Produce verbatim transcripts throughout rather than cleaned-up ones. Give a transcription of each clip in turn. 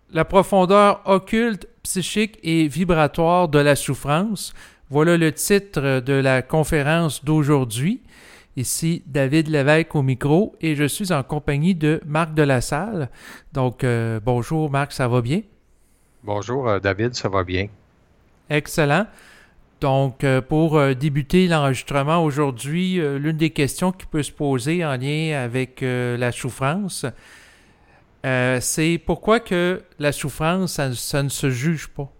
La profondeur occulte, psychique et vibratoire de la souffrance. Voilà le titre de la conférence d'aujourd'hui. Ici, David Lévesque au micro et je suis en compagnie de Marc Delassalle. Donc, euh, bonjour Marc, ça va bien? Bonjour euh, David, ça va bien. Excellent. Donc, euh, pour euh, débuter l'enregistrement aujourd'hui, euh, l'une des questions qui peut se poser en lien avec euh, la souffrance, euh, c'est pourquoi que la souffrance, ça, ça ne se juge pas?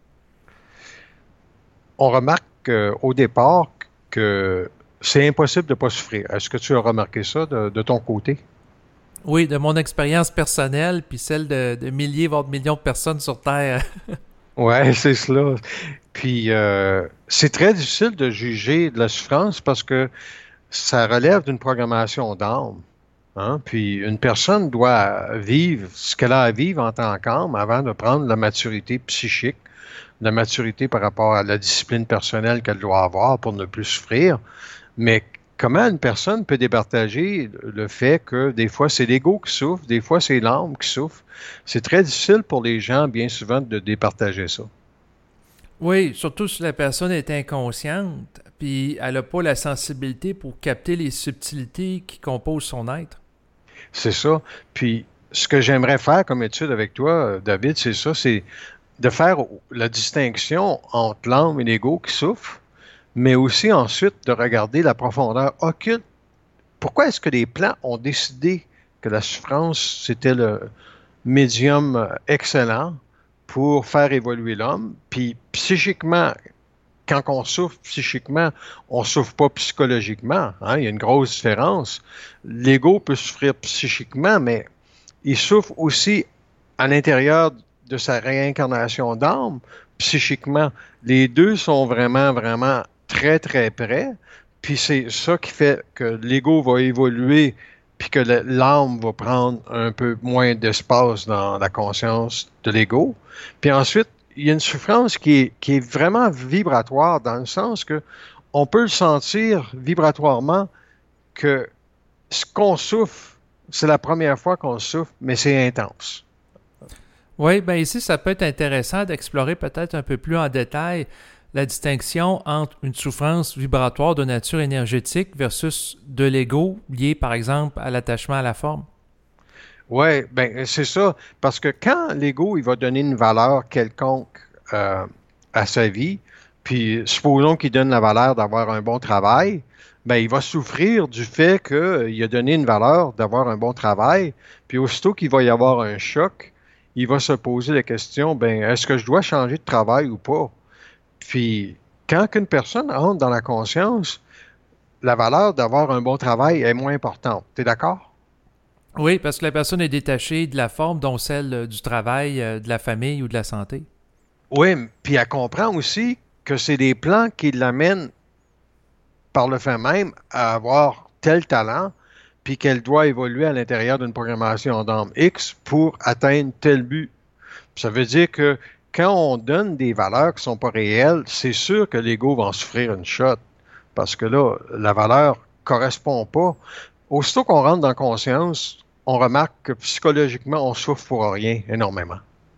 On remarque euh, au départ que c'est impossible de ne pas souffrir. Est-ce que tu as remarqué ça de, de ton côté? Oui, de mon expérience personnelle, puis celle de, de milliers, voire de millions de personnes sur Terre. Ouais, c'est cela. Puis euh, c'est très difficile de juger de la souffrance parce que ça relève d'une programmation d'âme. Hein? Puis une personne doit vivre ce qu'elle a à vivre en tant qu'âme avant de prendre la maturité psychique, la maturité par rapport à la discipline personnelle qu'elle doit avoir pour ne plus souffrir. Mais comment une personne peut départager le fait que des fois c'est l'ego qui souffre, des fois c'est l'âme qui souffre? C'est très difficile pour les gens, bien souvent, de départager ça. Oui, surtout si la personne est inconsciente, puis elle n'a pas la sensibilité pour capter les subtilités qui composent son être. C'est ça. Puis, ce que j'aimerais faire comme étude avec toi, David, c'est ça, c'est de faire la distinction entre l'âme et l'ego qui souffrent, mais aussi ensuite de regarder la profondeur occulte. Pourquoi est-ce que les plans ont décidé que la souffrance, c'était le médium excellent pour faire évoluer l'homme? Puis psychiquement, quand on souffre psychiquement, on ne souffre pas psychologiquement. Hein? Il y a une grosse différence. L'ego peut souffrir psychiquement, mais il souffre aussi à l'intérieur de sa réincarnation d'âme, psychiquement. Les deux sont vraiment, vraiment très, très près. Puis c'est ça qui fait que l'ego va évoluer, puis que l'âme va prendre un peu moins d'espace dans la conscience de l'ego. Puis ensuite, il y a une souffrance qui est, qui est vraiment vibratoire dans le sens que on peut le sentir vibratoirement que ce qu'on souffre, c'est la première fois qu'on souffre, mais c'est intense. Oui, bien ici, ça peut être intéressant d'explorer peut-être un peu plus en détail la distinction entre une souffrance vibratoire de nature énergétique versus de l'ego lié, par exemple, à l'attachement à la forme. Oui, ben c'est ça. Parce que quand l'ego, il va donner une valeur quelconque euh, à sa vie, puis supposons qu'il donne la valeur d'avoir un bon travail, ben il va souffrir du fait qu'il a donné une valeur d'avoir un bon travail, puis aussitôt qu'il va y avoir un choc, il va se poser la question, ben est-ce que je dois changer de travail ou pas? Puis quand une personne entre dans la conscience, la valeur d'avoir un bon travail est moins importante. Tu es d'accord? Oui, parce que la personne est détachée de la forme, dont celle euh, du travail, euh, de la famille ou de la santé. Oui, puis elle comprend aussi que c'est des plans qui l'amènent par le fait même à avoir tel talent, puis qu'elle doit évoluer à l'intérieur d'une programmation d'âme X pour atteindre tel but. Ça veut dire que quand on donne des valeurs qui ne sont pas réelles, c'est sûr que l'ego va en souffrir une shot, parce que là, la valeur ne correspond pas. Aussitôt qu'on rentre dans la conscience, on remarque que psychologiquement, on souffre pour rien énormément.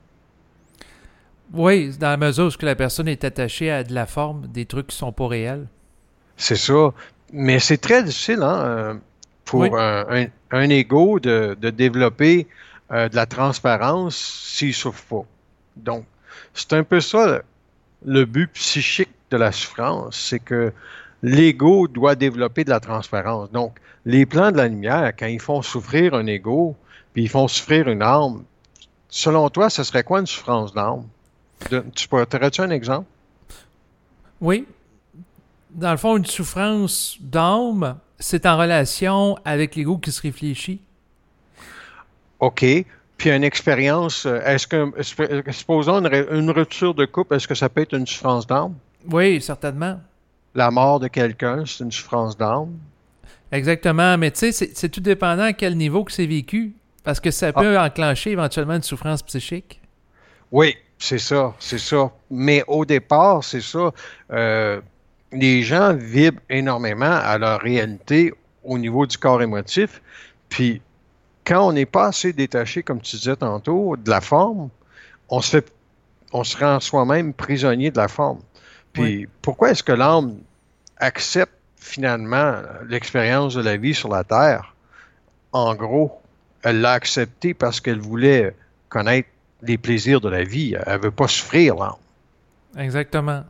Oui, dans la mesure où la personne est attachée à de la forme, des trucs qui sont pas réels. C'est ça. Mais c'est très difficile hein, euh, Oui, pour un, un, un ego de, de développer euh, de la transparence s'il ne souffre pas. Donc, c'est un peu ça le but psychique de la souffrance, c'est que l'ego doit développer de la transparence. Donc, les plans de la lumière, quand ils font souffrir un ego, puis ils font souffrir une âme, selon toi, ce serait quoi une souffrance d'âme? De, tu aurais-tu un exemple? oui. Dans le fond, une souffrance d'âme, c'est en relation avec l'ego qui se réfléchit. OK. Puis une expérience, euh, est-ce que, supposons une, une rupture de couple, est-ce que ça peut être une souffrance d'âme? Oui, certainement. La mort de quelqu'un, c'est une souffrance d'âme? Exactement. Mais tu sais, c'est, c'est tout dépendant à quel niveau que c'est vécu. Parce que ça Ah, peut enclencher éventuellement une souffrance psychique. oui, c'est ça, c'est ça. Mais au départ, c'est ça. euh, les gens vibrent énormément à leur réalité au niveau du corps émotif. Puis quand on n'est pas assez détaché, comme tu disais tantôt, de la forme, on se fait, on se rend soi-même prisonnier de la forme. Puis oui. Pourquoi est-ce que l'âme accepte finalement l'expérience de la vie sur la Terre? En gros, elle l'a accepté parce qu'elle voulait connaître les plaisirs de la vie. Elle ne veut pas souffrir, l'âme. Exactement.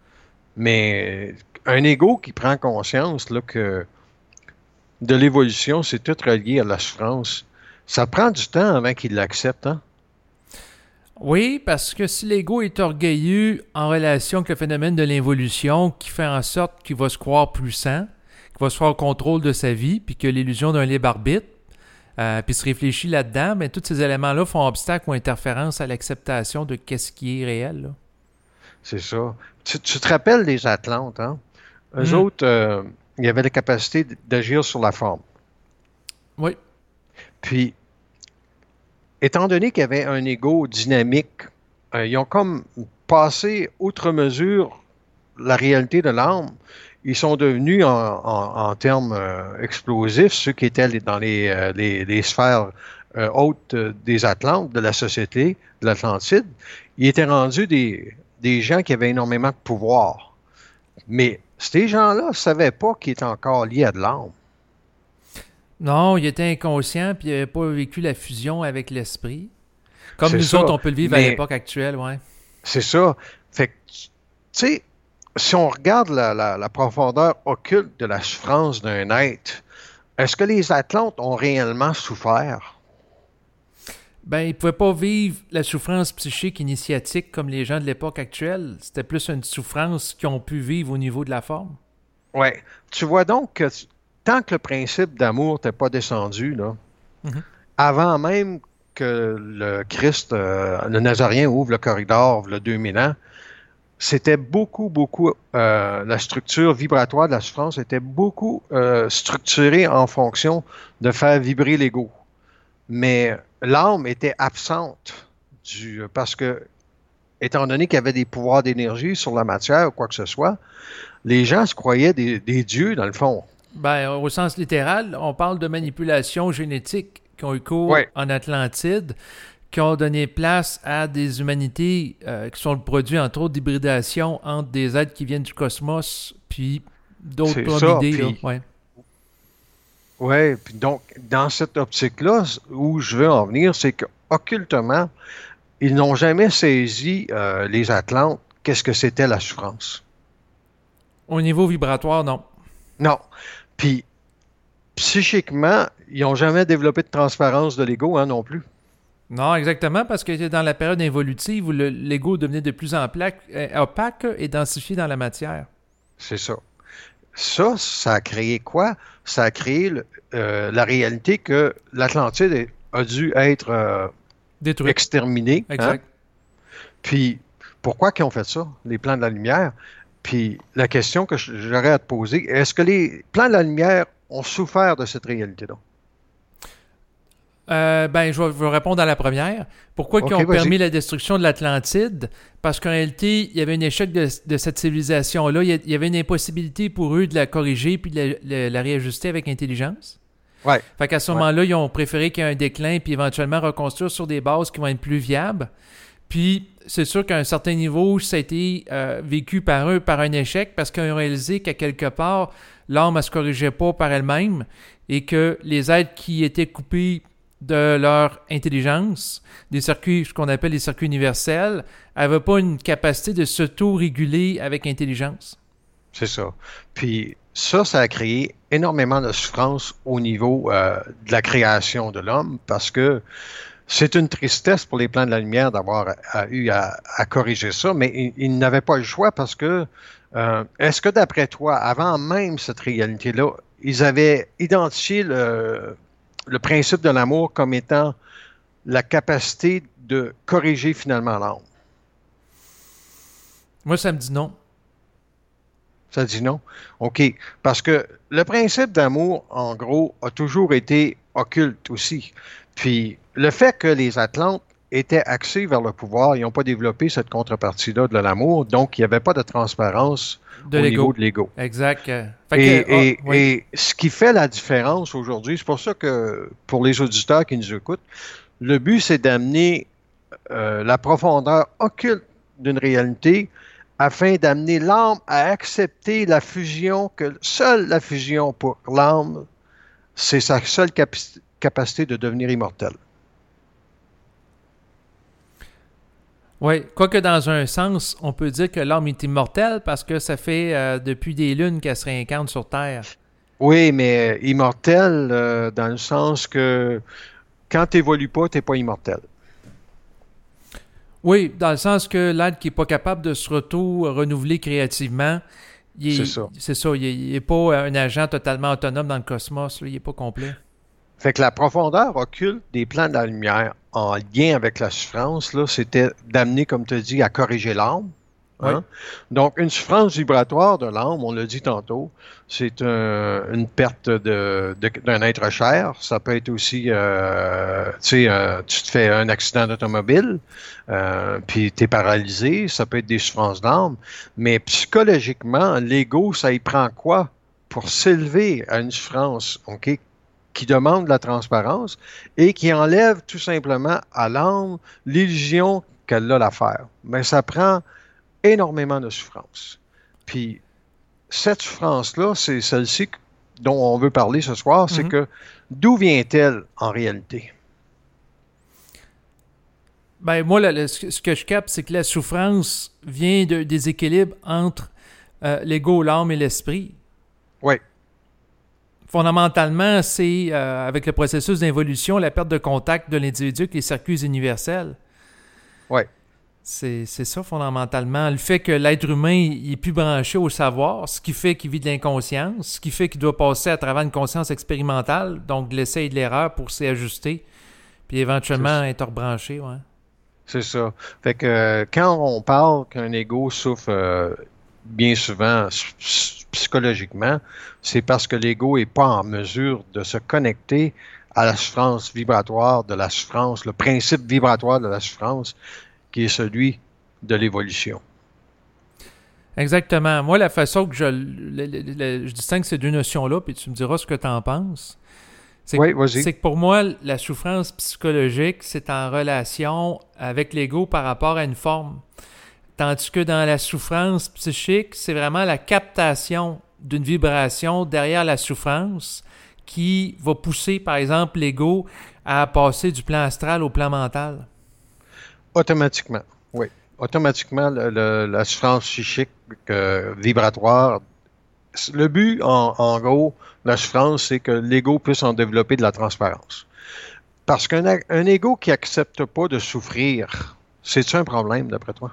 Mais un ego qui prend conscience là, que de l'évolution, c'est tout relié à la souffrance, ça prend du temps avant qu'il l'accepte, hein? Oui, parce que si l'ego est orgueilleux en relation avec le phénomène de l'évolution, qui fait en sorte qu'il va se croire puissant, qu'il va se faire au contrôle de sa vie, puis que l'illusion d'un libre arbitre, euh, puis se réfléchit là-dedans, mais tous ces éléments-là font obstacle ou interférence à l'acceptation de qu'est-ce qui est réel, là. C'est ça. Tu, tu te rappelles des Atlantes, hein? Eux Mm. autres, euh, ils avaient la capacité d'agir sur la forme. Oui. Puis, étant donné qu'il y avait un ego dynamique, euh, ils ont comme passé outre mesure la réalité de l'âme. Ils sont devenus, en, en, en termes euh, explosifs, ceux qui étaient dans les, euh, les, les sphères euh, hautes euh, des Atlantes, de la société, de l'Atlantide. Ils étaient rendus des, des gens qui avaient énormément de pouvoir. Mais ces gens-là ne savaient pas qu'ils étaient encore liés à de l'âme. Non, il était inconscient puis il n'avait pas vécu la fusion avec l'esprit. Comme C'est nous ça, autres, on peut le vivre mais à l'époque actuelle, ouais. C'est ça. Fait que, tu sais, si on regarde la, la, la profondeur occulte de la souffrance d'un être, est-ce que les Atlantes ont réellement souffert? Ben, ils ne pouvaient pas vivre la souffrance psychique initiatique comme les gens de l'époque actuelle. C'était plus une souffrance qu'ils ont pu vivre au niveau de la forme. Oui. Tu vois donc que tant que le principe d'amour n'était pas descendu, là, Mm-hmm. avant même que le Christ, euh, le Nazarien, ouvre le corridor, le deux mille ans, c'était beaucoup, beaucoup, euh, la structure vibratoire de la souffrance était beaucoup euh, structurée en fonction de faire vibrer l'ego. Mais l'âme était absente du, parce que, étant donné qu'il y avait des pouvoirs d'énergie sur la matière ou quoi que ce soit, les gens se croyaient des, des dieux, dans le fond. Ben, au sens littéral, on parle de manipulation génétique qui ont eu cours Ouais. en Atlantide, qui ont donné place à des humanités euh, qui sont le produit, entre autres, d'hybridation entre des êtres qui viennent du cosmos, puis d'autres C'est plans ça, d'idées. puis- Là. Ouais. Oui, puis donc, dans cette optique-là, où je veux en venir, c'est qu'occultement, ils n'ont jamais saisi, euh, les Atlantes, qu'est-ce que c'était la souffrance. Au niveau vibratoire, non. Non. Puis, psychiquement, ils n'ont jamais développé de transparence de l'ego, hein, non plus. Non, exactement, parce que c'était dans la période évolutive où le- l'ego devenait de plus en plus euh, opaque et densifié dans la matière. C'est ça. Ça, ça a créé quoi? Ça a créé le- euh, la réalité que l'Atlantide est- a dû être euh, Détruit. exterminée. hein. Exact. Puis, pourquoi qu'ils ont fait ça, les plans de la lumière? Puis, la question que je- j'aurais à te poser, est-ce que les plans de la lumière ont souffert de cette réalité-là? Euh, ben, je vais vous répondre à la première. Pourquoi Ok, ils ont vas-y. permis la destruction de l'Atlantide? Parce qu'en réalité, il y avait un échec de, de cette civilisation-là. Il y, a- il y avait une impossibilité pour eux de la corriger puis de la, la- la réajuster avec intelligence. Ouais. Fait qu'à ce Ouais. moment-là, ils ont préféré qu'il y ait un déclin puis éventuellement reconstruire sur des bases qui vont être plus viables. Puis, c'est sûr qu'à un certain niveau, ça a été euh, vécu par eux par un échec parce qu'ils ont réalisé qu'à quelque part, l'âme ne se corrigeait pas par elle-même et que les êtres qui étaient coupés de leur intelligence, des circuits, ce qu'on appelle les circuits universels, n'avaient pas une capacité de s'auto-réguler avec intelligence. C'est ça. Puis ça, ça a créé énormément de souffrance au niveau euh, de la création de l'homme parce que c'est une tristesse pour les plans de la lumière d'avoir à- à eu à, à corriger ça, mais ils, ils n'avaient pas le choix parce que euh, est-ce que d'après toi, avant même cette réalité-là, ils avaient identifié le, le principe de l'amour comme étant la capacité de corriger finalement l'âme? Moi, ça me dit non. Ça dit non? OK. Parce que le principe d'amour, en gros, a toujours été occulte aussi. Puis, le fait que les Atlantes étaient axés vers le pouvoir, ils n'ont pas développé cette contrepartie-là de l'amour, donc il n'y avait pas de transparence De au l'ego. niveau de l'ego. Exact. Euh, fait Et, que, ah, et- oui. et ce qui fait la différence aujourd'hui, c'est pour ça que pour les auditeurs qui nous écoutent, le but, c'est d'amener euh, la profondeur occulte d'une réalité afin d'amener l'âme à accepter la fusion, que seule la fusion pour l'âme, c'est sa seule capi- capacité de devenir immortel. Oui, quoique dans un sens, on peut dire que l'âme est immortelle parce que ça fait euh, depuis des lunes qu'elle se réincarne sur Terre. Oui, mais immortel euh, dans le sens que quand tu n'évolues pas, tu n'es pas immortel. Oui, dans le sens que l'être qui n'est pas capable de se auto-renouveler créativement, il C'est est, ça. c'est ça, il n'est pas un agent totalement autonome dans le cosmos, là, il n'est pas complet. Fait que la profondeur occulte des plans de la lumière en lien avec la souffrance, là, c'était d'amener, comme tu as dit, à corriger l'âme. Oui. Hein? Donc, une souffrance vibratoire de l'âme, on l'a dit tantôt, c'est un- une perte de, de- d'un être cher. Ça peut être aussi, euh, tu sais, euh, tu te fais un accident d'automobile, euh, puis tu es paralysé. Ça peut être des souffrances d'âme. Mais psychologiquement, l'ego, ça y prend quoi pour s'élever à une souffrance, OK, qui demande de la transparence et qui enlève tout simplement à l'âme l'illusion qu'elle a l'affaire. Mais ça prend énormément de souffrance. Puis, cette souffrance-là, c'est celle-ci dont on veut parler ce soir, c'est Mhm. que d'où vient-elle en réalité? Ben, moi, le- le- ce que je capte, c'est que la souffrance vient d'un déséquilibre entre euh, l'ego, l'âme et l'esprit. Oui, Fondamentalement, c'est, euh, avec le processus d'involution, la perte de contact de l'individu avec les circuits universels. oui, C'est, c'est ça, fondamentalement. Le fait que l'être humain il est plus branché au savoir, ce qui fait qu'il vit de l'inconscience, ce qui fait qu'il doit passer à travers une conscience expérimentale, donc de l'essai et de l'erreur pour s'y ajuster, puis éventuellement c'est, être rebranché. Ouais. c'est ça. Fait que euh, quand on parle qu'un ego souffre euh, bien souvent s- s- psychologiquement, c'est parce que l'ego n'est pas en mesure de se connecter à la souffrance vibratoire de la souffrance, le principe vibratoire de la souffrance, qui est celui de l'évolution. Exactement. Moi, la façon que je, le- le- le- je distingue ces deux notions-là, puis tu me diras ce que tu en penses, c'est, Oui, que- vas-y. c'est que pour moi, la souffrance psychologique, c'est en relation avec l'ego par rapport à une forme. Tandis que dans la souffrance psychique, c'est vraiment la captation d'une vibration derrière la souffrance qui va pousser, par exemple, l'ego à passer du plan astral au plan mental. Automatiquement, oui. Automatiquement, le- le- la souffrance psychique euh, vibratoire. Le but, en, en gros, de la souffrance, c'est que l'ego puisse en développer de la transparence. Parce qu'un a- un ego qui accepte pas de souffrir, c'est-tu un problème, d'après toi?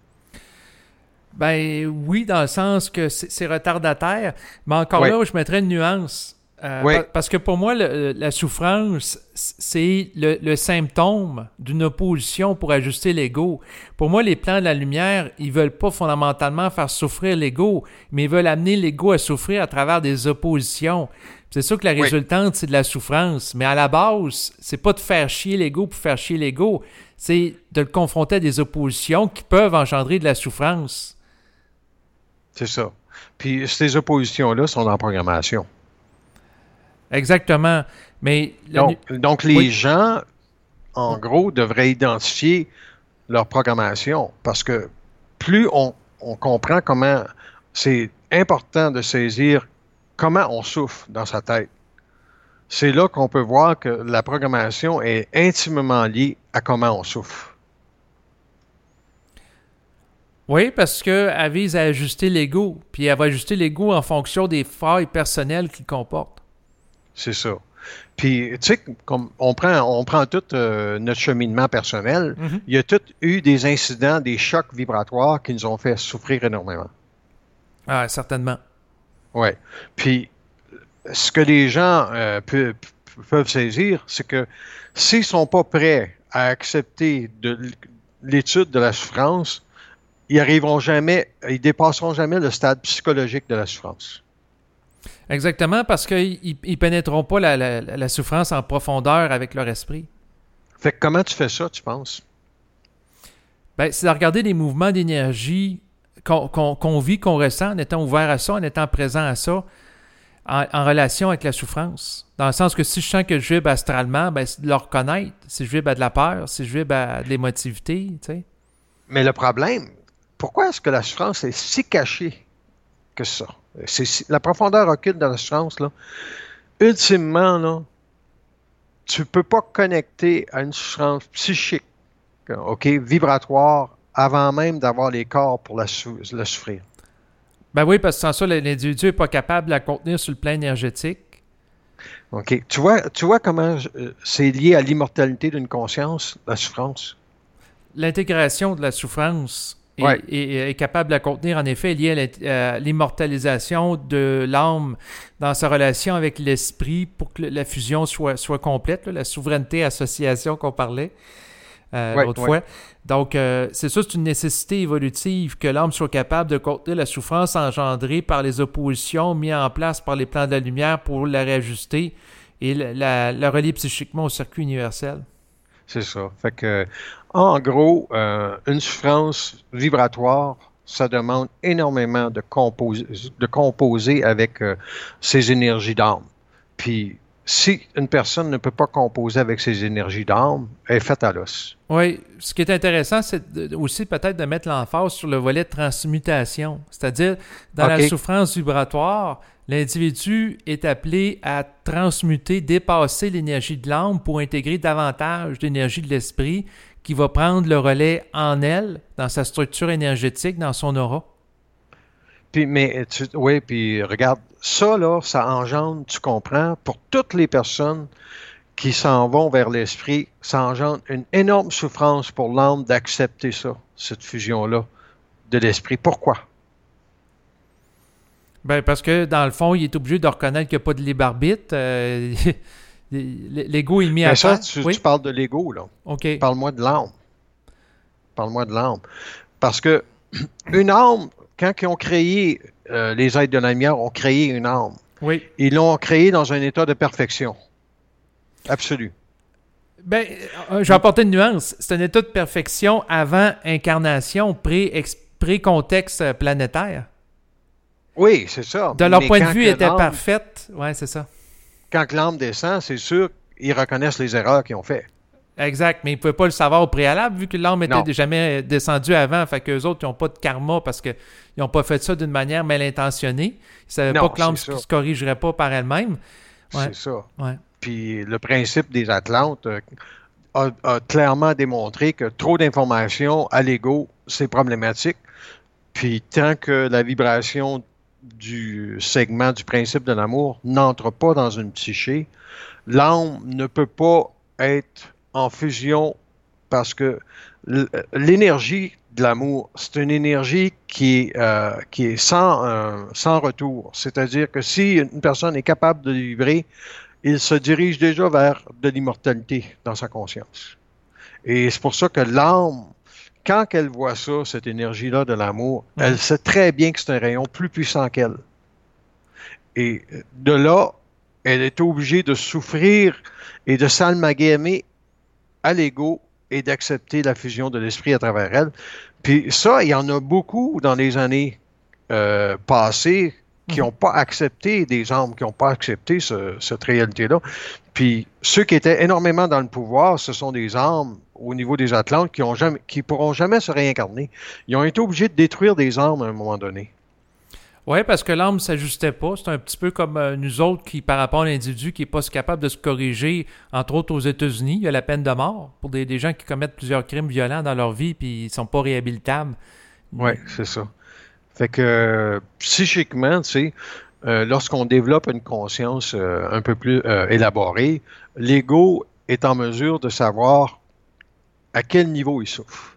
Ben oui, dans le sens que c'est, c'est retardataire, mais encore Oui, là, je mettrais une nuance. Euh, oui, pa- parce que pour moi, le- la souffrance, c'est le, le symptôme d'une opposition pour ajuster l'ego. Pour moi, les plans de la lumière, ils veulent pas fondamentalement faire souffrir l'ego, mais ils veulent amener l'ego à souffrir à travers des oppositions. C'est sûr que la oui, résultante, c'est de la souffrance, mais à la base, c'est pas de faire chier l'ego pour faire chier l'ego, c'est de le confronter à des oppositions qui peuvent engendrer de la souffrance. c'est ça. Puis ces oppositions-là sont en programmation. Exactement. Mais la Donc, nu- donc les oui. gens, en gros, devraient identifier leur programmation parce que plus on, on comprend comment c'est important de saisir comment on souffre dans sa tête, c'est là qu'on peut voir que la programmation est intimement liée à comment on souffre. Oui, parce qu'elle vise à ajuster l'ego, puis elle va ajuster l'ego en fonction des failles personnelles qu'il comporte. C'est ça. Puis, tu sais, comme on prend, on prend tout euh, notre cheminement personnel, Mhm. il y a tout eu des incidents, des chocs vibratoires qui nous ont fait souffrir énormément. Ah, certainement. Oui. Puis, ce que les gens euh, pe- pe- peuvent saisir, c'est que s'ils ne sont pas prêts à accepter de l- l'étude de la souffrance, ils arriveront jamais, ils dépasseront jamais le stade psychologique de la souffrance. Exactement, parce qu'ils ne pénétreront pas la, la- la souffrance en profondeur avec leur esprit. Fait que comment tu fais ça, tu penses? Ben, c'est de regarder les mouvements d'énergie qu'on qu'on- qu'on vit, qu'on ressent, en étant ouvert à ça, en étant présent à ça. en, en relation avec la souffrance. Dans le sens que si je sens que je vibre astralement, ben, c'est de le reconnaître. Si je vibre à de la peur, si je vibre à de l'émotivité, tu sais. Mais le problème, pourquoi est-ce que la souffrance est si cachée que ça? C'est si, la profondeur occulte de la souffrance, là, ultimement, là, tu ne peux pas connecter à une souffrance psychique, OK, vibratoire, avant même d'avoir les corps pour la, sou- la souffrir. Ben oui, parce que sans ça, l'individu n'est pas capable de la contenir sur le plan énergétique. OK. Tu vois, tu vois comment euh, c'est lié à l'immortalité d'une conscience, la souffrance? L'intégration de la souffrance est, Ouais. est- est capable de la contenir, en effet, est liée à l'int- à l'immortalisation de l'âme dans sa relation avec l'esprit pour que la fusion soit, soit complète, là, la souveraineté-association qu'on parlait euh, Ouais, l'autre ouais. fois. Donc, euh, c'est ça, c'est une nécessité évolutive que l'âme soit capable de contenir la souffrance engendrée par les oppositions mises en place par les plans de la lumière pour la réajuster et la, la, la relier psychiquement au circuit universel. C'est ça. Fait que, en gros, euh, une souffrance vibratoire, ça demande énormément de, composer, de composer avec euh, ses énergies d'âme. Puis, si une personne ne peut pas composer avec ses énergies d'âme, elle est faite à l'os. Oui, ce qui est intéressant, c'est de- aussi peut-être de mettre l'emphase sur le volet de transmutation. C'est-à-dire, dans la OK. souffrance vibratoire, l'individu est appelé à transmuter, dépasser l'énergie de l'âme pour intégrer davantage d'énergie de l'esprit qui va prendre le relais en elle, dans sa structure énergétique, dans son aura. Puis, mais, tu, oui, puis regarde, ça, là, ça engendre, tu comprends, pour toutes les personnes qui s'en vont vers l'esprit, ça engendre une énorme souffrance pour l'âme d'accepter ça, cette fusion-là de l'esprit. Pourquoi? Ben, parce que, dans le fond, il est obligé de reconnaître qu'il n'y a pas de libre arbitre. euh, L'ego est mis Mais à ça, terre. tu, Oui, tu parles de l'ego, là. OK. Parle-moi de l'âme. Parle-moi de l'âme. Parce que une âme, quand ils ont créé, euh, les êtres de la lumière ont créé une âme, Oui. ils l'ont créée dans un état de perfection. Absolu. Ben, euh, je vais apporter une nuance. C'est un état de perfection avant incarnation, pré- ex- pré-contexte euh, planétaire. Oui, c'est ça. De leur Mais point de quand vue, que était l'âme- parfaite. Ouais, c'est ça. Quand que l'âme descend, c'est sûr qu'ils reconnaissent les erreurs qu'ils ont faites. Exact, mais ils ne pouvaient pas le savoir au préalable vu que l'âme Non. était jamais descendue avant. Fait qu'eux autres, ils n'ont pas de karma parce qu'ils n'ont pas fait ça d'une manière mal intentionnée. Ils ne savaient Non, pas que l'âme c'est ne ça. se corrigerait pas par elle-même. Ouais. C'est ça. Ouais. Puis le principe des Atlantes euh, a, a clairement démontré que trop d'informations à l'ego, c'est problématique. Puis tant que la vibration du segment du principe de l'amour n'entre pas dans une psyché, l'âme ne peut pas être en fusion parce que l- l'énergie de l'amour, c'est une énergie qui est, euh, qui est sans, euh, sans retour. C'est-à-dire que si une personne est capable de vibrer, il se dirige déjà vers de l'immortalité dans sa conscience. Et c'est pour ça que l'âme, quand elle voit ça, cette énergie-là de l'amour, Mhm. elle sait très bien que c'est un rayon plus puissant qu'elle. Et de là, elle est obligée de souffrir et de s'amalgamer à l'ego et d'accepter la fusion de l'esprit à travers elle. Puis ça, il y en a beaucoup dans les années euh, passées qui n'ont pas accepté, des âmes qui n'ont pas accepté ce- cette réalité-là. Puis ceux qui étaient énormément dans le pouvoir, ce sont des âmes au niveau des Atlantes qui ont jamais, qui pourront jamais se réincarner. Ils ont été obligés de détruire des âmes à un moment donné. Oui, parce que l'âme ne s'ajustait pas. C'est un petit peu comme euh, nous autres qui, par rapport à l'individu qui n'est pas capable de se corriger, entre autres aux États-Unis, il y a la peine de mort pour des, des gens qui commettent plusieurs crimes violents dans leur vie puis ils ne sont pas réhabilitables. Oui, c'est ça. Fait que euh, psychiquement, tu sais, euh, lorsqu'on développe une conscience euh, un peu plus euh, élaborée, l'ego est en mesure de savoir à quel niveau il souffre.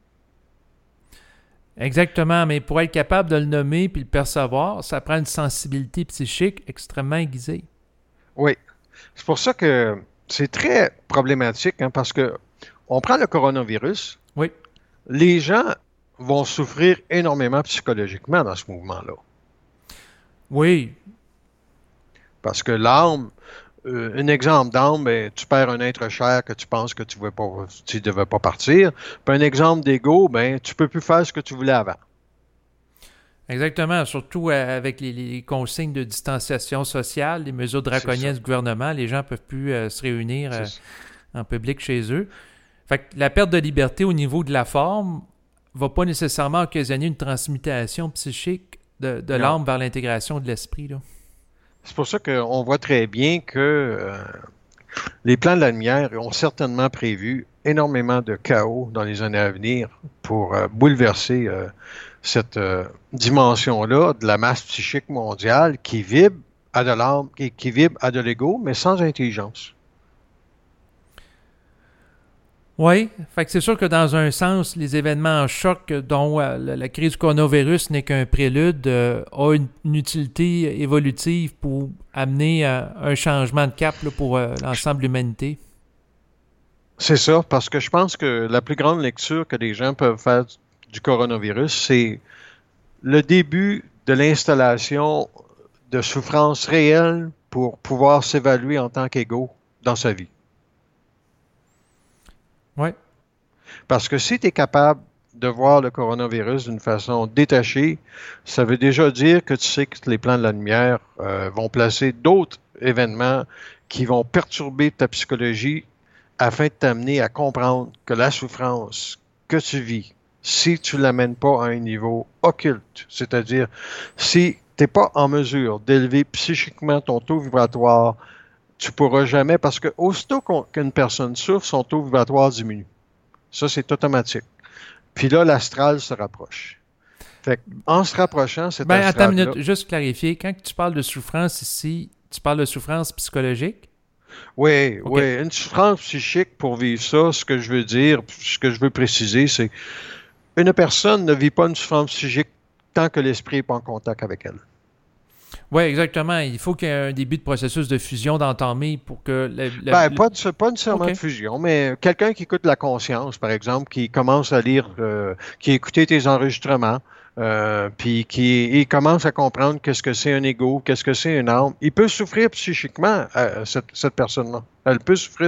Exactement, mais pour être capable de le nommer puis le percevoir, ça prend une sensibilité psychique extrêmement aiguisée. Oui. C'est pour ça que c'est très problématique, hein, parce que on prend le coronavirus, Oui. les gens vont souffrir énormément psychologiquement dans ce mouvement-là. Oui. Parce que l'âme, euh, un exemple d'âme, ben, tu perds un être cher que tu penses que tu ne devais pas partir. Puis un exemple d'ego, ben, tu ne peux plus faire ce que tu voulais avant. Exactement, surtout euh, avec les, les consignes de distanciation sociale, les mesures draconiennes du gouvernement, les gens ne peuvent plus euh, se réunir euh, en public chez eux. Fait que la perte de liberté au niveau de la forme va pas nécessairement occasionner une transmutation psychique de, de l'âme vers l'intégration de l'esprit, là. C'est pour ça qu'on voit très bien que euh, les plans de la lumière ont certainement prévu énormément de chaos dans les années à venir pour euh, bouleverser euh, cette euh, dimension-là de la masse psychique mondiale qui vibre à de l'âme, qui, qui vibre à de l'ego, mais sans intelligence. Oui, fait que c'est sûr que dans un sens, les événements en choc dont euh, la, la crise du coronavirus n'est qu'un prélude euh, a une, une utilité évolutive pour amener euh, un changement de cap là, pour euh, l'ensemble de l'humanité. C'est ça, parce que je pense que la plus grande lecture que les gens peuvent faire du coronavirus, c'est le début de l'installation de souffrances réelles pour pouvoir s'évaluer en tant qu'égaux dans sa vie. Oui. Parce que si tu es capable de voir le coronavirus d'une façon détachée, ça veut déjà dire que tu sais que les plans de la lumière euh, vont placer d'autres événements qui vont perturber ta psychologie afin de t'amener à comprendre que la souffrance que tu vis, si tu ne l'amènes pas à un niveau occulte, c'est-à-dire si tu n'es pas en mesure d'élever psychiquement ton taux vibratoire, tu ne pourras jamais, parce que aussitôt qu'une personne souffre, son taux vibratoire diminue. Ça, c'est automatique. Puis là, l'astral se rapproche. Fait en se rapprochant, c'est ben, attends une minute, juste clarifier. Quand tu parles de souffrance ici, tu parles de souffrance psychologique? Oui, okay. oui. Une souffrance psychique, pour vivre ça, ce que je veux dire, ce que je veux préciser, c'est une personne ne vit pas une souffrance psychique tant que l'esprit n'est pas en contact avec elle. Oui, exactement. Il faut qu'il y ait un début de processus de fusion d'entamer pour que... Le, le, ben, pas, de, pas nécessairement okay. de fusion, mais quelqu'un qui écoute la conscience, par exemple, qui commence à lire, euh, qui a écouté tes enregistrements, euh, puis qui il commence à comprendre qu'est-ce que c'est un ego, qu'est-ce que c'est une âme. Il peut souffrir psychiquement, euh, cette, cette personne-là. Elle peut souffrir.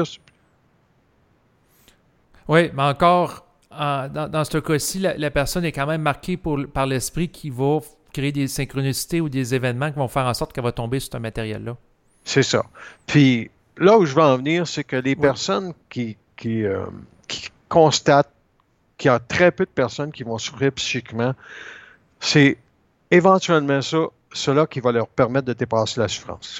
Oui, mais encore, euh, dans, dans ce cas-ci, la, la personne est quand même marquée pour, par l'esprit qui va créer des synchronicités ou des événements qui vont faire en sorte qu'elle va tomber sur ce matériel-là. C'est ça. Puis là où je veux en venir, c'est que les oui. personnes qui, qui, euh, qui constatent qu'il y a très peu de personnes qui vont souffrir psychiquement, c'est éventuellement ça, cela qui va leur permettre de dépasser la souffrance.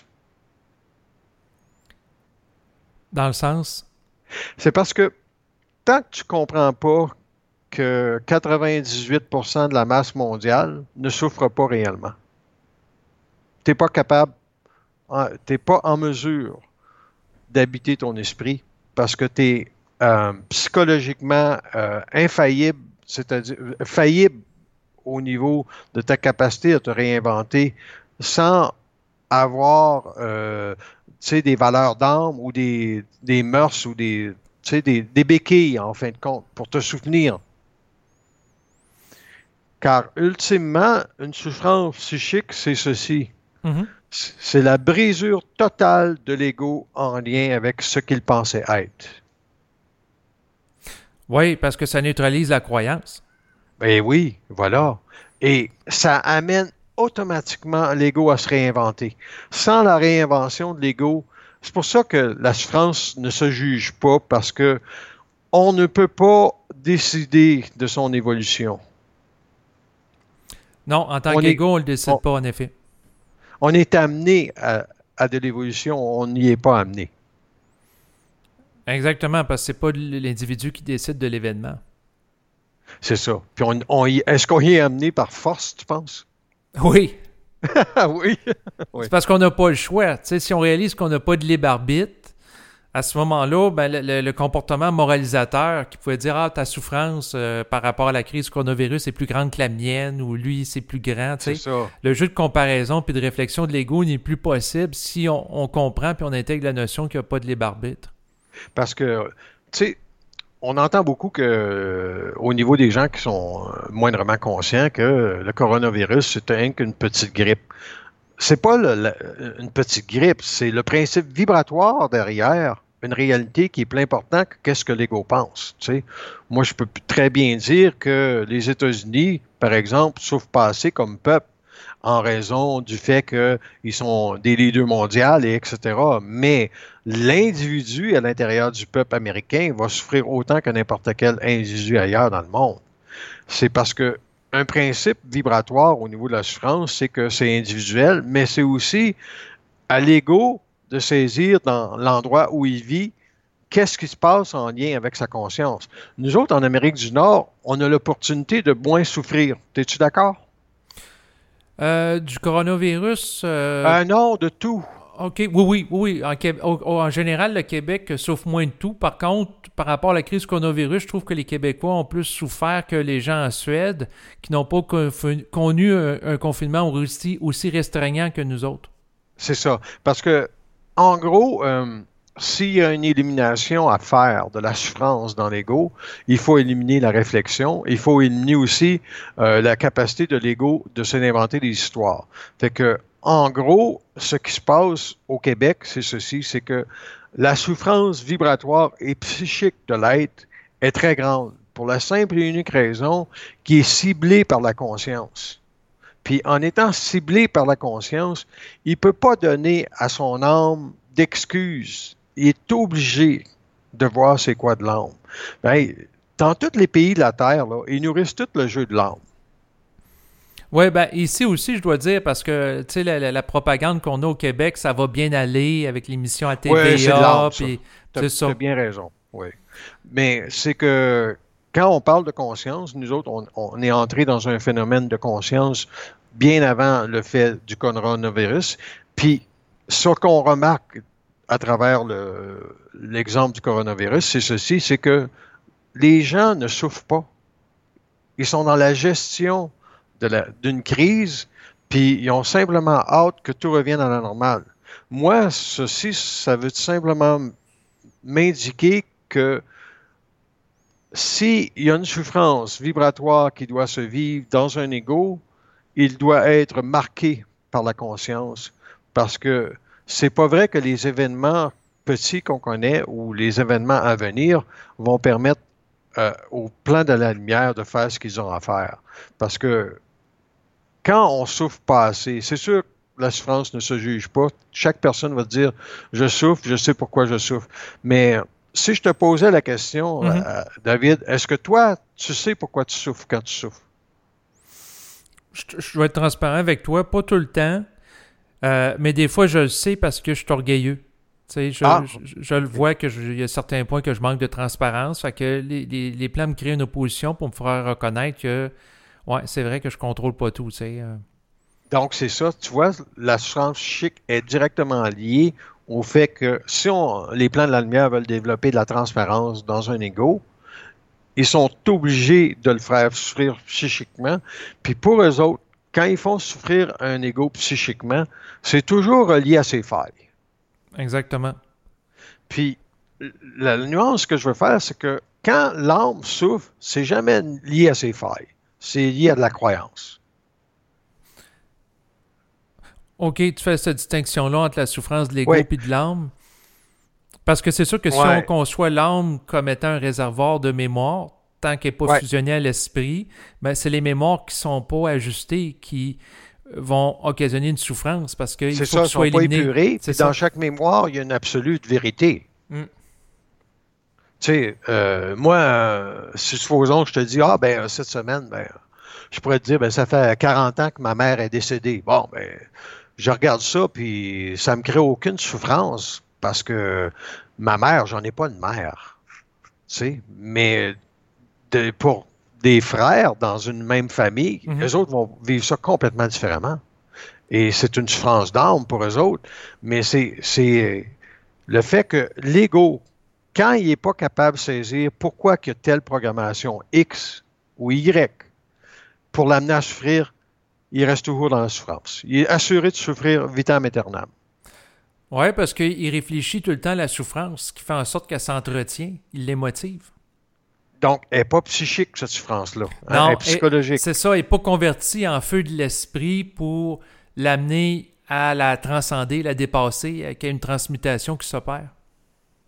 Dans le sens? C'est parce que tant que tu ne comprends pas que quatre-vingt-dix-huit pour cent de la masse mondiale ne souffre pas réellement. Tu n'es pas capable, tu n'es pas en mesure d'habiter ton esprit parce que tu es euh, psychologiquement euh, infaillible, c'est-à-dire euh, faillible au niveau de ta capacité à te réinventer sans avoir euh, des valeurs d'âme ou des, des mœurs ou des, des, des béquilles, en fin de compte, pour te soutenir. Car, ultimement, une souffrance psychique, c'est ceci. Mm-hmm. C'est la brisure totale de l'ego en lien avec ce qu'il pensait être. Oui, parce que ça neutralise la croyance. Ben oui, voilà. Et ça amène automatiquement l'ego à se réinventer. Sans la réinvention de l'ego, c'est pour ça que la souffrance ne se juge pas, parce que on ne peut pas décider de son évolution. Non, en tant qu'ego, on ne le décide on, pas, en effet. On est amené à, à de l'évolution, on n'y est pas amené. Exactement, parce que c'est pas l'individu qui décide de l'événement. C'est ça. Puis on, on y, est-ce qu'on y est amené par force, tu penses? Oui. oui. oui. C'est parce qu'on n'a pas le choix. Tu sais, si on réalise qu'on n'a pas de libre arbitre, à ce moment-là, ben, le, le, le comportement moralisateur qui pouvait dire « Ah, ta souffrance euh, par rapport à la crise du coronavirus est plus grande que la mienne » ou « Lui, c'est plus grand. » C'est ça. Le jeu de comparaison puis de réflexion de l'ego n'est plus possible si on, on comprend puis on intègre la notion qu'il n'y a pas de libre arbitre. Parce que, tu sais, on entend beaucoup que, euh, au niveau des gens qui sont euh, moindrement conscients que le coronavirus, c'est rien qu'une petite grippe. C'est pas le, le, une petite grippe, c'est le principe vibratoire derrière une réalité qui est plus importante que qu'est-ce que l'ego pense. Tu sais. Moi, je peux très bien dire que les États-Unis, par exemple, souffrent pas assez comme peuple en raison du fait qu'ils sont des leaders mondiaux, et etc. Mais l'individu à l'intérieur du peuple américain va souffrir autant que n'importe quel individu ailleurs dans le monde. C'est parce que un principe vibratoire au niveau de la souffrance, c'est que c'est individuel, mais c'est aussi à l'ego de saisir dans l'endroit où il vit qu'est-ce qui se passe en lien avec sa conscience. Nous autres, en Amérique du Nord, on a l'opportunité de moins souffrir. Es-tu d'accord? Euh, du coronavirus? Euh... Euh, non, de tout. OK, oui, oui, oui. En, Québec, en général, le Québec souffre moins de tout. Par contre, par rapport à la crise coronavirus, je trouve que les Québécois ont plus souffert que les gens en Suède, qui n'ont pas connu un, un confinement aussi, aussi restreignant que nous autres. C'est ça. Parce que, en gros, euh, s'il y a une élimination à faire de la souffrance dans l'ego, il faut éliminer la réflexion. Il faut éliminer aussi euh, la capacité de l'ego de s'inventer des histoires. Fait que, en gros, ce qui se passe au Québec, c'est ceci, c'est que la souffrance vibratoire et psychique de l'être est très grande pour la simple et unique raison qui est ciblée par la conscience. Puis en étant ciblé par la conscience, il ne peut pas donner à son âme d'excuses. Il est obligé de voir c'est quoi de l'âme. Ben, dans tous les pays de la Terre, là, il nous reste tout le jeu de l'âme. Oui, ben ici aussi, je dois dire, parce que tu sais, la, la, la propagande qu'on a au Québec, ça va bien aller avec l'émission à T V A. Oui, c'est de l'âme, ça. Puis, Tu as bien raison, oui. Mais c'est que quand on parle de conscience, nous autres, on, on est entré dans un phénomène de conscience bien avant le fait du coronavirus. Puis, ce qu'on remarque à travers le, l'exemple du coronavirus, c'est ceci, c'est que les gens ne souffrent pas. Ils sont dans la gestion de la, d'une crise, puis ils ont simplement hâte que tout revienne à la normale. Moi, ceci, ça veut simplement m'indiquer que s'il y a une souffrance vibratoire qui doit se vivre dans un ego, il doit être marqué par la conscience, parce que c'est pas vrai que les événements petits qu'on connaît ou les événements à venir vont permettre euh, au plan de la lumière de faire ce qu'ils ont à faire. Parce que quand on souffre pas assez, c'est sûr que la souffrance ne se juge pas. Chaque personne va te dire « je souffre, je sais pourquoi je souffre ». Mais si je te posais la question, mm-hmm. euh, David, est-ce que toi, tu sais pourquoi tu souffres quand tu souffres? Je, je vais être transparent avec toi, pas tout le temps, euh, mais des fois, je le sais parce que je suis orgueilleux. Tu sais, je, ah. je, je, je le vois qu'il y a certains points que je manque de transparence. Fait que les, les, les plans me créent une opposition pour me faire reconnaître que ouais, c'est vrai que je contrôle pas tout. Tu sais. Donc, c'est ça. Tu vois, la souffrance psychique est directement liée au fait que si on, les plans de la lumière veulent développer de la transparence dans un ego, ils sont obligés de le faire souffrir psychiquement. Puis pour eux autres, quand ils font souffrir un ego psychiquement, c'est toujours relié à ses failles. Exactement. Puis la nuance que je veux faire, c'est que quand l'âme souffre, c'est jamais lié à ses failles. C'est lié à de la croyance. OK, tu fais cette distinction-là entre la souffrance de l'ego oui. et de l'âme. Parce que c'est sûr que si ouais. on conçoit l'âme comme étant un réservoir de mémoire, tant qu'elle n'est pas ouais. fusionnée à l'esprit, ben c'est les mémoires qui ne sont pas ajustées qui vont occasionner une souffrance parce qu'il faut ça, que soit sont éliminé. Pas épurés, c'est dans ça. chaque mémoire, il y a une absolue vérité. Mm. Tu sais, euh, moi, euh, si supposons que je te dis, ah, ben, cette semaine, ben, je pourrais te dire, ben, ça fait quarante ans que ma mère est décédée. Bon, ben, je regarde ça, puis ça me crée aucune souffrance parce que ma mère, j'en ai pas une mère. Tu sais, mais de, pour des frères dans une même famille, mm-hmm. eux autres vont vivre ça complètement différemment. Et c'est une souffrance d'âme pour eux autres, mais c'est, c'est le fait que l'ego, quand il n'est pas capable de saisir pourquoi il y a telle programmation X ou Y pour l'amener à souffrir, il reste toujours dans la souffrance. Il est assuré de souffrir vitam aeternam. Oui, parce qu'il réfléchit tout le temps à la souffrance, ce qui fait en sorte qu'elle s'entretient. Il les motive. Donc, elle n'est pas psychique, cette souffrance-là. Non, hein, elle est psychologique. Elle, c'est ça, elle n'est pas convertie en feu de l'esprit pour l'amener à la transcender, la dépasser, qu'il y ait une transmutation qui s'opère.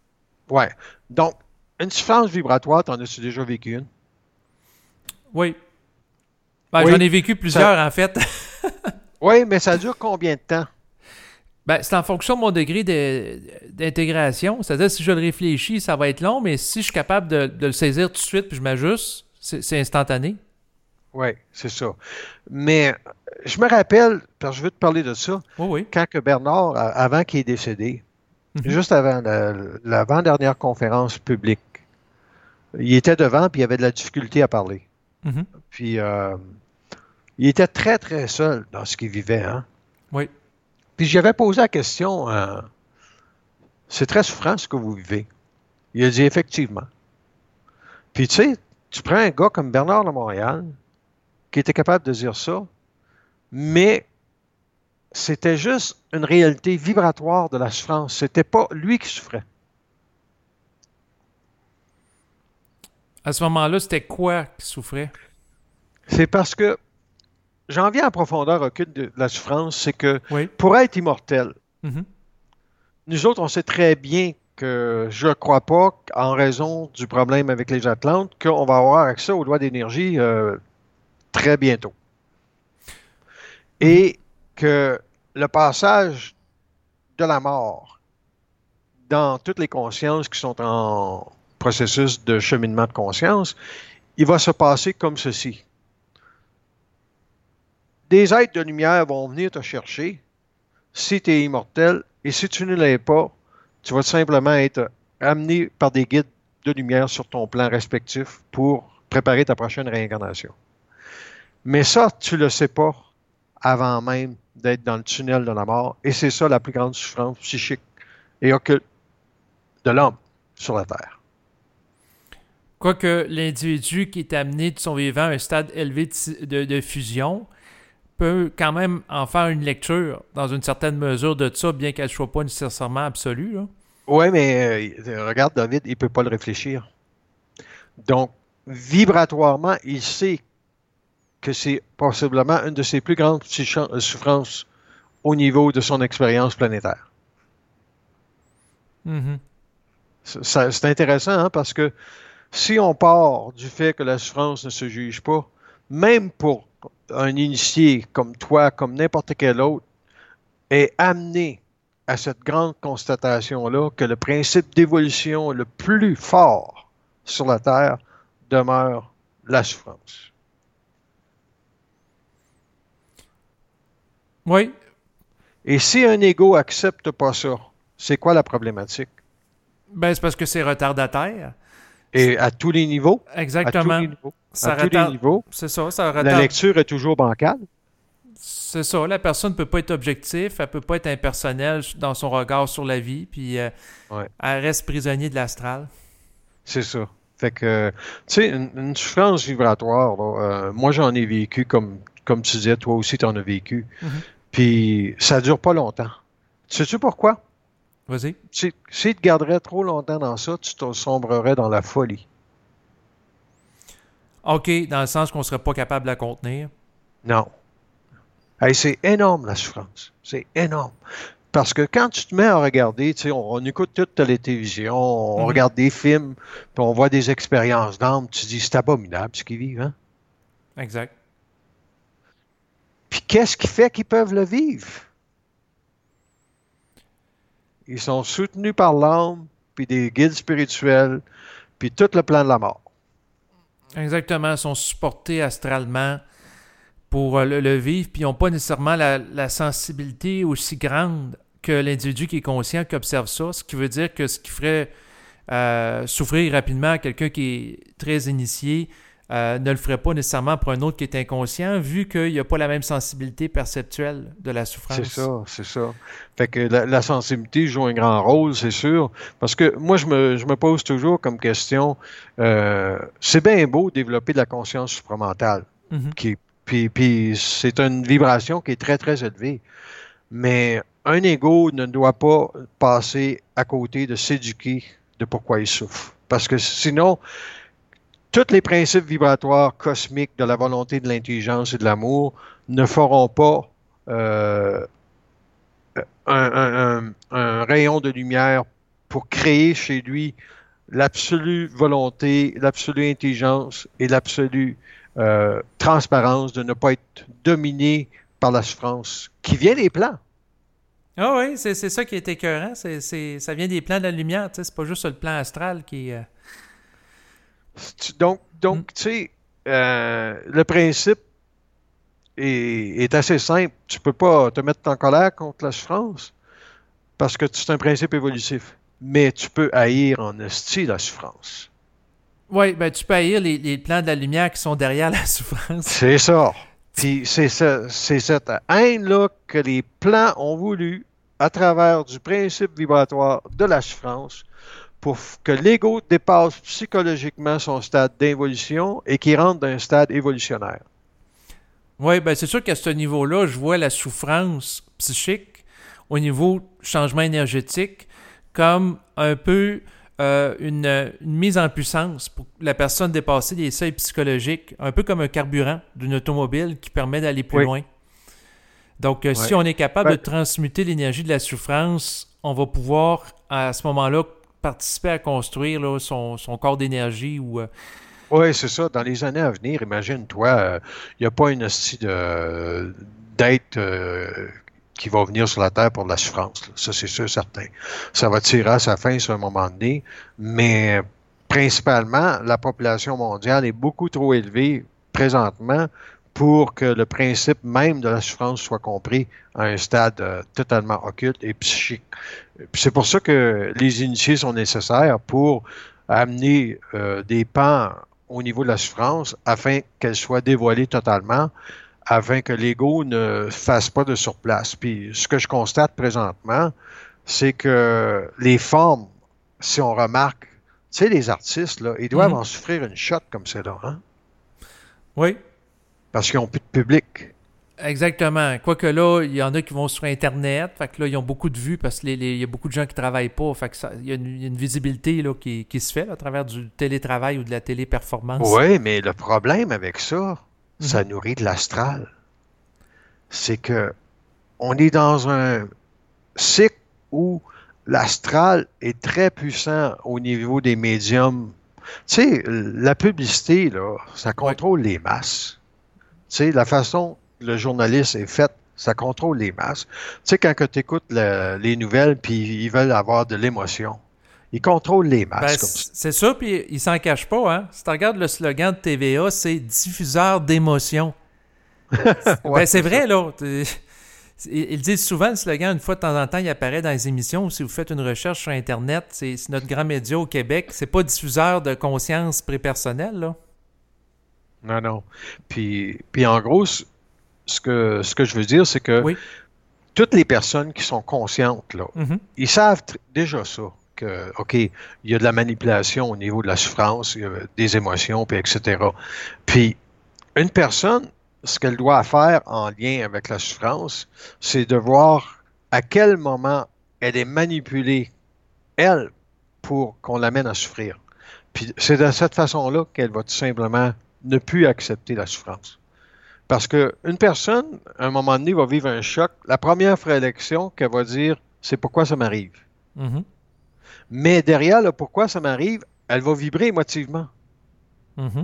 Ouais. Donc, une souffrance vibratoire, t'en as-tu déjà vécu une? Oui. Ben, Oui. j'en ai vécu plusieurs, Ça... en fait. Oui, mais ça dure combien de temps? Ben, c'est en fonction de mon degré de- d'intégration. C'est-à-dire, si je le réfléchis, ça va être long, mais si je suis capable de, de le saisir tout de suite puis je m'ajuste, c'est, c'est instantané. Oui, c'est ça. Mais je me rappelle, parce que je veux te parler de ça, Oui, oui. quand que Bernard, a- avant qu'il est décédé, Mhm, juste avant la- l'avant-dernière conférence publique, il était devant puis il avait de la difficulté à parler. mhm. Puis euh, il était très, très seul dans ce qu'il vivait, hein. Oui. Puis j'avais posé la question, euh, c'est très souffrant ce que vous vivez. Il a dit effectivement. Puis tu sais, tu prends un gars comme Bernard de Montréal, qui était capable de dire ça, mais c'était juste une réalité vibratoire de la souffrance. C'était pas lui qui souffrait. À ce moment-là, c'était quoi qui souffrait? C'est parce que j'en viens en profondeur occulte de la souffrance, c'est que Oui. pour être immortel, Mhm. nous autres, on sait très bien que je ne crois pas, en raison du problème avec les Atlantes, qu'on va avoir accès aux lois d'énergie euh, très bientôt. Mhm. Et que le passage de la mort dans toutes les consciences qui sont en processus de cheminement de conscience, il va se passer comme ceci. Des êtres de lumière vont venir te chercher si tu es immortel, et si tu ne l'es pas, tu vas simplement être amené par des guides de lumière sur ton plan respectif pour préparer ta prochaine réincarnation. Mais ça, tu ne le sais pas avant même d'être dans le tunnel de la mort, et c'est ça la plus grande souffrance psychique et occulte de l'homme sur la Terre. Quoique l'individu qui est amené de son vivant à un stade élevé de, de- de fusion peut quand même en faire une lecture dans une certaine mesure de ça, bien qu'elle ne soit pas nécessairement absolue, là. Oui, mais euh, regarde, David, il ne peut pas le réfléchir. Donc, vibratoirement, il sait que c'est possiblement une de ses plus grandes souffrances au niveau de son expérience planétaire. Mhm. Ça, c'est intéressant, hein, parce que si on part du fait que la souffrance ne se juge pas, même pour un initié comme toi, comme n'importe quel autre, est amené à cette grande constatation-là que le principe d'évolution le plus fort sur la Terre demeure la souffrance. Oui. Et si un ego accepte pas ça, c'est quoi la problématique? Ben, c'est parce que c'est retardataire. Et à tous les niveaux, à tous Exactement. les niveaux, à Ça tous les retarde. niveaux, C'est ça, ça la retarde. lecture est toujours bancale. C'est ça, la personne ne peut pas être objective, elle peut pas être impersonnelle dans son regard sur la vie, puis euh, Ouais, elle reste prisonnier de l'astral. c'est ça. Fait que, tu sais, une, une souffrance vibratoire, là, euh, moi j'en ai vécu, comme, comme tu disais, toi aussi tu en as vécu. Mhm. Puis ça dure pas longtemps. Sais-tu pourquoi? Vas-y. Si, si tu te garderais trop longtemps dans ça, tu te sombrerais dans la folie. OK, dans le sens qu'on serait pas capable de la contenir. Non. Hey, c'est énorme la souffrance. C'est énorme. Parce que quand tu te mets à regarder, tu sais, on, on écoute toute la télévision, on Mhm. regarde des films, puis on voit des expériences d'âme, tu te dis, c'est abominable ce qu'ils vivent, hein? Exact. Puis qu'est-ce qui fait qu'ils peuvent le vivre? Ils sont soutenus par l'âme, puis des guides spirituels, puis tout le plan de la mort. Exactement, ils sont supportés astralement pour euh, le, le vivre, puis ils n'ont pas nécessairement la, la sensibilité aussi grande que l'individu qui est conscient, qui observe ça, ce qui veut dire que ce qui ferait euh, souffrir rapidement quelqu'un qui est très initié euh, ne le ferait pas nécessairement pour un autre qui est inconscient, vu qu'il n'y a pas la même sensibilité perceptuelle de la souffrance. C'est ça, c'est ça. Fait que la, la sensibilité joue un grand rôle, c'est sûr. Parce que moi, je me, je me pose toujours comme question, euh, c'est bien beau de développer de la conscience supramentale, Mhm. qui, puis, puis c'est une vibration qui est très, très élevée. Mais un ego ne doit pas passer à côté de s'éduquer de pourquoi il souffre. Parce que sinon, tous les principes vibratoires cosmiques de la volonté, de l'intelligence et de l'amour ne feront pas euh, un, un- un- un rayon de lumière pour créer chez lui l'absolue volonté, l'absolue intelligence et l'absolue euh, transparence de ne pas être dominé par la souffrance qui vient des plans. Ah oui, c'est, c'est ça qui est écœurant. C'est, c'est, ça vient des plans de la lumière. C'est pas juste le plan astral qui est... Euh... Donc, donc mm. tu sais, euh, le principe est, est assez simple. Tu peux pas te mettre en colère contre la souffrance parce que c'est un principe évolutif. Mais tu peux haïr en esti la souffrance. Oui, ben tu peux haïr les, les plans de la lumière qui sont derrière la souffrance. C'est ça. Puis c'est, ça, c'est cette haine-là que les plans ont voulu, à travers du principe vibratoire de la souffrance, pour que l'ego dépasse psychologiquement son stade d'involution et qu'il rentre dans un stade évolutionnaire. Oui, ben c'est sûr qu'à ce niveau-là, je vois la souffrance psychique au niveau changement énergétique comme un peu euh, une, une mise en puissance pour la personne dépasser les seuils psychologiques, un peu comme un carburant d'une automobile qui permet d'aller plus oui. loin. Donc, euh, ouais. si on est capable ouais. de transmuter l'énergie de la souffrance, on va pouvoir, à ce moment-là, participer à construire là, son, son corps d'énergie ou... Euh... Oui, c'est ça. Dans les années à venir, imagine-toi, il euh, n'y a pas une hostie de, d'être... Euh, qui va venir sur la Terre pour de la souffrance. Là. Ça, c'est sûr, certain. Ça va tirer à sa fin sur un moment donné, mais principalement, la population mondiale est beaucoup trop élevée présentement pour que le principe même de la souffrance soit compris à un stade euh, totalement occulte et psychique. Puis c'est pour ça que les initiés sont nécessaires pour amener euh, des pans au niveau de la souffrance afin qu'elle soit dévoilée totalement, afin que l'ego ne fasse pas de surplace. Puis ce que je constate présentement, c'est que les formes, si on remarque, tu sais, les artistes, là, ils doivent mmh. en souffrir une shot comme c'est là, hein? Oui. Parce qu'ils n'ont plus de public. Exactement. Quoique là, il y en a qui vont sur Internet, fait que là, ils ont beaucoup de vues parce qu'il y a beaucoup de gens qui ne travaillent pas, fait que ça, il y a une, il y a une visibilité là, qui, qui se fait là, à travers du télétravail ou de la téléperformance. Oui, mais le problème avec ça, ça nourrit de l'astral. C'est que on est dans un cycle où l'astral est très puissant au niveau des médiums. Tu sais, la publicité, là, ça contrôle les masses. Tu sais, la façon que le journaliste est fait, ça contrôle les masses. Tu sais, quand tu écoutes le, les nouvelles puis ils veulent avoir de l'émotion, ils contrôlent les masses. Ben, comme ça. C'est ça, puis ils s'en cachent pas. Hein? Si tu regardes le slogan de T V A, c'est « diffuseur d'émotions ». Ouais, ben, c'est vrai, là. Ils disent souvent le slogan, une fois de temps en temps, il apparaît dans les émissions. Si vous faites une recherche sur Internet, c'est, c'est notre grand média au Québec. C'est pas diffuseur de conscience prépersonnelle, là. Non, non. Puis, puis en gros, ce que, ce que je veux dire, c'est que oui. toutes les personnes qui sont conscientes, là, mm-hmm. ils savent tr- déjà ça. Que, OK, il y a de la manipulation au niveau de la souffrance, il y a des émotions, puis et cetera. Puis, une personne, ce qu'elle doit faire en lien avec la souffrance, c'est de voir à quel moment elle est manipulée, elle, pour qu'on l'amène à souffrir. Puis c'est de cette façon-là qu'elle va tout simplement ne plus accepter la souffrance. Parce qu'une personne, à un moment donné, va vivre un choc. La première réaction qu'elle va dire, c'est pourquoi ça m'arrive. Mm-hmm. Mais derrière le pourquoi ça m'arrive, elle va vibrer émotivement. Mm-hmm.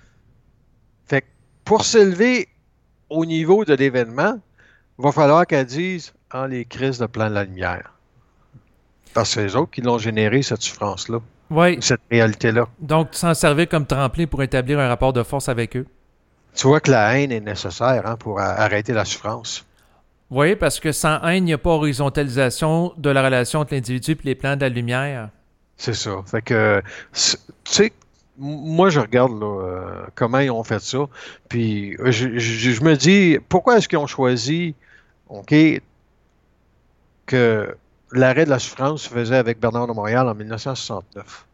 Fait que pour s'élever au niveau de l'événement, il va falloir qu'elle dise ah, les crises de plan de la lumière. Parce que c'est les autres qui l'ont généré, cette souffrance-là. Oui. Cette réalité-là. Donc, s'en servir comme tremplin pour établir un rapport de force avec eux. Tu vois que la haine est nécessaire hein, pour a- arrêter la souffrance. Oui, parce que sans haine, il n'y a pas horizontalisation de la relation entre l'individu et les plans de la lumière. C'est ça. Fait que, tu sais, moi, je regarde là, euh, comment ils ont fait ça. Puis, je, je, je me dis, pourquoi est-ce qu'ils ont choisi, OK, que l'arrêt de la souffrance se faisait avec Bernard de Montréal en dix-neuf cent soixante-neuf?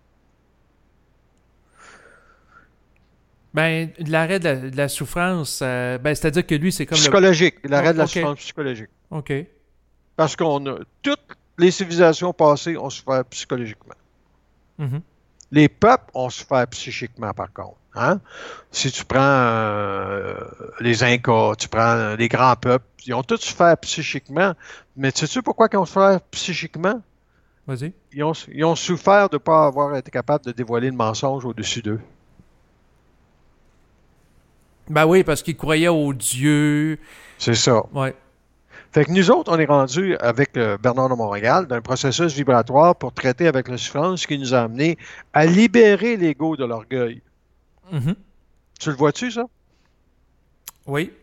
Ben, l'arrêt de la, de la souffrance, euh, ben, c'est-à-dire que lui, c'est comme... Psychologique. Le... L'arrêt oh, de la okay. souffrance psychologique. OK. Parce qu'on a... Toutes les civilisations passées ont souffert psychologiquement. Mm-hmm. Les peuples ont souffert psychiquement, par contre. Hein? Si tu prends euh, les Incas, tu prends les grands peuples, ils ont tous souffert psychiquement. Mais sais-tu pourquoi ils ont souffert psychiquement? Vas-y. Ils ont, ils ont souffert de ne pas avoir été capables de dévoiler le mensonge au-dessus d'eux. Ben oui, parce qu'ils croyaient aux dieux. C'est ça. Ouais. Fait que nous autres, on est rendus avec euh, Bernard de Montréal dans un processus vibratoire pour traiter avec la souffrance qui nous a amené à libérer l'ego de l'orgueil. Mhm. Tu le vois-tu, ça? Oui.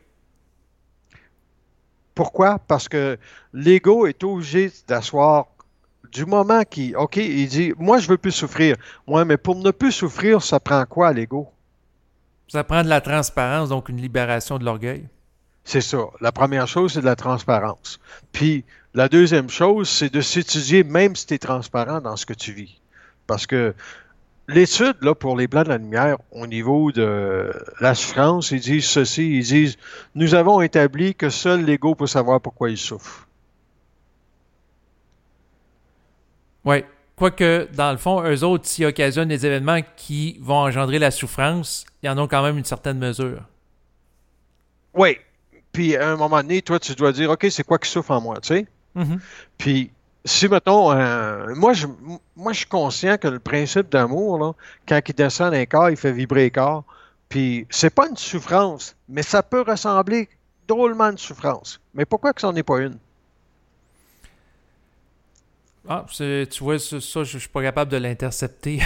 Pourquoi? Parce que l'ego est obligé d'asseoir du moment qu'il, OK, il dit, moi, je veux plus souffrir. Ouais, mais pour ne plus souffrir, ça prend quoi, l'ego? Ça prend de la transparence, donc une libération de l'orgueil. C'est ça. La première chose, c'est de la transparence. Puis, la deuxième chose, c'est de s'étudier même si tu es transparent dans ce que tu vis. Parce que l'étude, là, pour les Blancs de la lumière, au niveau de la souffrance, ils disent ceci, ils disent, nous avons établi que seul l'ego peut savoir pourquoi il souffre. Oui. Quoique, dans le fond, eux autres, s'ils occasionnent des événements qui vont engendrer la souffrance, ils en ont quand même une certaine mesure. Oui. Puis, à un moment donné, toi, tu dois dire, OK, c'est quoi qui souffre en moi, tu sais? Mhm. Puis, si, mettons, euh, moi, je, moi, je suis conscient que le principe d'amour, là, quand il descend d'un corps, il fait vibrer les corps. Puis, c'est pas une souffrance, mais ça peut ressembler drôlement à une souffrance. Mais pourquoi que ça n'en est pas une? Ah, c'est- tu vois, ça, ça, je suis pas capable de l'intercepter.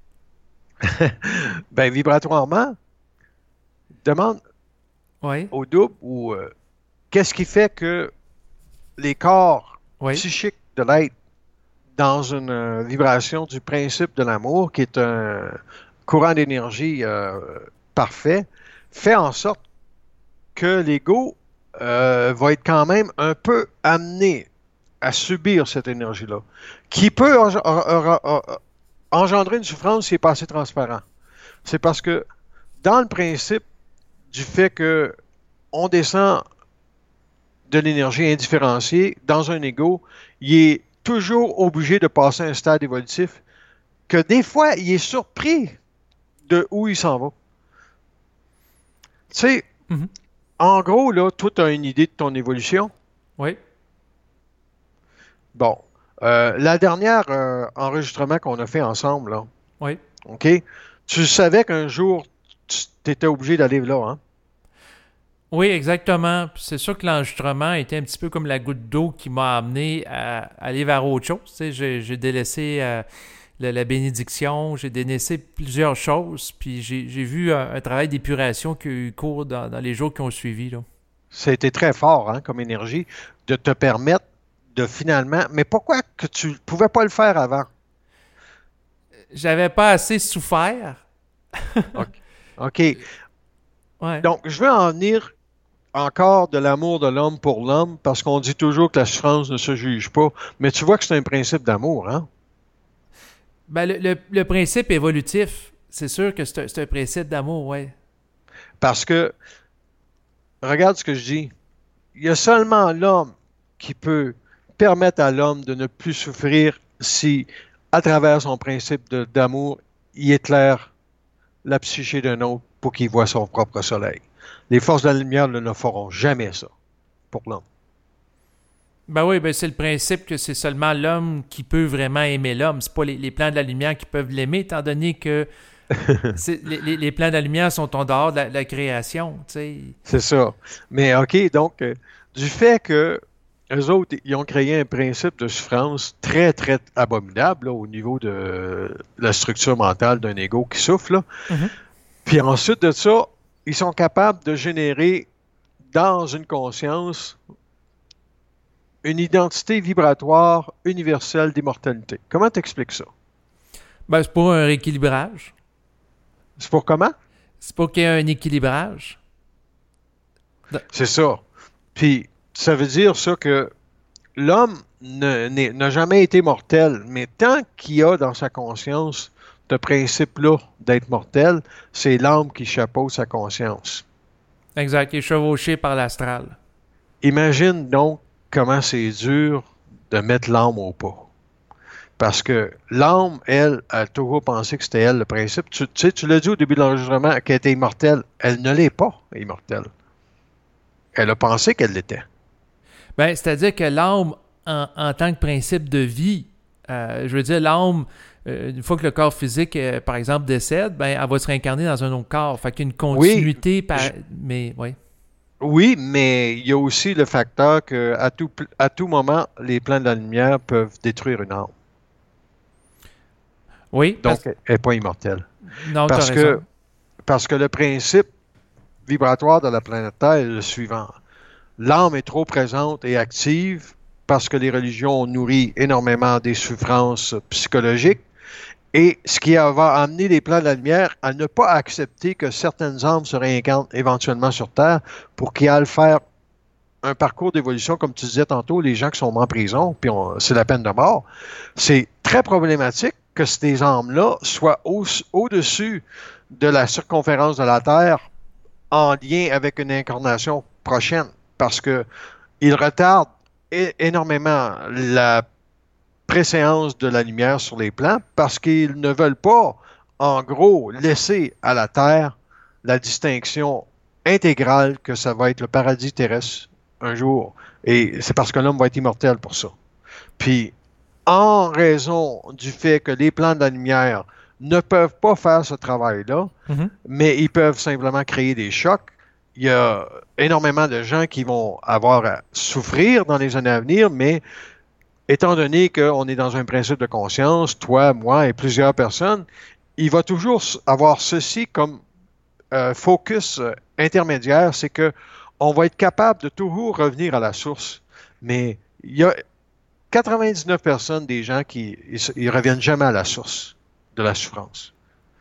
Ben, vibratoirement, demande Oui, au double ou euh, qu'est-ce qui fait que les corps oui, psychiques de l'être dans une euh, vibration du principe de l'amour, qui est un courant d'énergie euh, parfait, fait en sorte que l'ego euh, va être quand même un peu amené à subir cette énergie-là, qui peut en- en- en- engendrer une souffrance s'il n'est pas assez transparent. C'est parce que dans le principe du fait que on descend de l'énergie indifférenciée dans un ego, il est toujours obligé de passer un stade évolutif que des fois, il est surpris de où il s'en va. Tu sais, mhm, en gros, là, toi, tu as une idée de ton évolution. oui. Bon, euh, la dernière euh, enregistrement qu'on a fait ensemble, là, Oui. OK? Tu savais qu'un jour, tu étais obligé d'aller là, hein? Oui, exactement. Puis c'est sûr que l'enregistrement était un petit peu comme la goutte d'eau qui m'a amené à aller vers autre chose. Tu sais, j'ai, j'ai délaissé euh, la, la bénédiction, j'ai délaissé plusieurs choses, puis j'ai, j'ai vu un, un travail d'épuration qui a eu cours dans, dans les jours qui ont suivi, là. Ça a été très fort, hein, comme énergie, de te permettre de finalement... Mais pourquoi que tu ne pouvais pas le faire avant? J'avais pas assez souffert. OK. OK. Ouais. Donc, je veux en venir encore de l'amour de l'homme pour l'homme, parce qu'on dit toujours que la souffrance ne se juge pas, mais tu vois que c'est un principe d'amour, hein? Ben, le, le, le principe évolutif, c'est sûr que c'est un, c'est un principe d'amour, ouais. Parce que, regarde ce que je dis, il y a seulement l'homme qui peut permettre à l'homme de ne plus souffrir si, à travers son principe de- d'amour, il éclaire la psyché d'un autre pour qu'il voit son propre soleil. Les forces de la lumière ne, ne feront jamais ça pour l'homme. Ben oui, ben c'est le principe que c'est seulement l'homme qui peut vraiment aimer l'homme. C'est pas les, les plans de la lumière qui peuvent l'aimer, étant donné que c'est, les, les, les plans de la lumière sont en dehors de la, de la création, tu sais. C'est ça. Mais OK, donc, euh, du fait que eux autres, ils ont créé un principe de souffrance très, très abominable là, au niveau de la structure mentale d'un ego qui souffle, là. Mhm. Puis ensuite de ça, ils sont capables de générer dans une conscience une identité vibratoire universelle d'immortalité. Comment t'expliques ça? Ben c'est pour un rééquilibrage. C'est pour comment? C'est pour qu'il y ait un équilibrage. De- C'est ça. Puis ça veut dire ça que l'homme ne- n'est- n'a jamais été mortel, mais tant qu'il a dans sa conscience ce principe-là d'être mortel, c'est l'âme qui chapeaute sa conscience. Exact, il est chevauché par l'astral. Imagine donc comment c'est dur de mettre l'âme au pas. Parce que l'âme, elle, a toujours pensé que c'était elle le principe. Tu, tu sais, tu l'as dit au début de l'enregistrement qu'elle était immortelle. Elle ne l'est pas, immortelle. Elle a pensé qu'elle l'était. Ben, c'est-à-dire que l'âme, en, en tant que principe de vie, Euh, je veux dire, l'âme, euh, une fois que le corps physique, euh, par exemple, décède, ben, elle va se réincarner dans un autre corps. Fait qu'il y a une continuité, Oui, par... je- mais oui. oui, mais il y a aussi le facteur que à tout, pl- à tout moment, les plans de la lumière peuvent détruire une âme. Oui, Donc, parce... elle n'est pas immortelle. non, tu as Parce que, raison. parce que le principe vibratoire de la planète Terre est le suivant. L'âme est trop présente et active parce que les religions ont nourri énormément des souffrances psychologiques. Et ce qui va amener les plans de la lumière à ne pas accepter que certaines âmes se réincarnent éventuellement sur Terre pour qu'ils aillent faire un parcours d'évolution, comme tu disais tantôt, les gens qui sont en prison, puis on- c'est la peine de mort. C'est très problématique que ces âmes-là soient au- au-dessus de la circonférence de la Terre en lien avec une incarnation prochaine, parce que ils retardent é- énormément la préséance de la lumière sur les plans, parce qu'ils ne veulent pas, en gros, laisser à la Terre la distinction intégrale que ça va être le paradis terrestre un jour. Et c'est parce que l'homme va être immortel pour ça. Puis, en raison du fait que les plans de la lumière ne peuvent pas faire ce travail-là, Mhm. mais ils peuvent simplement créer des chocs. Il y a énormément de gens qui vont avoir à souffrir dans les années à venir, mais étant donné qu'on est dans un principe de conscience, toi, moi et plusieurs personnes, il va toujours avoir ceci comme euh, focus euh, intermédiaire, c'est que on va être capable de toujours revenir à la source. Mais il y a quatre-vingt-dix-neuf personnes des gens qui ils, ils reviennent jamais à la source de la souffrance.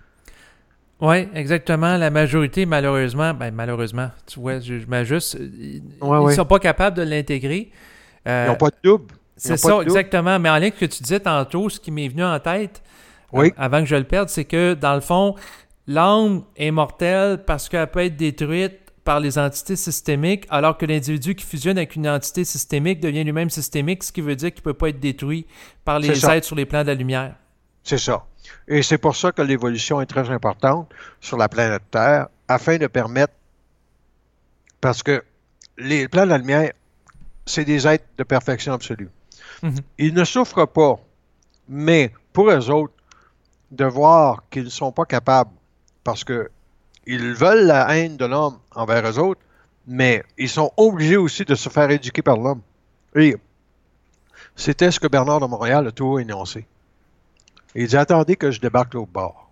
Oui, exactement. La majorité, malheureusement, ben malheureusement, tu vois, je, je m'ajuste, ils Ouais, ne ouais. sont pas capables de l'intégrer. Ils Euh, n'ont pas de double. Ils c'est n'ont pas de ça, double. exactement. Mais en lien avec ce que tu disais tantôt, ce qui m'est venu en tête, av- Oui, avant que je le perde, c'est que, dans le fond, l'âme est mortelle parce qu'elle peut être détruite par les entités systémiques, alors que l'individu qui fusionne avec une entité systémique devient lui-même systémique, ce qui veut dire qu'il ne peut pas être détruit par c'est les ça. êtres sur les plans de la lumière. C'est ça. Et c'est pour ça que l'évolution est très importante sur la planète Terre, afin de permettre, parce que les plans de la lumière, c'est des êtres de perfection absolue. Mhm. Ils ne souffrent pas, mais pour eux autres, de voir qu'ils ne sont pas capables, parce que ils veulent la haine de l'homme envers eux autres, mais ils sont obligés aussi de se faire éduquer par l'homme. Et c'était ce que Bernard de Montréal a toujours énoncé. Il dit, attendez que je débarque l'autre bord.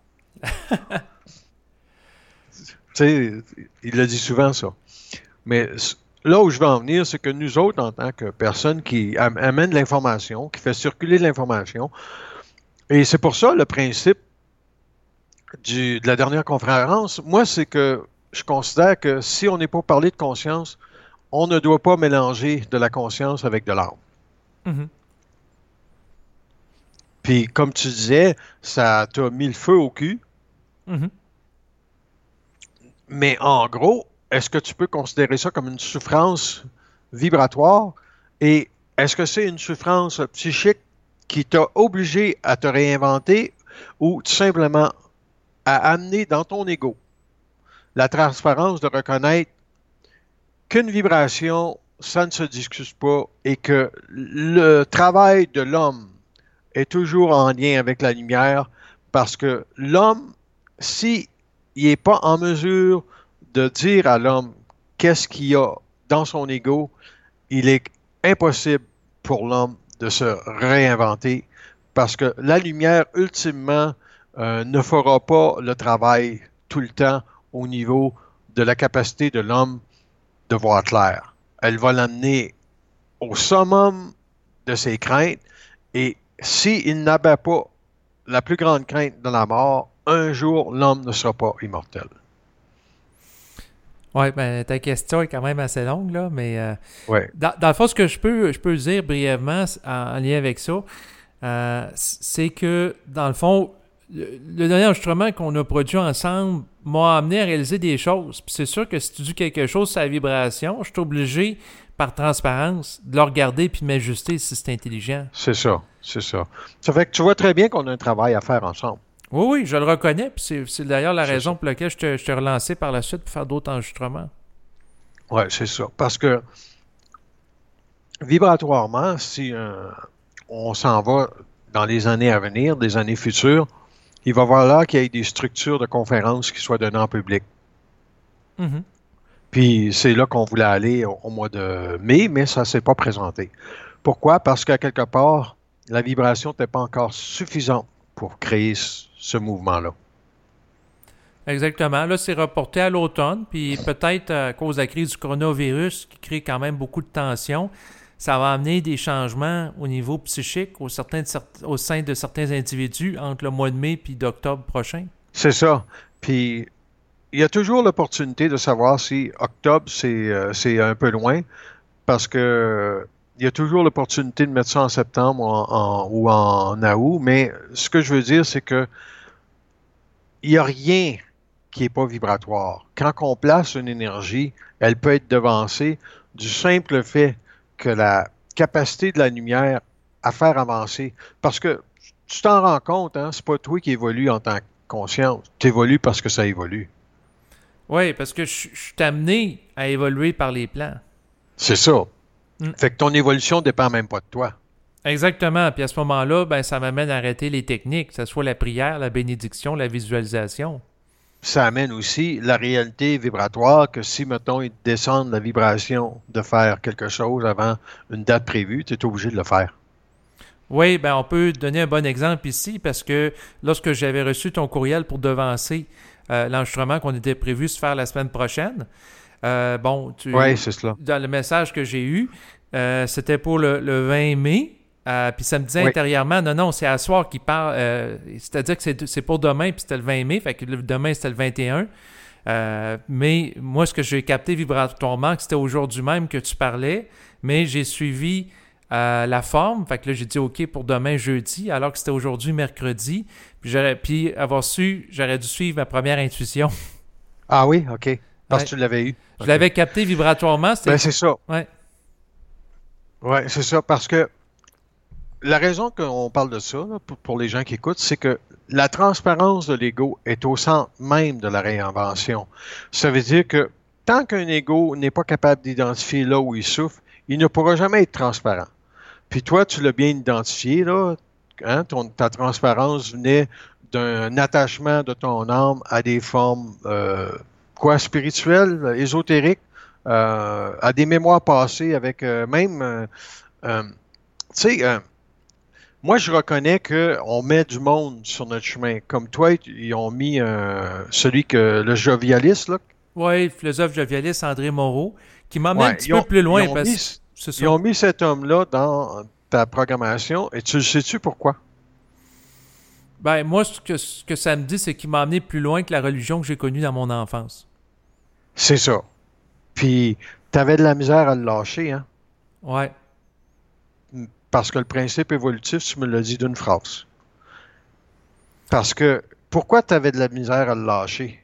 Tu sais, il le dit souvent, ça. Mais là où je veux en venir, c'est que nous autres, en tant que personnes qui am- amènent l'information, qui fait circuler de l'information, et c'est pour ça le principe du- de la dernière conférence, moi, c'est que je considère que si on n'est pas parlé de conscience, on ne doit pas mélanger de la conscience avec de l'âme. Mhm. Puis, comme tu disais, ça t'a mis le feu au cul, Mhm. mais en gros, est-ce que tu peux considérer ça comme une souffrance vibratoire? Et est-ce que c'est une souffrance psychique qui t'a obligé à te réinventer ou tout simplement à amener dans ton ego la transparence de reconnaître qu'une vibration, ça ne se discute pas et que le travail de l'homme est toujours en lien avec la lumière parce que l'homme, s'il n'est pas en mesure de dire à l'homme qu'est-ce qu'il y a dans son ego, il est impossible pour l'homme de se réinventer parce que la lumière, ultimement, euh, ne fera pas le travail tout le temps au niveau de la capacité de l'homme de voir clair. Elle va l'amener au summum de ses craintes et s'il n'abat pas la plus grande crainte de la mort, un jour, l'homme ne sera pas immortel. Oui, ben, ta question est quand même assez longue, là, mais euh, Ouais. dans, dans le fond, ce que je peux, je peux dire brièvement en, en lien avec ça, euh, c'est que, dans le fond, le, le dernier enregistrement qu'on a produit ensemble m'a amené à réaliser des choses. Puis c'est sûr que si tu dis quelque chose sur la vibration, je suis obligé, par transparence, de le regarder puis de m'ajuster si c'est intelligent. C'est ça, c'est ça. Ça fait que tu vois très bien qu'on a un travail à faire ensemble. Oui, oui, je le reconnais. Puis c'est, c'est d'ailleurs la C'est raison ça. pour laquelle je te, je te relancé par la suite pour faire d'autres enregistrements. Oui, c'est ça. Parce que vibratoirement, si euh, on s'en va dans les années à venir, des années futures, il va falloir qu'il y ait des structures de conférences qui soient données en public. Mhm. Puis c'est là qu'on voulait aller au, au mois de mai, mais ça ne s'est pas présenté. Pourquoi? Parce qu'à quelque part, la vibration n'était pas encore suffisante pour créer ce, ce mouvement-là. Exactement. Là, c'est reporté à l'automne, puis peut-être à cause de la crise du coronavirus qui crée quand même beaucoup de tensions, ça va amener des changements au niveau psychique au, certains, au sein de certains individus entre le mois de mai et d'octobre prochain. C'est ça. Puis il y a toujours l'opportunité de savoir si octobre, c'est euh, c'est un peu loin, parce que euh, il y a toujours l'opportunité de mettre ça en septembre ou en, en- ou en août, mais ce que je veux dire, c'est que il n'y a rien qui n'est pas vibratoire. Quand on place une énergie, elle peut être devancée du simple fait que la capacité de la lumière à faire avancer, parce que tu t'en rends compte, hein, c'est pas toi qui évolue en tant que conscience, tu évolues parce que ça évolue. Oui, parce que je, je suis amené à évoluer par les plans. C'est ça. Mm. Fait que ton évolution dépend même pas de toi. Exactement. Puis à ce moment-là, ben, ça m'amène à arrêter les techniques, que ce soit la prière, la bénédiction, la visualisation. Ça amène aussi la réalité vibratoire que si, mettons, ils te descendent la vibration de faire quelque chose avant une date prévue, tu es obligé de le faire. Oui, ben on peut donner un bon exemple ici parce que lorsque j'avais reçu ton courriel pour devancer euh, l'enregistrement qu'on était prévu se faire la semaine prochaine, euh, bon, tu, Oui, c'est cela. dans le message que j'ai eu, euh, c'était pour le, le vingt mai. Euh, puis ça me disait Oui. intérieurement, non, non, c'est à soir qu'il parle. Euh, c'est-à-dire que c'est, c'est pour demain, puis c'était le vingt mai, fait que le- demain c'était le vingt et un. Euh, mais moi, ce que j'ai capté vibratoirement, que c'était aujourd'hui même que tu parlais, mais j'ai suivi euh, la forme. Fait que là, j'ai dit OK pour demain jeudi, alors que c'était aujourd'hui mercredi. Puis, j'aurais, puis avoir su, j'aurais dû suivre ma première intuition. Ah oui, OK. Parce Ouais. que tu l'avais eu. Je OK. l'avais capté vibratoirement. C'était... Ben, c'est ça. Ouais. Oui, c'est ça. Parce que la raison qu'on parle de ça, là, pour, pour les gens qui écoutent, c'est que la transparence de l'ego est au centre même de la réinvention. Ça veut dire que tant qu'un ego n'est pas capable d'identifier là où il souffre, il ne pourra jamais être transparent. Puis toi, tu l'as bien identifié, là, hein, ton- ta transparence venait d'un attachement de ton âme à des formes, euh, quoi, spirituelles, ésotériques, euh, à des mémoires passées avec euh, même, euh, euh, tu sais, euh, moi, je reconnais qu'on met du monde sur notre chemin. Comme toi, ils ont mis euh, celui que le jovialiste, là. Oui, le philosophe jovialiste André Moreau, qui m'a amené un Ouais, petit ils peu ont, plus ils loin ont parce que mis, c'est ils ça. ont mis cet homme-là dans ta programmation. Et tu le sais-tu pourquoi? Ben, moi, ce que, ce que ça me dit, c'est qu'il m'a amené plus loin que la religion que j'ai connue dans mon enfance. C'est ça. Puis, tu avais de la misère à le lâcher, hein? Ouais. Parce que le principe évolutif, tu me l'as dit d'une phrase. Parce que, pourquoi tu avais de la misère à le lâcher?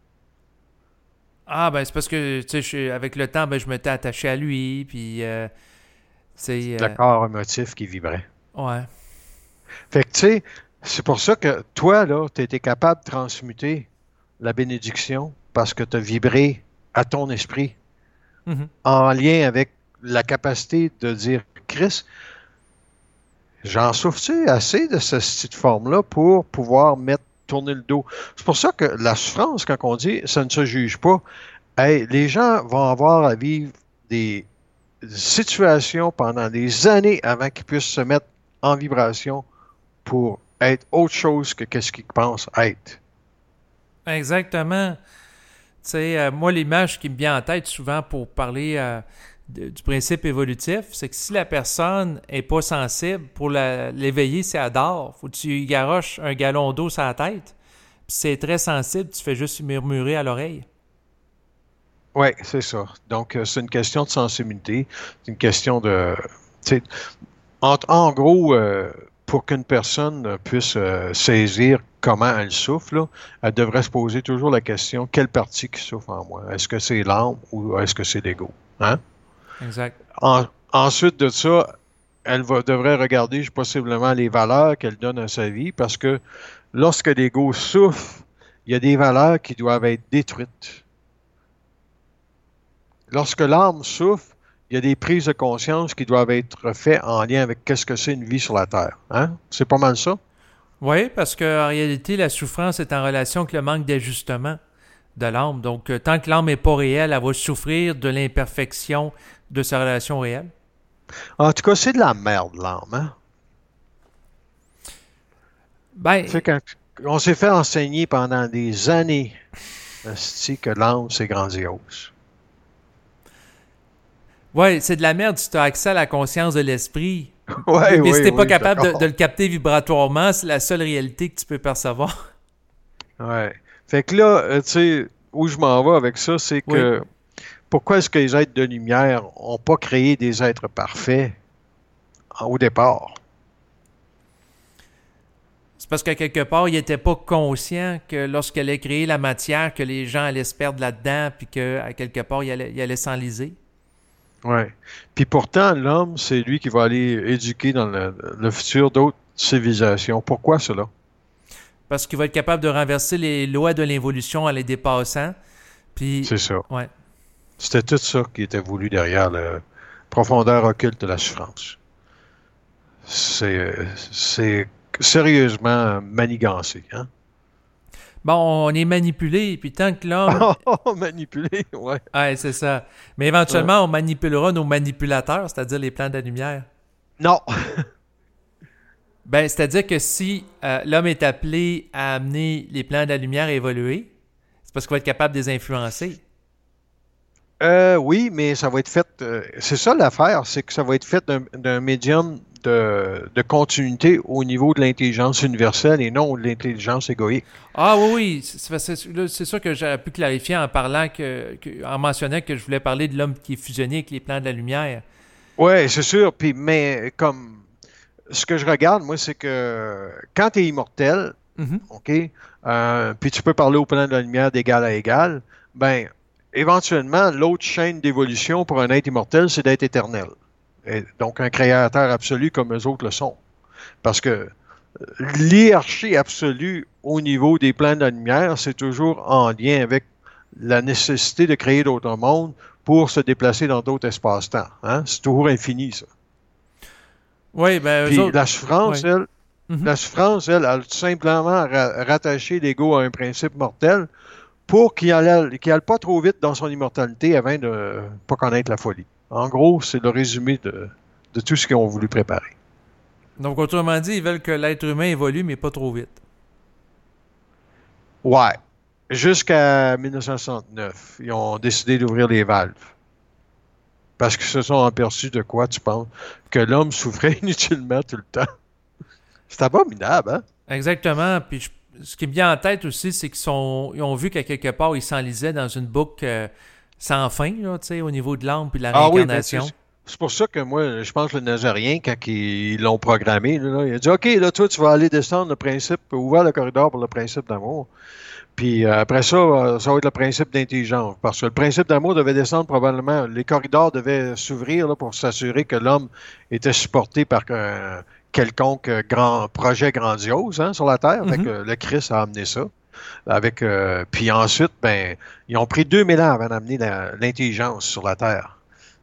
Ah, ben, c'est parce que, tu sais, je- avec le temps, ben, je m'étais attaché à lui, puis, euh, c'est... Le euh, corps émotif qui vibrait. ouais. Fait que, tu sais, c'est pour ça que toi, là, tu étais capable de transmuter la bénédiction parce que tu as vibré à ton esprit Mhm. en lien avec la capacité de dire, Chris, j'en souffre-tu assez de cette petite forme-là pour pouvoir mettre, tourner le dos? C'est pour ça que la souffrance, quand on dit, ça ne se juge pas. Hey, les gens vont avoir à vivre des situations pendant des années avant qu'ils puissent se mettre en vibration pour être autre chose que qu'est-ce qu'ils pensent être. Exactement. Tu sais, euh, moi, l'image qui me vient en tête souvent pour parler euh, de- du principe évolutif, c'est que si la personne est pas sensible, pour la- l'éveiller, c'est à dort. Faut que tu y garoches un gallon d'eau sur la tête. Puis si c'est très sensible, tu fais juste murmurer à l'oreille. Oui, c'est ça. Donc, euh, c'est une question de sensibilité. C'est une question de... tu sais, En, en gros, euh, pour qu'une personne euh, puisse euh, saisir comment elle souffre, là, elle devrait se poser toujours la question, quelle partie qui souffre en moi? Est-ce que c'est l'âme ou est-ce que c'est l'ego? Hein? Exact. En- ensuite de ça, elle va, devrait regarder possiblement les valeurs qu'elle donne à sa vie parce que lorsque l'ego souffre, il y a des valeurs qui doivent être détruites. Lorsque l'âme souffre, il y a des prises de conscience qui doivent être faites en lien avec qu'est-ce que c'est une vie sur la Terre. Hein? C'est pas mal ça? Oui, parce qu'en réalité, la souffrance est en relation avec le manque d'ajustement de l'âme. Donc, euh, tant que l'âme n'est pas réelle, elle va souffrir de l'imperfection de sa relation réelle. En tout cas, c'est de la merde, l'âme. Hein? Ben, Fait qu'on on s'est fait enseigner pendant des années asti, que l'âme, c'est grandiose. ouais, c'est de la merde si tu as accès à la conscience de l'esprit. Oui, Mais oui, si t'es pas oui, je suis capable de, de d'accord. le capter vibratoirement, c'est la seule réalité que tu peux percevoir. Ouais. Fait que là, euh, tu sais, où je m'en vais avec ça, c'est Oui. que pourquoi est-ce que les êtres de lumière n'ont pas créé des êtres parfaits en- au départ? C'est parce qu'à quelque part, il n'était pas conscient que lorsqu'elle allait créer la matière, que les gens allaient se perdre là-dedans, puis qu'à quelque part, il allait, il allait s'enliser. Ouais. Puis pourtant, l'homme, c'est lui qui va aller éduquer dans le, le futur d'autres civilisations. Pourquoi cela? Parce qu'il va être capable de renverser les lois de l'évolution en les dépassant. Puis, C'est ça. ouais. C'était tout ça qui était voulu derrière la profondeur occulte de la souffrance. C'est, c'est sérieusement manigancé, hein? Bon, on est manipulé, puis tant que l'homme... Manipulé, ouais. Ouais, c'est ça. Mais Ouais. éventuellement, on manipulera nos manipulateurs, c'est-à-dire les plans de la lumière. Non. Ben, c'est-à-dire que si euh, l'homme est appelé à amener les plans de la lumière à évoluer, c'est parce qu'il va être capable de les influencer. Euh, oui, mais ça va être fait. Euh, c'est ça l'affaire, c'est que ça va être fait d'un d'un médium de, de continuité au niveau de l'intelligence universelle et non de l'intelligence égoïque. Ah oui, oui, c'est c'est- là, c'est sûr que j'aurais pu clarifier en parlant que, que- en mentionnant que je voulais parler de l'homme qui est fusionné avec les plans de la lumière. Ouais, c'est sûr. Puis, mais comme ce que je regarde, moi, c'est que quand tu es immortel, Mhm. OK, euh, puis tu peux parler au plan de la lumière d'égal à égal, ben, éventuellement, l'autre chaîne d'évolution pour un être immortel, c'est d'être éternel. Et donc, un créateur absolu comme eux autres le sont. Parce que l'hierarchie absolue au niveau des plans de la lumière, c'est toujours en lien avec la nécessité de créer d'autres mondes pour se déplacer dans d'autres espaces-temps. Hein? C'est toujours infini, ça. Oui, ben eux Puis autres. la souffrance, Oui. elle, Mhm. la souffrance, elle, elle a tout simplement ra- rattaché l'ego à un principe mortel pour qu'il n'aille qu'il aille pas trop vite dans son immortalité avant de ne pas connaître la folie. En gros, c'est le résumé de, de tout ce qu'ils ont voulu préparer. Donc, autrement dit, ils veulent que l'être humain évolue, mais pas trop vite. Ouais. Jusqu'à mille neuf cent soixante-neuf, ils ont décidé d'ouvrir les valves. Parce qu'ils se sont aperçus de quoi, tu penses? Que l'homme souffrait inutilement tout le temps. C'est abominable, hein? Exactement. Puis je- ce qui me vient en tête aussi, c'est qu'ils sont, ils ont vu qu'à quelque part, ils s'enlisaient dans une boucle euh, sans fin, là, tu sais, au niveau de l'âme puis de la Ah oui, ben, tu réincarnation. sais, c'est pour ça que moi, je pense que le Nazarien, quand ils l'ont programmé, là, là, il a dit, OK, là, toi, tu vas aller descendre le principe, ouvrir le corridor pour le principe d'amour. Puis euh, après ça, euh, ça va être le principe d'intelligence. Parce que le principe d'amour devait descendre probablement, les corridors devaient s'ouvrir là, pour s'assurer que l'homme était supporté par un quelconque euh, grand projet grandiose hein, sur la Terre. Fait Mhm. que le Christ a amené ça. Avec, euh, puis ensuite, ben, ils ont pris deux mille ans avant d'amener la- l'intelligence sur la Terre.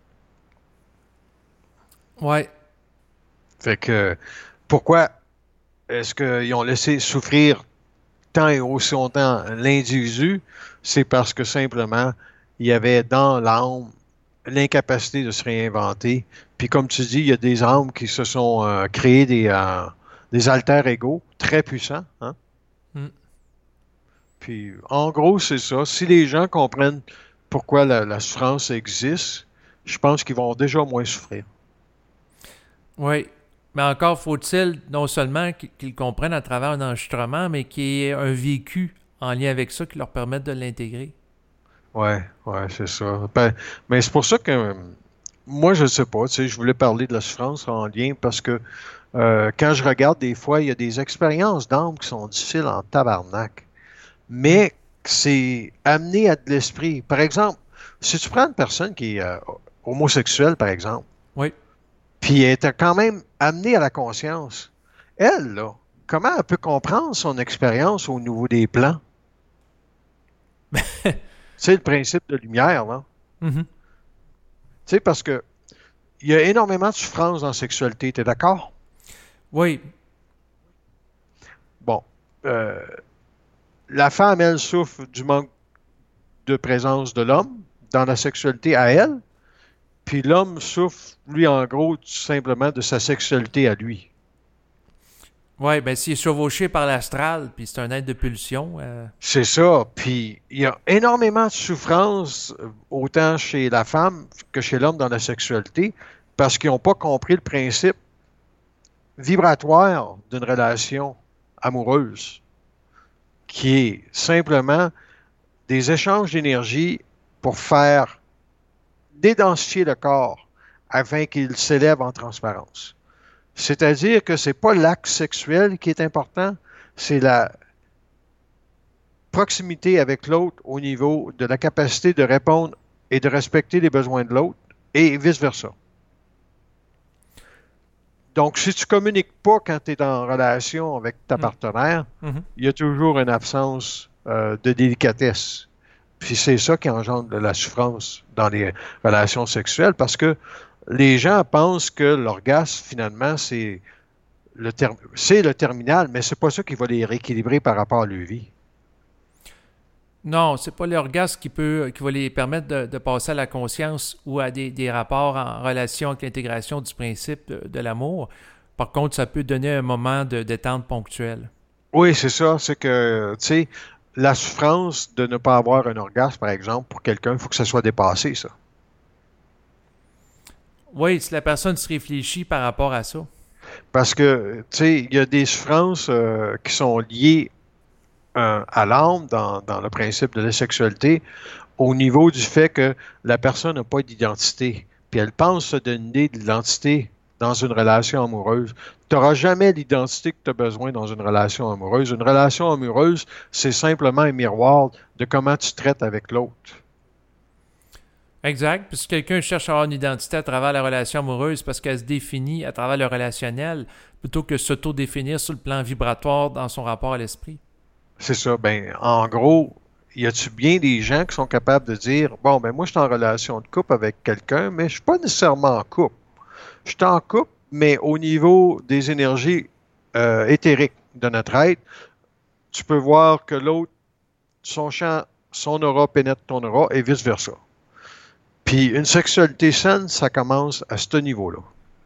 Ouais. Fait que pourquoi est-ce qu'ils ont laissé souffrir tant et aussi longtemps l'individu? C'est parce que simplement, il y avait dans l'âme l'incapacité de se réinventer. Puis comme tu dis, il y a des âmes qui se sont euh, créés des, euh, des alter égaux très puissants. Hein? Mm. Puis en gros, c'est ça. Si les gens comprennent pourquoi la, la souffrance existe, je pense qu'ils vont déjà moins souffrir. Oui. Mais encore faut-il non seulement qu'ils qu'ils comprennent à travers un enregistrement, mais qu'il y ait un vécu en lien avec ça qui leur permette de l'intégrer. Ouais, ouais, c'est ça. Ben, mais c'est pour ça que euh, moi, je ne sais pas, tu sais, je voulais parler de la souffrance en lien parce que euh, quand je regarde des fois, il y a des expériences d'âme qui sont difficiles en tabarnak, Mm. mais c'est amené à de l'esprit. Par exemple, si tu prends une personne qui est euh, homosexuelle, par exemple, Oui. puis elle est quand même amenée à la conscience, elle, là, comment elle peut comprendre son expérience au niveau des plans? C'est le principe de lumière, là. Mhm. Tu sais, parce que il y a énormément de souffrance dans la sexualité, tu es d'accord? Oui. Bon. Euh, la femme, elle, souffre du manque de présence de l'homme dans la sexualité à elle, puis l'homme souffre, lui, en gros, tout simplement de sa sexualité à lui. Oui, ben s'il est chevauché par l'astral, puis c'est un être de pulsion. euh, C'est ça. Puis il y a énormément de souffrance, euh, autant chez la femme que chez l'homme dans la sexualité, parce qu'ils n'ont pas compris le principe vibratoire d'une relation amoureuse, qui est simplement des échanges d'énergie pour faire dédensifier le corps afin qu'il s'élève en transparence. C'est-à-dire que c'est pas l'acte sexuel qui est important, c'est la proximité avec l'autre au niveau de la capacité de répondre et de respecter les besoins de l'autre et vice-versa. Donc, si tu ne communiques pas quand tu es en relation avec ta mm, partenaire, mhm. il y a toujours une absence euh, de délicatesse. Puis c'est ça qui engendre de la souffrance dans les relations sexuelles parce que les gens pensent que l'orgasme, finalement, c'est le, ter- c'est le terminal, mais c'est pas ça qui va les rééquilibrer par rapport à leur vie. Non, c'est pas l'orgasme qui peut qui va les permettre de, de passer à la conscience ou à des, des rapports en relation avec l'intégration du principe de, de l'amour. Par contre, ça peut donner un moment de détente ponctuelle. Oui, c'est ça. C'est que, tu sais, la souffrance de ne pas avoir un orgasme, par exemple, pour quelqu'un, il faut que ça soit dépassé, ça. Oui, si la personne se réfléchit par rapport à ça. Parce que, tu sais, il y a des souffrances euh, qui sont liées euh, à l'âme dans, dans le principe de la sexualité au niveau du fait que la personne n'a pas d'identité. Puis elle pense se donner de l'identité dans une relation amoureuse. Tu n'auras jamais l'identité que tu as besoin dans une relation amoureuse. Une relation amoureuse, c'est simplement un miroir de comment tu traites avec l'autre. Exact. Puis si quelqu'un cherche à avoir une identité à travers la relation amoureuse parce qu'elle se définit à travers le relationnel plutôt que s'auto-définir sur le plan vibratoire dans son rapport à l'esprit. C'est ça. Ben, en gros, y a-tu bien des gens qui sont capables de dire, bon, ben moi, je suis en relation de couple avec quelqu'un, mais je suis pas nécessairement en couple. Je suis en couple, mais au niveau des énergies euh, éthériques de notre être, tu peux voir que l'autre, son champ, son aura pénètre ton aura et vice-versa. Puis une sexualité saine, ça commence à ce niveau-là.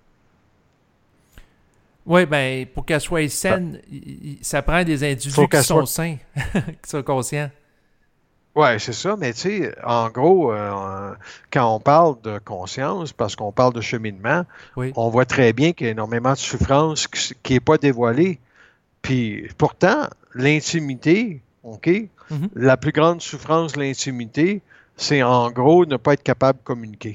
Oui, ben pour qu'elle soit Ça- saine, il- il- ça prend des Faut individus qui qu'elle sont soit. sains, qui sont conscients. Ouais, c'est ça, mais tu sais, en gros, euh, quand on parle de conscience, parce qu'on parle de cheminement, Oui. on voit très bien qu'il y a énormément de souffrance qui n'est pas dévoilée. Puis pourtant, l'intimité, OK, Mhm. la plus grande souffrance de l'intimité, c'est en gros ne pas être capable de communiquer.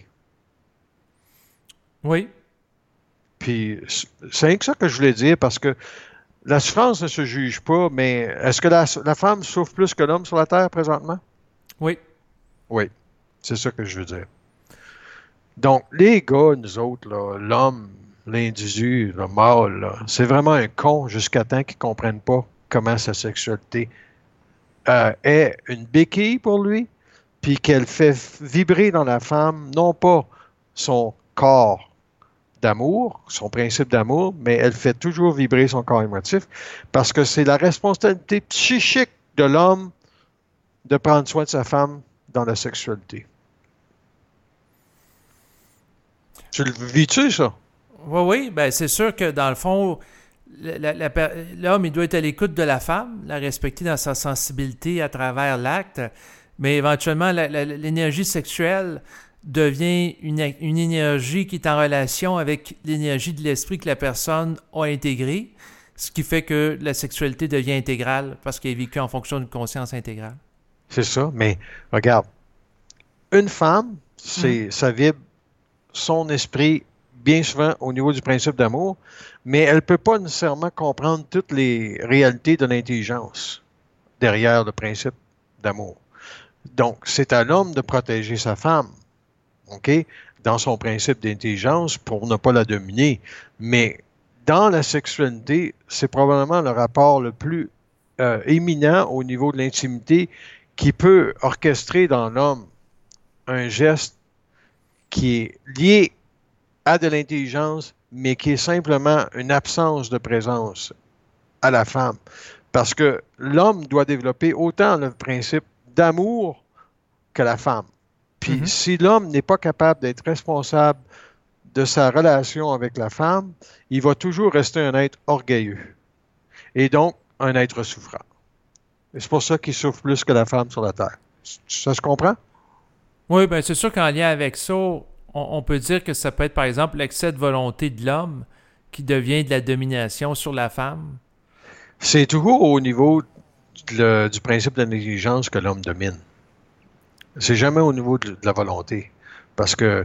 Oui. Puis c'est rien que ça que je voulais dire parce que la souffrance ne se juge pas, mais est-ce que la, la femme souffre plus que l'homme sur la Terre présentement? Oui. Oui, c'est ça que je veux dire. Donc, les gars, nous autres, là, l'homme, l'individu, le mâle, là, c'est vraiment un con jusqu'à temps qu'ils ne comprennent pas comment sa sexualité euh, est une béquille pour lui, puis qu'elle fait vibrer dans la femme, non pas son corps d'amour, son principe d'amour, mais elle fait toujours vibrer son corps émotif parce que c'est la responsabilité psychique de l'homme de prendre soin de sa femme dans la sexualité. Tu le vis-tu, ça? Oui, oui. Ben c'est sûr que dans le fond, la- la- la per- l'homme, il doit être à l'écoute de la femme, la respecter dans sa sensibilité à travers l'acte, mais éventuellement, la- la- l'énergie sexuelle devient une, une énergie qui est en relation avec l'énergie de l'esprit que la personne a intégrée, ce qui fait que la sexualité devient intégrale parce qu'elle est vécue en fonction d'une conscience intégrale. C'est ça, mais regarde, une femme, Mhm. c'est, ça vibre son esprit bien souvent au niveau du principe d'amour, mais elle ne peut pas nécessairement comprendre toutes les réalités de l'intelligence derrière le principe d'amour. Donc, c'est à l'homme de protéger sa femme, OK, dans son principe d'intelligence pour ne pas la dominer. Mais dans la sexualité, c'est probablement le rapport le plus euh, éminent au niveau de l'intimité qui peut orchestrer dans l'homme un geste qui est lié a de l'intelligence, mais qui est simplement une absence de présence à la femme. Parce que l'homme doit développer autant le principe d'amour que la femme. Puis mm-hmm. si l'homme n'est pas capable d'être responsable de sa relation avec la femme, il va toujours rester un être orgueilleux. Et donc, un être souffrant. Et c'est pour ça qu'il souffre plus que la femme sur la terre. Ça se comprend? Oui, bien c'est sûr qu'en lien avec ça, on, on peut dire que ça peut être, par exemple, l'excès de volonté de l'homme qui devient de la domination sur la femme. C'est toujours au niveau de, du principe de la négligence que l'homme domine. C'est jamais au niveau de, de la volonté. Parce que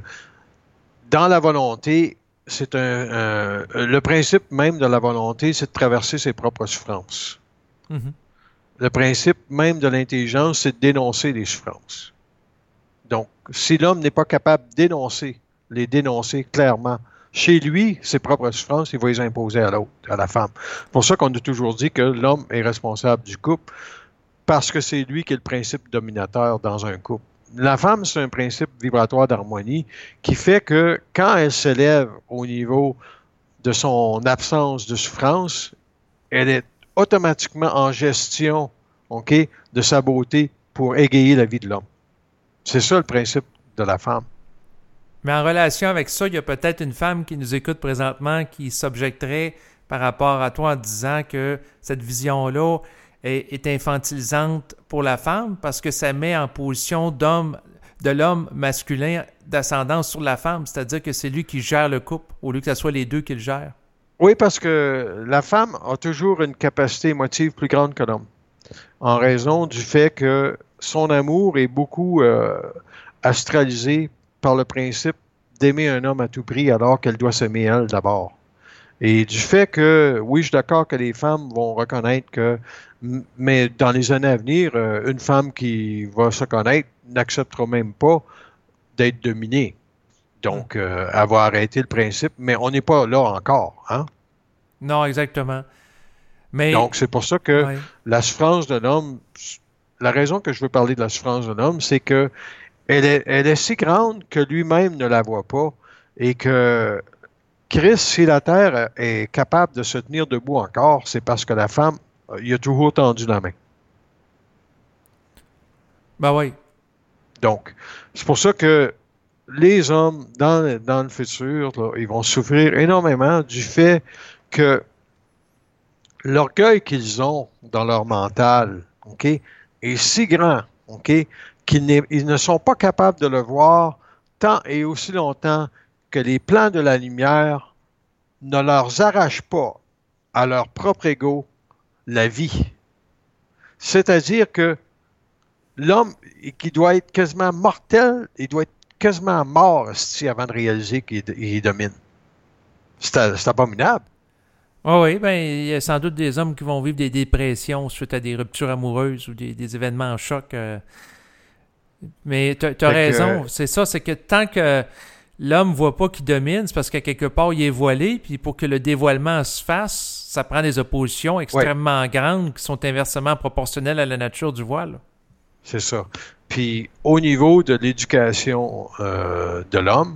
dans la volonté, c'est un, un le principe même de la volonté, c'est de traverser ses propres souffrances. Mm-hmm. Le principe même de l'intelligence, c'est de dénoncer les souffrances. Donc, si l'homme n'est pas capable de dénoncer, les dénoncer clairement, chez lui, ses propres souffrances, il va les imposer à l'autre, à la femme. C'est pour ça qu'on a toujours dit que l'homme est responsable du couple, parce que c'est lui qui est le principe dominateur dans un couple. La femme, c'est un principe vibratoire d'harmonie qui fait que quand elle s'élève au niveau de son absence de souffrance, elle est automatiquement en gestion, OK, de sa beauté pour égayer la vie de l'homme. C'est ça le principe de la femme. Mais en relation avec ça, il y a peut-être une femme qui nous écoute présentement qui s'objecterait par rapport à toi en disant que cette vision-là est, est infantilisante pour la femme parce que ça met en position d'homme, de l'homme masculin d'ascendance sur la femme, c'est-à-dire que c'est lui qui gère le couple au lieu que ce soit les deux qui le gèrent. Oui, parce que la femme a toujours une capacité émotive plus grande que l'homme, en raison du fait que son amour est beaucoup euh, astralisé par le principe d'aimer un homme à tout prix alors qu'elle doit s'aimer elle d'abord. Et du fait que, oui, je suis d'accord que les femmes vont reconnaître que, mais dans les années à venir, une femme qui va se connaître n'acceptera même pas d'être dominée. Donc, euh, elle va arrêter le principe, mais on n'est pas là encore, hein? Non, exactement. Mais... Donc, c'est pour ça que ouais. la souffrance de l'homme, la raison que je veux parler de la souffrance de l'homme, c'est que elle est, elle est si grande que lui-même ne la voit pas et que Christ, si la terre est capable de se tenir debout encore, c'est parce que la femme, il a toujours tendu la main. Ben oui. Donc, c'est pour ça que les hommes, dans, dans le futur, là, ils vont souffrir énormément du fait que l'orgueil qu'ils ont dans leur mental, OK, est si grand, OK, qu'ils ils ne sont pas capables de le voir tant et aussi longtemps que les plans de la lumière ne leur arrachent pas à leur propre ego la vie. C'est-à-dire que l'homme qui doit être quasiment mortel, il doit être quasiment mort avant de réaliser qu'il il domine. C'est, c'est abominable. Oh oui, ben il y a sans doute des hommes qui vont vivre des dépressions suite à des ruptures amoureuses ou des, des événements en choc. Euh. Mais tu as raison, que, c'est ça, c'est que tant que l'homme ne voit pas qu'il domine, c'est parce qu'à quelque part, il est voilé, puis pour que le dévoilement se fasse, ça prend des oppositions extrêmement ouais. grandes qui sont inversement proportionnelles à la nature du voile. C'est ça. Puis au niveau de l'éducation euh, de l'homme,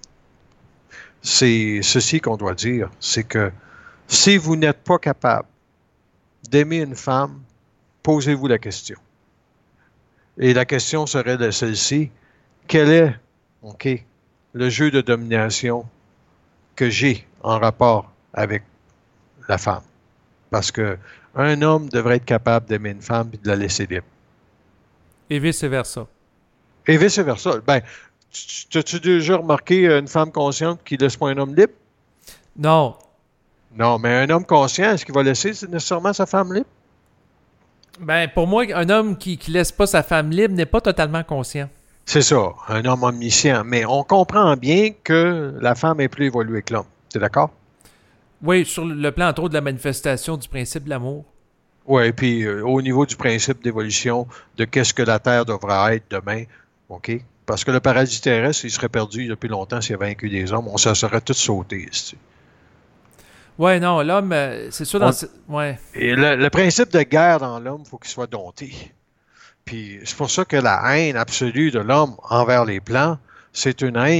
c'est ceci qu'on doit dire, c'est que si vous n'êtes pas capable d'aimer une femme, posez-vous la question. Et la question serait de celle-ci, quel est, OK, le jeu de domination que j'ai en rapport avec la femme? Parce que un homme devrait être capable d'aimer une femme et de la laisser libre. Et vice-versa. Et vice-versa. Ben, as-tu déjà remarqué une femme consciente qui laisse pas un homme libre? Non. Non, mais un homme conscient, est-ce qu'il va laisser nécessairement sa femme libre? Ben, pour moi, un homme qui ne laisse pas sa femme libre n'est pas totalement conscient. C'est ça, un homme omniscient. Mais on comprend bien que la femme est plus évoluée que l'homme. Tu es d'accord? Oui, sur le plan, entre autres, de la manifestation du principe de l'amour. Oui, puis euh, au niveau du principe d'évolution, de qu'est-ce que la Terre devra être demain, OK? Parce que le paradis terrestre, il serait perdu depuis longtemps s'il avait vaincu des hommes. On se serait tous sautés, tu Oui, non, l'homme, c'est sûr dans... On... Ouais. Et le, le principe de guerre dans l'homme, il faut qu'il soit dompté. Puis c'est pour ça que la haine absolue de l'homme envers les plants, c'est une haine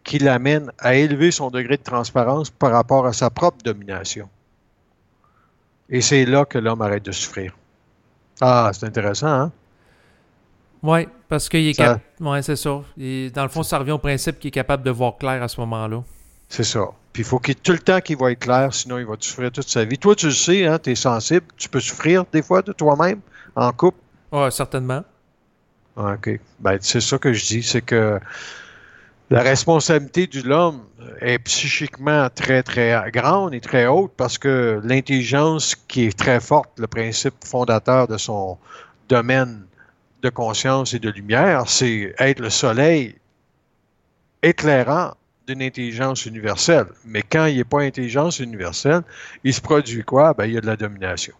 qui l'amène à élever son degré de transparence par rapport à sa propre domination. Et c'est là que l'homme arrête de souffrir. Ah, c'est intéressant, hein? Oui, parce qu'il est Ça- capable. Oui, c'est ça. Et dans le fond, ça revient au principe qu'il est capable de voir clair à ce moment-là. C'est ça. Puis il faut qu'il tout le temps qu'il va être clair, sinon il va te souffrir toute sa vie. Toi, tu le sais, hein, tu es sensible, tu peux souffrir des fois de toi-même en couple. Oui, certainement. Ah, OK. Ben, c'est ça que je dis, c'est que la responsabilité de l'homme est psychiquement très, très grande et très haute parce que l'intelligence qui est très forte, le principe fondateur de son domaine de conscience et de lumière, c'est être le soleil éclairant d'une intelligence universelle. Mais quand il n'est pas intelligence universelle, il se produit quoi? Ben, il y a de la domination.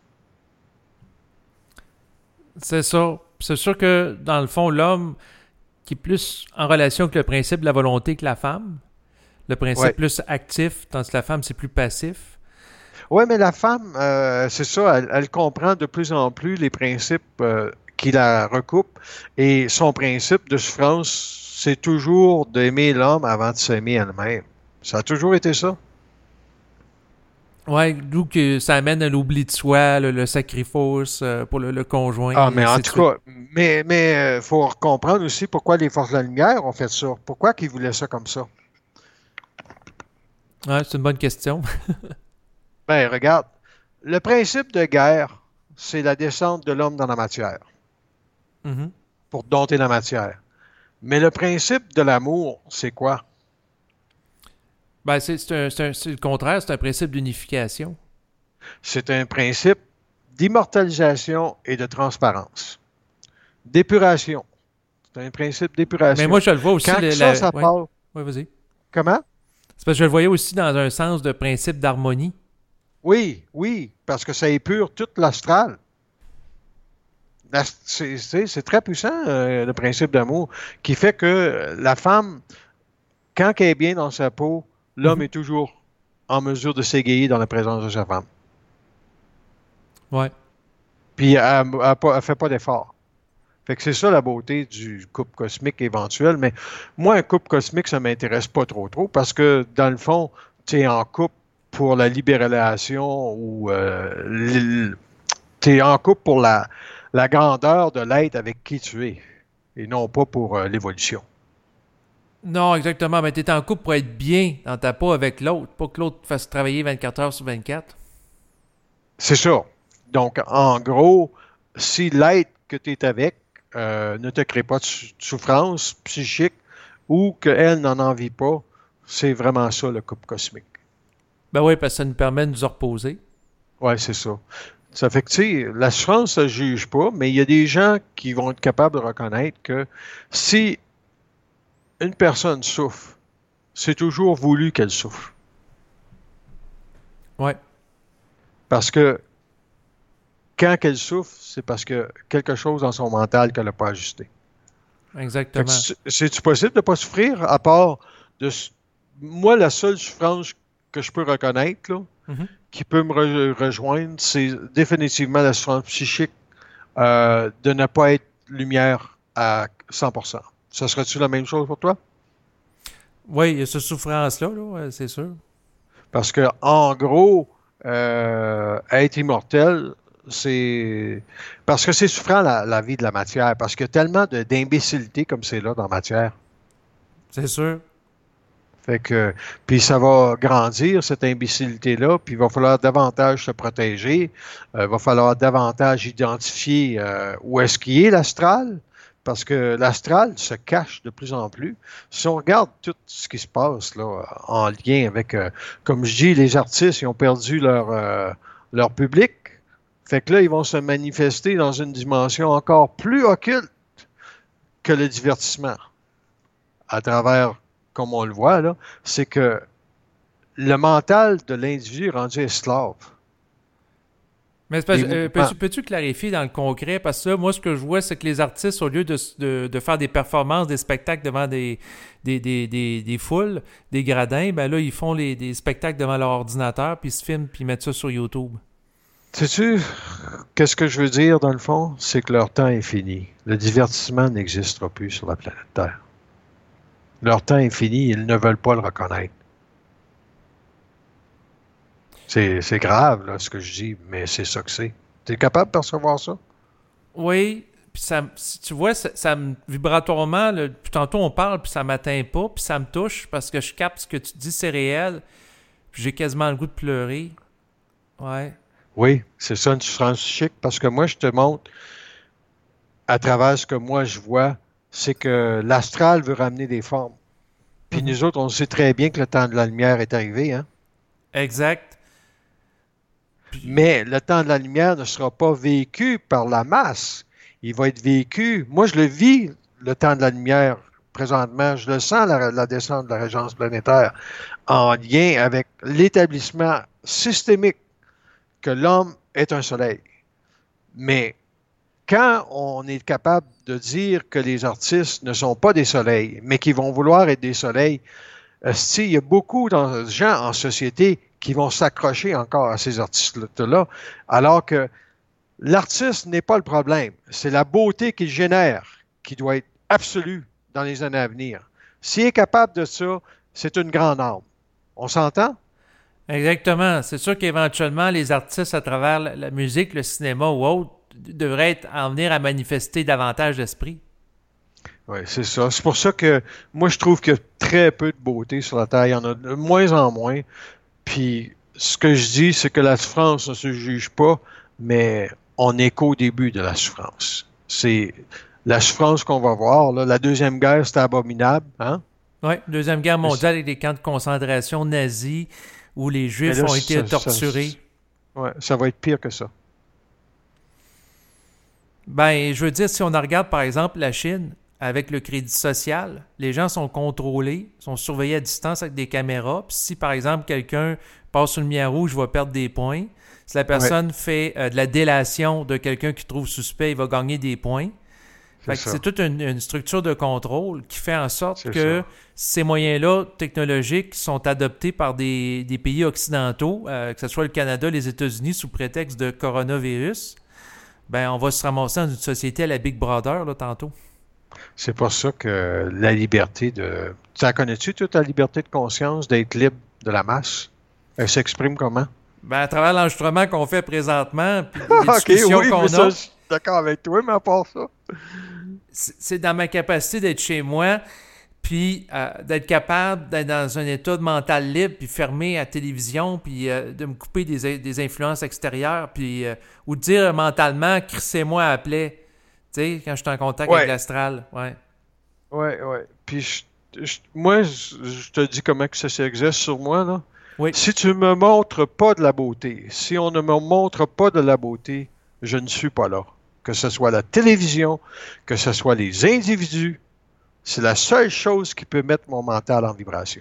C'est ça. C'est sûr que, dans le fond, l'homme qui est plus en relation avec le principe de la volonté que la femme, le principe Ouais. plus actif, tandis que la femme, c'est plus passif. Oui, mais la femme, euh, c'est ça, elle, elle comprend de plus en plus les principes euh, qui la recoupent. Et son principe de souffrance, c'est toujours d'aimer l'homme avant de s'aimer elle-même. Ça a toujours été ça. Ouais, d'où que ça amène à l'oubli de soi, le, le sacrifice euh, pour le, le conjoint, Ah, et mais en ainsi de tout suite. cas, mais mais euh, faut comprendre aussi pourquoi les forces de la lumière ont fait ça. Pourquoi qu'ils voulaient ça comme ça? Ouais, c'est une bonne question. Ben, regarde, le principe de guerre, c'est la descente de l'homme dans la matière, Mhm. pour dompter la matière. Mais le principe de l'amour, c'est quoi? Ben, c'est c'est un- c'est un- c'est le contraire, c'est un principe d'unification. C'est un principe d'immortalisation et de transparence. D'épuration. C'est un principe Mais d'épuration. moi, je le vois aussi. Quand Le, ça, la- ça ouais, part, ouais, vas-y. comment? C'est parce que je le voyais aussi dans un sens de principe d'harmonie. Oui, oui, parce que ça épure toute l'astral. La- C'est c'est- c'est très puissant, euh, le principe d'amour, qui fait que la femme, quand elle est bien dans sa peau, l'homme Mhm. est toujours en mesure de s'égayer dans la présence de sa femme. Ouais. Puis elle ne fait pas d'effort. Fait que c'est ça la beauté du couple cosmique éventuel. Mais moi, un couple cosmique, ça m'intéresse pas trop trop parce que dans le fond, tu es en couple pour la libération ou euh, tu es en couple pour la, la grandeur de l'être avec qui tu es et non pas pour euh, l'évolution. Non, exactement. Mais tu es en couple pour être bien dans ta peau avec l'autre, pas que l'autre te fasse travailler vingt-quatre heures sur vingt-quatre. C'est ça. Donc, en gros, si l'être que tu es avec euh, ne te crée pas de sou- souffrance psychique ou qu'elle n'en en vit pas, c'est vraiment ça le couple cosmique. Ben oui, parce que ça nous permet de nous reposer. Ouais, c'est ça. Ça fait que, tu sais, la souffrance, ça ne juge pas, mais il y a des gens qui vont être capables de reconnaître que si une personne souffre, c'est toujours voulu qu'elle souffre. Ouais, Parce que quand elle souffre, c'est parce que quelque chose dans son mental qu'elle n'a pas ajusté. Fait que exactement. c'est- c'est-tu possible de ne pas souffrir à part de... s- Moi, la seule souffrance que je peux reconnaître, là, Mhm. qui peut me re- rejoindre, c'est définitivement la souffrance psychique euh, de ne pas être lumière à cent pour cent. Ça serait-tu la même chose pour toi? Oui, il y a cette souffrance-là, là, ouais, c'est sûr. Parce que, en gros, euh, être immortel, c'est... Parce que c'est souffrant la, la vie de la matière, parce qu'il y a tellement de- d'imbécilité comme c'est là dans la matière. C'est sûr. Fait que, puis ça va grandir, cette imbécilité-là, puis il va falloir davantage se protéger, euh, il va falloir davantage identifier euh, où est-ce qu'il est l'astral, parce que l'astral se cache de plus en plus. Si on regarde tout ce qui se passe là, en lien avec, euh, comme je dis, les artistes, ils ont perdu leur, euh, leur public, fait que là, ils vont se manifester dans une dimension encore plus occulte que le divertissement à travers, comme on le voit, là, c'est que le mental de l'individu est rendu esclave. Mais c'est parce- Les euh, mouvements. peux-tu, peux-tu clarifier dans le concret? Parce que là, moi, ce que je vois, c'est que les artistes, au lieu de, s- de, de faire des performances, des spectacles devant des, des, des, des, des foules, des gradins, ben là, ils font les, des spectacles devant leur ordinateur, puis ils se filment, puis ils mettent ça sur YouTube. Sais-tu, qu'est-ce que je veux dire dans le fond? C'est que leur temps est fini. Le divertissement n'existera plus sur la planète Terre. Leur temps est fini, ils ne veulent pas le reconnaître. C'est, c'est grave, là, ce que je dis, mais c'est ça que c'est. Tu es capable de percevoir ça? Oui, puis ça, tu vois, ça, ça me, vibratoirement, là, puis tantôt on parle, puis ça m'atteint pas, puis ça me touche, parce que je capte ce que tu dis, c'est réel, puis j'ai quasiment le goût de pleurer. Ouais. Oui, c'est ça une souffrance psychique, parce que moi, je te montre, à travers ce que moi je vois, c'est que l'astral veut ramener des formes. Puis Mhm. nous autres, on sait très bien que le temps de la lumière est arrivé, hein? Exact. Puis, Mais le temps de la lumière ne sera pas vécu par la masse. Il va être vécu. Moi, je le vis, le temps de la lumière, présentement. Je le sens, la, la descente de la régence planétaire, en lien avec l'établissement systémique que l'homme est un soleil. Mais quand on est capable de dire que les artistes ne sont pas des soleils, mais qu'ils vont vouloir être des soleils, il y a beaucoup de gens en société qui vont s'accrocher encore à ces artistes-là, alors que l'artiste n'est pas le problème. C'est la beauté qu'il génère qui doit être absolue dans les années à venir. S'il est capable de ça, c'est une grande arme. On s'entend? exactement. C'est sûr qu'éventuellement, les artistes, à travers la, la musique, le cinéma ou autre, devraient être, en venir à manifester davantage d'esprit. Oui, c'est ça. C'est pour ça que moi, je trouve qu'il y a très peu de beauté sur la Terre. Il y en a de moins en moins. Puis, ce que je dis, c'est que la souffrance ne se juge pas, mais on n'est qu'au début de la souffrance. C'est la souffrance qu'on va voir. Là. La Deuxième Guerre, c'était abominable. Hein? Oui, Deuxième Guerre mondiale avec des camps de concentration nazis où les Mais Juifs là, ont été ça, torturés. ça, ouais, ça va être pire que ça. Ben, je veux dire, si on en regarde par exemple la Chine, avec le crédit social, les gens sont contrôlés, sont surveillés à distance avec des caméras. Puis si par exemple quelqu'un passe une lumière rouge, il va perdre des points. Si la Ouais, personne fait euh, de la délation de quelqu'un qui trouve suspect, il va gagner des points. c'est Fait que c'est ça. toute une, une structure de contrôle qui fait en sorte C'est que ça. ces moyens-là technologiques sont adoptés par des, des pays occidentaux, euh, que ce soit le Canada, les États-Unis, sous prétexte de coronavirus. Ben, on va se ramasser dans une société à la Big Brother, là, tantôt. C'est pour ça que la liberté de... Tu la connais-tu, toute la liberté de conscience, d'être libre de la masse? Elle s'exprime comment? Ben, à travers l'enregistrement qu'on fait présentement, puis les OK, discussions oui, qu'on mais ça, a, je suis d'accord avec toi, mais à part ça. c'est c'est dans ma capacité d'être chez moi, puis euh, d'être capable d'être dans un état de mental libre, puis fermé à la télévision, puis euh, de me couper des, des influences extérieures, puis euh, ou de dire mentalement, crissez-moi à plaie, tu sais, quand je suis en contact avec Ouais, l'astral, ouais. ouais, ouais. Puis je- je- moi, je, je te dis comment que ça s'exerce sur moi, là. Oui. Si tu me montres pas de la beauté, si on ne me montre pas de la beauté, je ne suis pas là. Que ce soit la télévision, que ce soit les individus, c'est la seule chose qui peut mettre mon mental en vibration.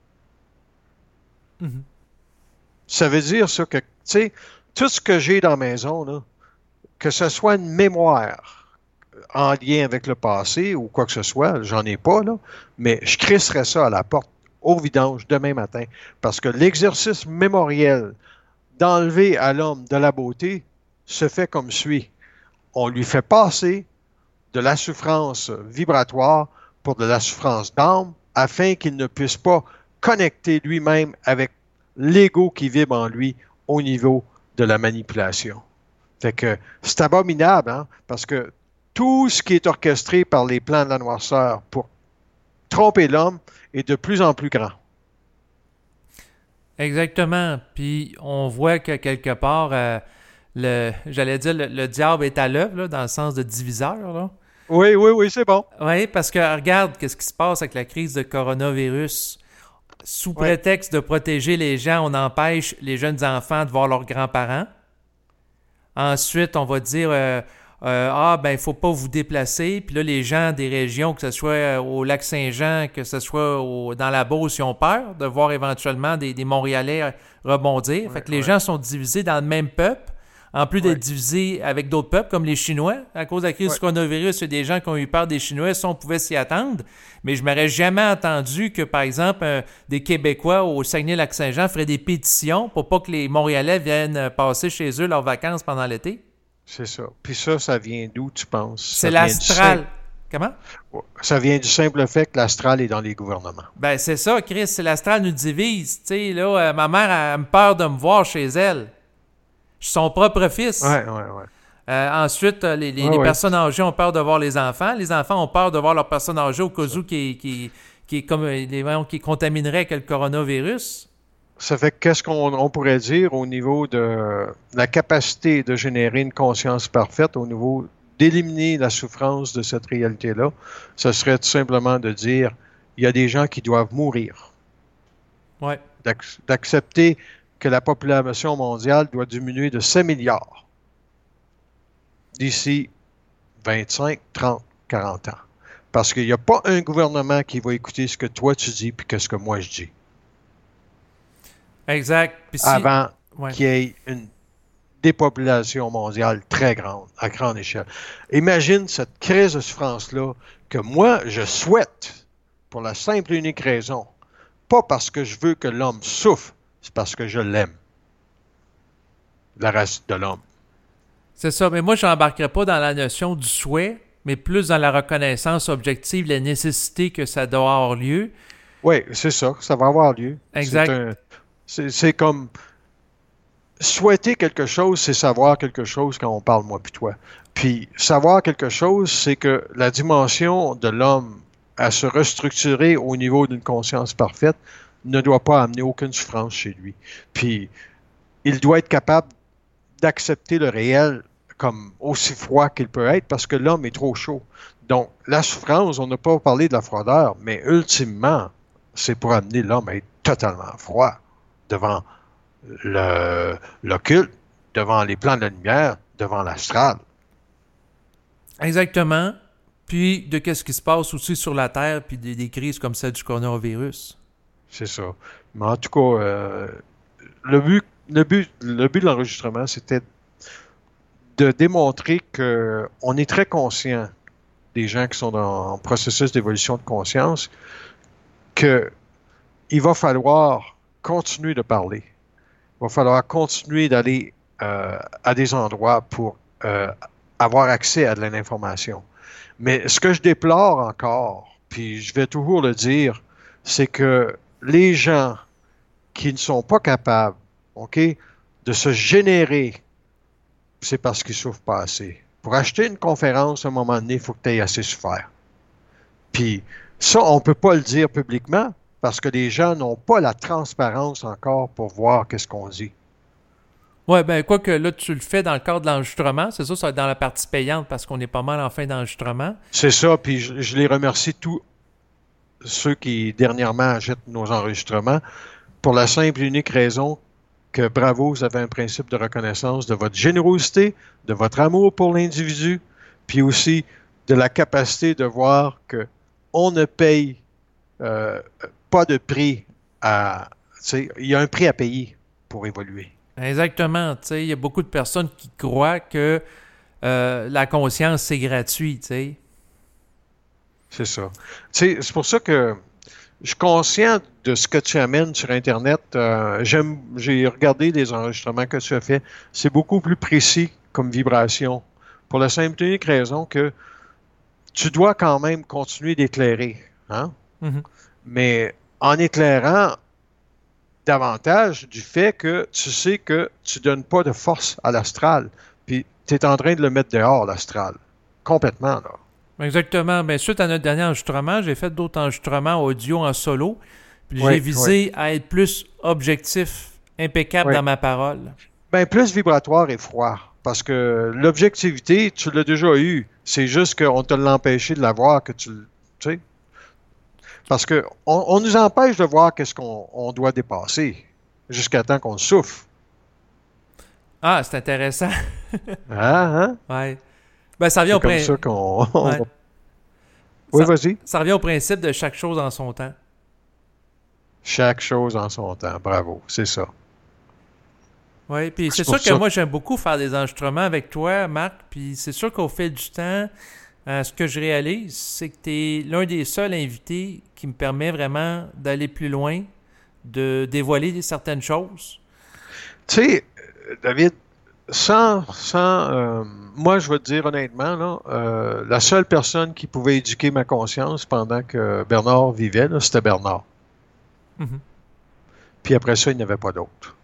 Mhm. Ça veut dire ça que, tu sais, tout ce que j'ai dans la maison, là, que ce soit une mémoire en lien avec le passé ou quoi que ce soit, j'en ai pas, là, mais je crisserais ça à la porte au vidange demain matin. Parce que l'exercice mémoriel d'enlever à l'homme de la beauté se fait comme suit. On lui fait passer de la souffrance vibratoire pour de la souffrance d'âme afin qu'il ne puisse pas connecter lui-même avec l'ego qui vibre en lui au niveau de la manipulation. Fait que c'est abominable, hein, parce que tout ce qui est orchestré par les plans de la noirceur pour tromper l'homme est de plus en plus grand. Exactement. Puis on voit que quelque part, euh, le, j'allais dire, le, le diable est à l'œuvre, là, dans le sens de diviseur, là. Oui, oui, oui, c'est bon. Oui, parce que regarde, qu'est-ce qui se passe avec la crise de coronavirus. Sous Oui, prétexte de protéger les gens, on empêche les jeunes enfants de voir leurs grands-parents. Ensuite, on va dire euh, euh, ah ben il faut pas vous déplacer. Puis là, les gens des régions, que ce soit euh, au lac Saint-Jean, que ce soit au- dans la Beauce, ils ont peur de voir éventuellement des, des Montréalais rebondir. oui, Fait que les oui, gens sont divisés dans le même peuple, en plus oui, d'être divisés avec d'autres peuples, comme les Chinois. À cause de la crise oui. du coronavirus, il y a des gens qui ont eu peur des Chinois, ça on pouvait s'y attendre. Mais je m'aurais jamais entendu que, par exemple, euh, des Québécois au Saguenay-Lac-Saint-Jean feraient des pétitions pour pas que les Montréalais viennent euh, passer chez eux leurs vacances pendant l'été. C'est ça. Puis ça, ça vient d'où, tu penses? C'est Ça vient du Saint... l'astral. Comment? Ça vient du simple fait que l'astral est dans les gouvernements. Ben, c'est ça, Chris. C'est l'astral nous divise. Tu sais, là, euh, ma mère a, a peur de me voir chez elle. Je suis son propre fils. Ouais, ouais, ouais. Euh, ensuite, les, les, ouais, les ouais. personnes âgées ont peur de voir les enfants. Les enfants ont peur de voir leurs personnes âgées au cas où qui, qui, qui, comme, les, qui contaminerait avec le coronavirus. Ça fait que qu'est-ce qu'on on pourrait dire au niveau de la capacité de générer une conscience parfaite, au niveau d'éliminer la souffrance de cette réalité-là, ce serait tout simplement de dire il y a des gens qui doivent mourir. Ouais. D'ac- d'accepter que la population mondiale doit diminuer de sept milliards d'ici vingt-cinq, trente, quarante ans. Parce qu'il n'y a pas un gouvernement qui va écouter ce que toi tu dis puis que ce que moi je dis. Exact. Puis si... Avant ouais. qu'il y ait une dépopulation mondiale très grande, à grande échelle. Imagine cette crise de souffrance-là que moi, je souhaite pour la simple et unique raison, pas parce que je veux que l'homme souffre, c'est parce que je l'aime. La race de l'homme. C'est ça, mais moi, je n'embarquerai pas dans la notion du souhait, mais plus dans la reconnaissance objective, la nécessité que ça doit avoir lieu. Oui, c'est ça, ça va avoir lieu. Exact. C'est, un, c'est, c'est comme souhaiter quelque chose, c'est savoir quelque chose quand on parle moi puis toi. Puis savoir quelque chose, c'est que la dimension de l'homme à se restructurer au niveau d'une conscience parfaite ne doit pas amener aucune souffrance chez lui. Puis il doit être capable d'accepter le réel comme aussi froid qu'il peut être parce que l'homme est trop chaud. Donc, la souffrance, on n'a pas parlé de la froideur, mais ultimement, c'est pour amener l'homme à être totalement froid devant le, l'occulte, devant les plans de la lumière, devant l'astral. Exactement. Puis de qu'est-ce qui se passe aussi sur la Terre, puis des, des crises comme celle du coronavirus. C'est ça. Mais en tout cas, euh, le but, le but, le but de l'enregistrement, c'était de démontrer qu'on est très conscient des gens qui sont dans, en processus d'évolution de conscience qu'il va falloir continuer de parler. Il va falloir continuer d'aller euh, à des endroits pour euh, avoir accès à de l'information. Mais ce que je déplore encore, puis je vais toujours le dire, c'est que les gens qui ne sont pas capables, OK, de se générer, c'est parce qu'ils souffrent pas assez. Pour acheter une conférence, à un moment donné, il faut que tu aies assez souffert. Puis ça, on ne peut pas le dire publiquement parce que les gens n'ont pas la transparence encore pour voir qu'est-ce qu'on dit. Oui, ben quoi que là, tu le fais dans le cadre de l'enregistrement. C'est ça, ça va être dans la partie payante parce qu'on est pas mal en fin d'enregistrement. C'est ça, puis je, je les remercie tous ceux qui dernièrement achètent nos enregistrements pour la simple et unique raison que bravo, vous avez un principe de reconnaissance de votre générosité, de votre amour pour l'individu, puis aussi de la capacité de voir que on ne paye euh, pas de prix à... Il y a un prix à payer pour évoluer. Exactement. Il y a beaucoup de personnes qui croient que euh, la conscience, c'est gratuit. T'sais. C'est ça. T'sais, c'est pour ça que je suis conscient de ce que tu amènes sur Internet. Euh, j'aime, j'ai regardé les enregistrements que tu as faits. C'est beaucoup plus précis comme vibration. Pour la simple et unique raison que tu dois quand même continuer d'éclairer. Hein? Mm-hmm. Mais en éclairant davantage du fait que tu sais que tu ne donnes pas de force à l'astral. Puis tu es en train de le mettre dehors, l'astral. Complètement, là. Exactement. Bien, suite à notre dernier enregistrement, j'ai fait d'autres enregistrements audio en solo. Puis oui, j'ai visé oui. à être plus objectif, impeccable oui. dans ma parole. Bien, plus vibratoire et froid. Parce que l'objectivité, tu l'as déjà eu. C'est juste qu'on te l'a empêché de l'avoir, que tu, tu sais. Parce qu'on on nous empêche de voir qu'est-ce qu'on on doit dépasser jusqu'à temps qu'on souffre. Ah, c'est intéressant. ah, hein? Ouais. Ben, ça revient c'est au comme prin... ça qu'on... Ouais. Oui, ça, vas-y. Ça revient au principe de chaque chose en son temps. Chaque chose en son temps. Bravo, c'est ça. Oui, puis c'est, c'est sûr que ça. Moi, j'aime beaucoup faire des enregistrements avec toi, Marc, puis c'est sûr qu'au fil du temps, euh, ce que je réalise, c'est que tu es l'un des seuls invités qui me permet vraiment d'aller plus loin, de dévoiler certaines choses. Tu sais, David, sans, sans euh, moi, je vais te dire honnêtement, là, euh, la seule personne qui pouvait éduquer ma conscience pendant que Bernard vivait, là, c'était Bernard. Mhm. Puis après ça, il n'y avait pas d'autre.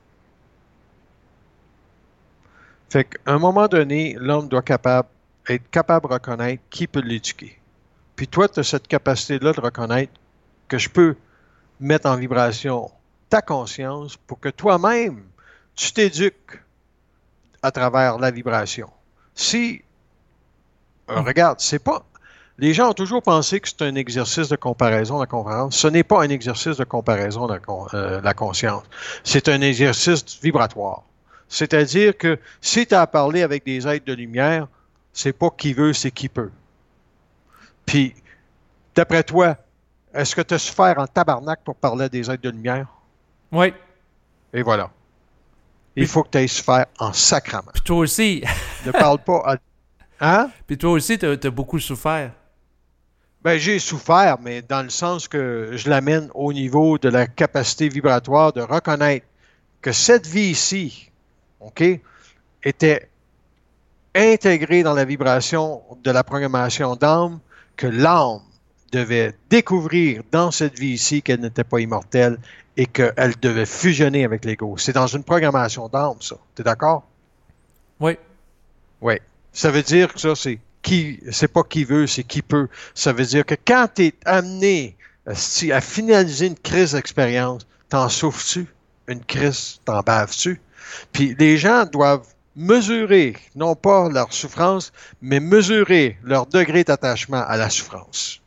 Fait qu'à un moment donné, l'homme doit capable, être capable de reconnaître qui peut l'éduquer. Puis toi, tu as cette capacité-là de reconnaître que je peux mettre en vibration ta conscience pour que toi-même, tu t'éduques à travers la vibration. Si, euh, Mhm. regarde, c'est pas. Les gens ont toujours pensé que c'est un exercice de comparaison, la conférence. Ce n'est pas un exercice de comparaison, la, con- euh, la conscience. C'est un exercice vibratoire. C'est-à-dire que si tu as à parler avec des êtres de lumière, c'est pas qui veut, c'est qui peut. Puis, d'après toi, est-ce que tu as souffert en tabarnak pour parler à des êtres de lumière? Oui. Et voilà. Il Puis, faut que tu aies souffert en sacrament. puis toi aussi. Ne parle pas à... Hein? Puis toi aussi, t'as, t'as beaucoup souffert. Ben, j'ai souffert, mais dans le sens que je l'amène au niveau de la capacité vibratoire de reconnaître que cette vie ici, OK, était intégrée dans la vibration de la programmation d'âme, que l'âme devait découvrir dans cette vie ici qu'elle n'était pas immortelle et qu'elle devait fusionner avec l'ego. C'est dans une programmation d'âme, ça. T'es d'accord? Oui. Oui. Ça veut dire que ça, c'est qui, c'est pas qui veut, c'est qui peut. Ça veut dire que quand tu es amené asti, à finaliser une crise d'expérience, t'en souffres-tu? Une crise, t'en baves-tu? Puis les gens doivent mesurer, non pas leur souffrance, mais mesurer leur degré d'attachement à la souffrance.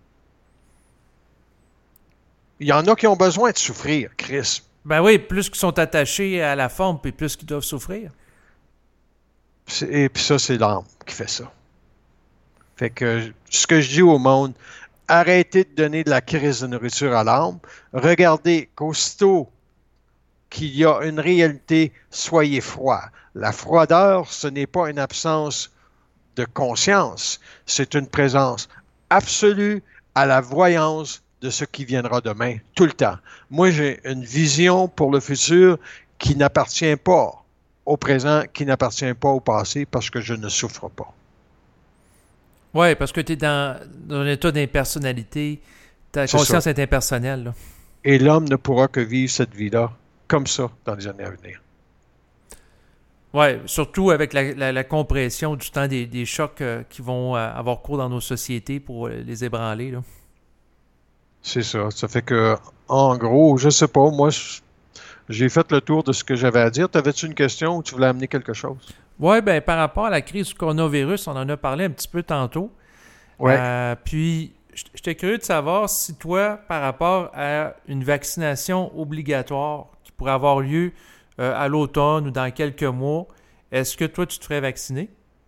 Il y en a qui ont besoin de souffrir, Chris. Ben oui, plus qu'ils sont attachés à la forme, puis plus qu'ils doivent souffrir. C'est- Et puis ça, c'est l'âme qui fait ça. Fait que ce que je dis au monde, arrêtez de donner de la crise de nourriture à l'âme. Regardez qu'aussitôt qu'il y a une réalité, soyez froid. La froideur, ce n'est pas une absence de conscience, c'est une présence absolue à la voyance de ce qui viendra demain, tout le temps. Moi, j'ai une vision pour le futur qui n'appartient pas au présent, qui n'appartient pas au passé, parce que je ne souffre pas. Oui, parce que tu es dans, dans un état d'impersonnalité. Ta C'est ça. conscience est impersonnelle, là. Et l'homme ne pourra que vivre cette vie-là comme ça dans les années à venir. Oui, surtout avec la, la, la compression du temps des, des chocs euh, qui vont euh, avoir cours dans nos sociétés pour euh, les ébranler, là. C'est ça. Ça fait que, en gros, je sais pas, moi, j'ai fait le tour de ce que j'avais à dire. T'avais-tu une question ou tu voulais amener quelque chose? Oui, ben par rapport à la crise du coronavirus, on en a parlé un petit peu tantôt. Ouais. Euh, puis, j- j'étais curieux de savoir si toi, par rapport à une vaccination obligatoire qui pourrait avoir lieu euh, à l'automne ou dans quelques mois, est-ce que toi, tu te ferais vacciner?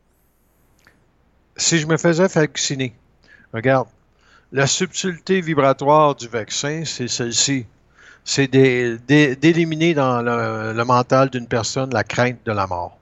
Si je me faisais vacciner, regarde, la subtilité vibratoire du vaccin, c'est celle-ci. C'est d'é- d'é- d'éliminer dans le, le mental d'une personne la crainte de la mort.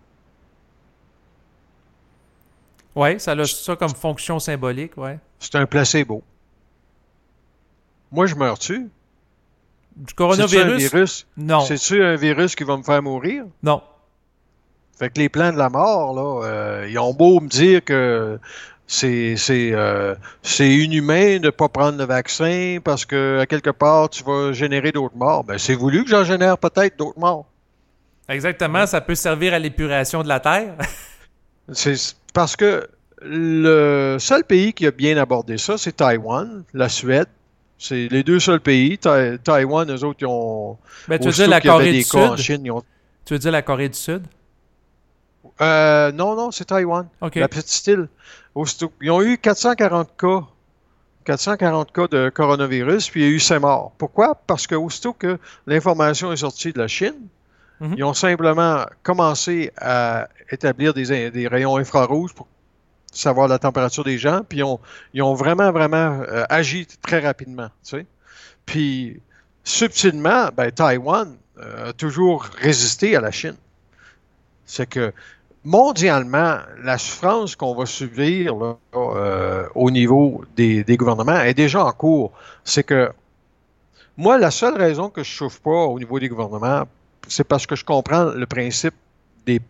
Oui, ça a ça comme fonction symbolique, ouais. C'est un placebo. Moi, je meurs-tu? Du C'est-tu un coronavirus? virus? Non. C'est-tu un virus qui va me faire mourir? Non. Fait que les plans de la mort, là, euh, ils ont beau me dire que c'est c'est euh, c'est inhumain de ne pas prendre le vaccin parce que à quelque part tu vas générer d'autres morts. Ben c'est voulu que j'en génère peut-être d'autres morts. Exactement, ça peut servir à l'épuration de la Terre. C'est parce que le seul pays qui a bien abordé ça, c'est Taïwan, la Suède. C'est les deux seuls pays. Ta- Taïwan, eux autres, ils ont Ben, tu veux dire aussitôt la qu'il y avait Corée des du cas en Sud? Chine, ils ont Tu veux dire la Corée du Sud? Euh, non, non, c'est Taïwan. OK. La petite île. Aussitôt- Ils ont eu quatre cent quarante cas, quatre cent quarante cas de coronavirus, puis il y a eu cinq morts. Pourquoi? Parce que aussitôt que l'information est sortie de la Chine, Mhm. ils ont simplement commencé à établir des, des rayons infrarouges pour savoir la température des gens, puis ils ont, ils ont vraiment, vraiment euh, agi très rapidement. Tu sais. Puis, subtilement, ben, Taïwan euh, a toujours résisté à la Chine. C'est que mondialement, la souffrance qu'on va subir là, euh, au niveau des, des gouvernements est déjà en cours. C'est que moi, la seule raison que je ne souffre pas au niveau des gouvernements, c'est parce que je comprends le principe des peuples.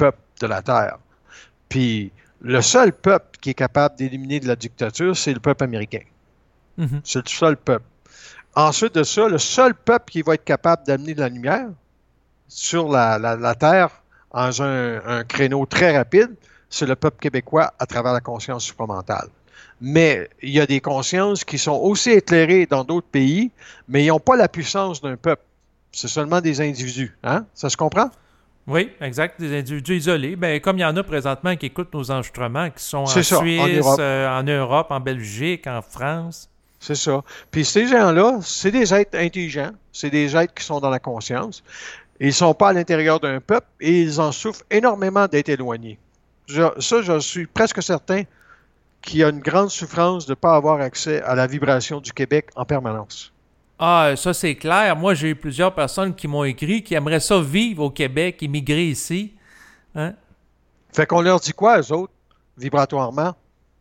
de la Terre. Puis le seul peuple qui est capable d'éliminer de la dictature, c'est le peuple américain. Mm-hmm. C'est le seul peuple. Ensuite de ça, le seul peuple qui va être capable d'amener de la lumière sur la, la, la Terre en un, un créneau très rapide, c'est le peuple québécois à travers la conscience supramentale. Mais il y a des consciences qui sont aussi éclairées dans d'autres pays, mais ils n'ont pas la puissance d'un peuple. C'est seulement des individus. Hein? Ça se comprend? Oui, exact. Des individus isolés. Ben, comme il y en a présentement qui écoutent nos enregistrements, qui sont en C'est ça, Suisse, en Europe. euh, en Europe, en Belgique, en France. C'est ça. Puis ces gens-là, c'est des êtres intelligents, c'est des êtres qui sont dans la conscience. Ils ne sont pas à l'intérieur d'un peuple et ils en souffrent énormément d'être éloignés. Je, ça, je suis presque certain qu'il y a une grande souffrance de ne pas avoir accès à la vibration du Québec en permanence. Ah, ça c'est clair. Moi, j'ai eu plusieurs personnes qui m'ont écrit qui aimeraient ça vivre au Québec, immigrer ici. Hein? Fait qu'on leur dit quoi, eux autres, vibratoirement?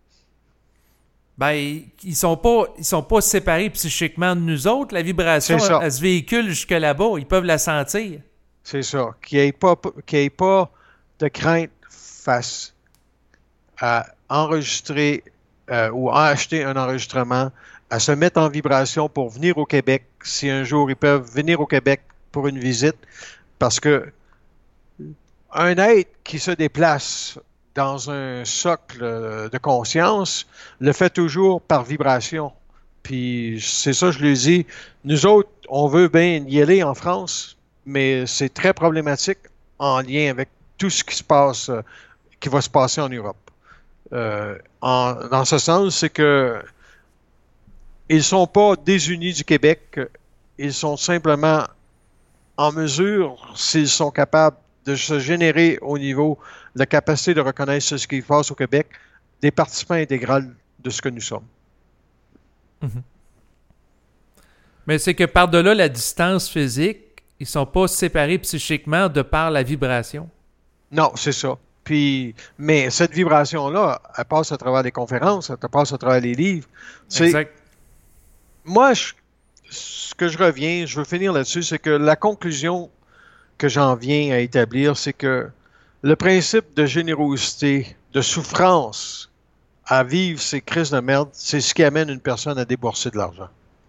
Ben, ils sont pas, ils sont pas séparés psychiquement de nous autres. La vibration, elle, elle se véhicule jusque là-bas. Ils peuvent la sentir. C'est ça. Qu'il n'y ait pas, qu'il n'y ait pas de crainte face à enregistrer euh, ou à acheter un enregistrement, à se mettre en vibration pour venir au Québec, si un jour ils peuvent venir au Québec pour une visite, parce que un être qui se déplace dans un socle de conscience le fait toujours par vibration. Puis c'est ça, je lui dis, nous autres, on veut bien y aller en France, mais c'est très problématique en lien avec tout ce qui se passe, euh, qui va se passer en Europe. Euh, en, dans ce sens, c'est que ils ne sont pas désunis du Québec, ils sont simplement en mesure, s'ils sont capables de se générer au niveau de la capacité de reconnaître ce qui se passe au Québec, des participants intégral de ce que nous sommes. Mm-hmm. Mais c'est que par-delà la distance physique, ils ne sont pas séparés psychiquement de par la vibration. Non, c'est ça. Puis, mais cette vibration-là, elle passe à travers les conférences, elle passe à travers les livres. C'est, exact. Moi, je, ce que je reviens, je veux finir là-dessus, c'est que la conclusion que j'en viens à établir, c'est que le principe de générosité, de souffrance à vivre ces crises de merde, c'est ce qui amène une personne à débourser de l'argent.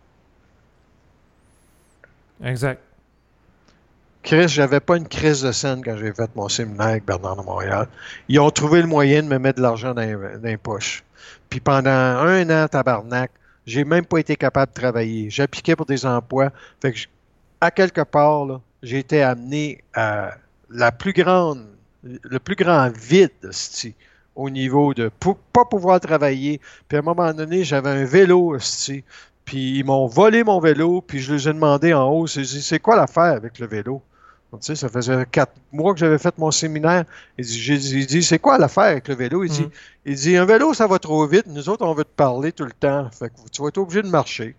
Exact. Chris, j'avais pas une crise de scène quand j'ai fait mon séminaire avec Bernard de Montréal. Ils ont trouvé le moyen de me mettre de l'argent dans, dans les poches. Puis pendant un an, tabarnak, j'ai même pas été capable de travailler. J'appliquais pour des emplois. Fait que, je, à quelque part, là, j'ai été amené à la plus grande, le plus grand vide, c'ti, au niveau de pour, pas pouvoir travailler. Puis à un moment donné, j'avais un vélo, c'ti, puis ils m'ont volé mon vélo, puis je les ai demandé en haut, c'est, c'est quoi l'affaire avec le vélo? Donc, tu sais, ça faisait quatre mois que j'avais fait mon séminaire. Il dit, j'ai, j'ai dit, c'est quoi l'affaire avec le vélo? Il dit, mm. il dit, un vélo, ça va trop vite. Nous autres, on veut te parler tout le temps. Fait que tu vas être obligé de marcher.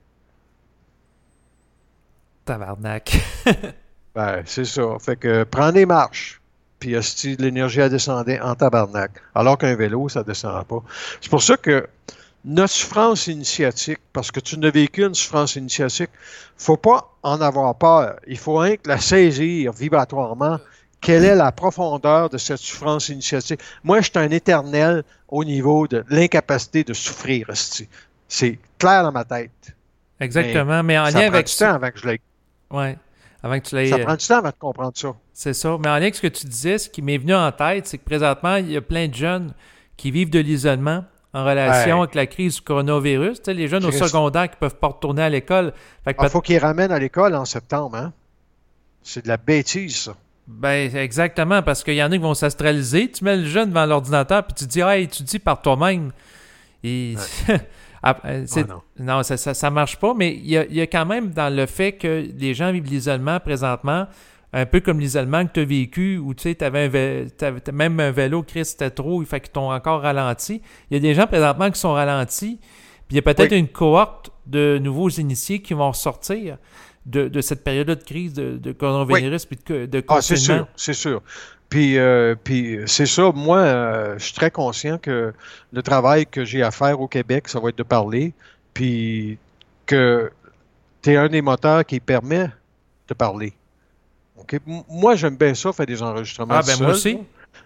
Tabarnak. Ben, c'est ça. Fait que prends des marches. Puis hostie, l'énergie a descendu en tabarnak. Alors qu'un vélo, ça ne descend pas. C'est pour ça que notre souffrance initiatique, parce que tu n'as vécu une souffrance initiatique, faut pas en avoir peur. Il faut rien que la saisir vibratoirement. Quelle est la profondeur de cette souffrance initiatique? Moi, je suis un éternel au niveau de l'incapacité de souffrir. Hostie. C'est clair dans ma tête. Exactement, mais, mais en lien avec ça. Ça prend du temps avant que je l'ai. Ouais. Avant que tu l'aies... Ça prend du temps avant de comprendre ça. C'est ça. Mais en lien avec ce que tu disais, ce qui m'est venu en tête, c'est que présentement, il y a plein de jeunes qui vivent de l'isolement en relation ouais. avec la crise du coronavirus. Tu sais, les jeunes Christ. Au secondaire qui ne peuvent pas retourner à l'école. Il ah, faut qu'ils ramènent à l'école en septembre. Hein? C'est de la bêtise, ça. Ben, exactement, parce qu'il y en a qui vont s'astraliser. Tu mets le jeune devant l'ordinateur puis tu dis « Ah, étudie par toi-même. » Et... Ouais. C'est, oh non, non ça, ça, ça marche pas, mais il y, a, il y a quand même dans le fait que les gens vivent l'isolement présentement, un peu comme l'isolement que tu as vécu, où tu sais, tu avais même un vélo, Chris, c'était trop, il fait qu'ils t'ont encore ralenti. Il y a des gens présentement qui sont ralentis, puis il y a peut-être oui. une cohorte de nouveaux initiés qui vont ressortir de, de cette période-là de crise de, de coronavirus puis de, de confinement. Ah, c'est sûr, c'est sûr. Puis, euh, puis c'est ça, moi, euh, je suis très conscient que le travail que j'ai à faire au Québec, ça va être de parler, puis que tu es un des moteurs qui permet de parler. Okay? M- moi, j'aime bien ça, faire des enregistrements. Ah, ben seul, moi aussi. Tu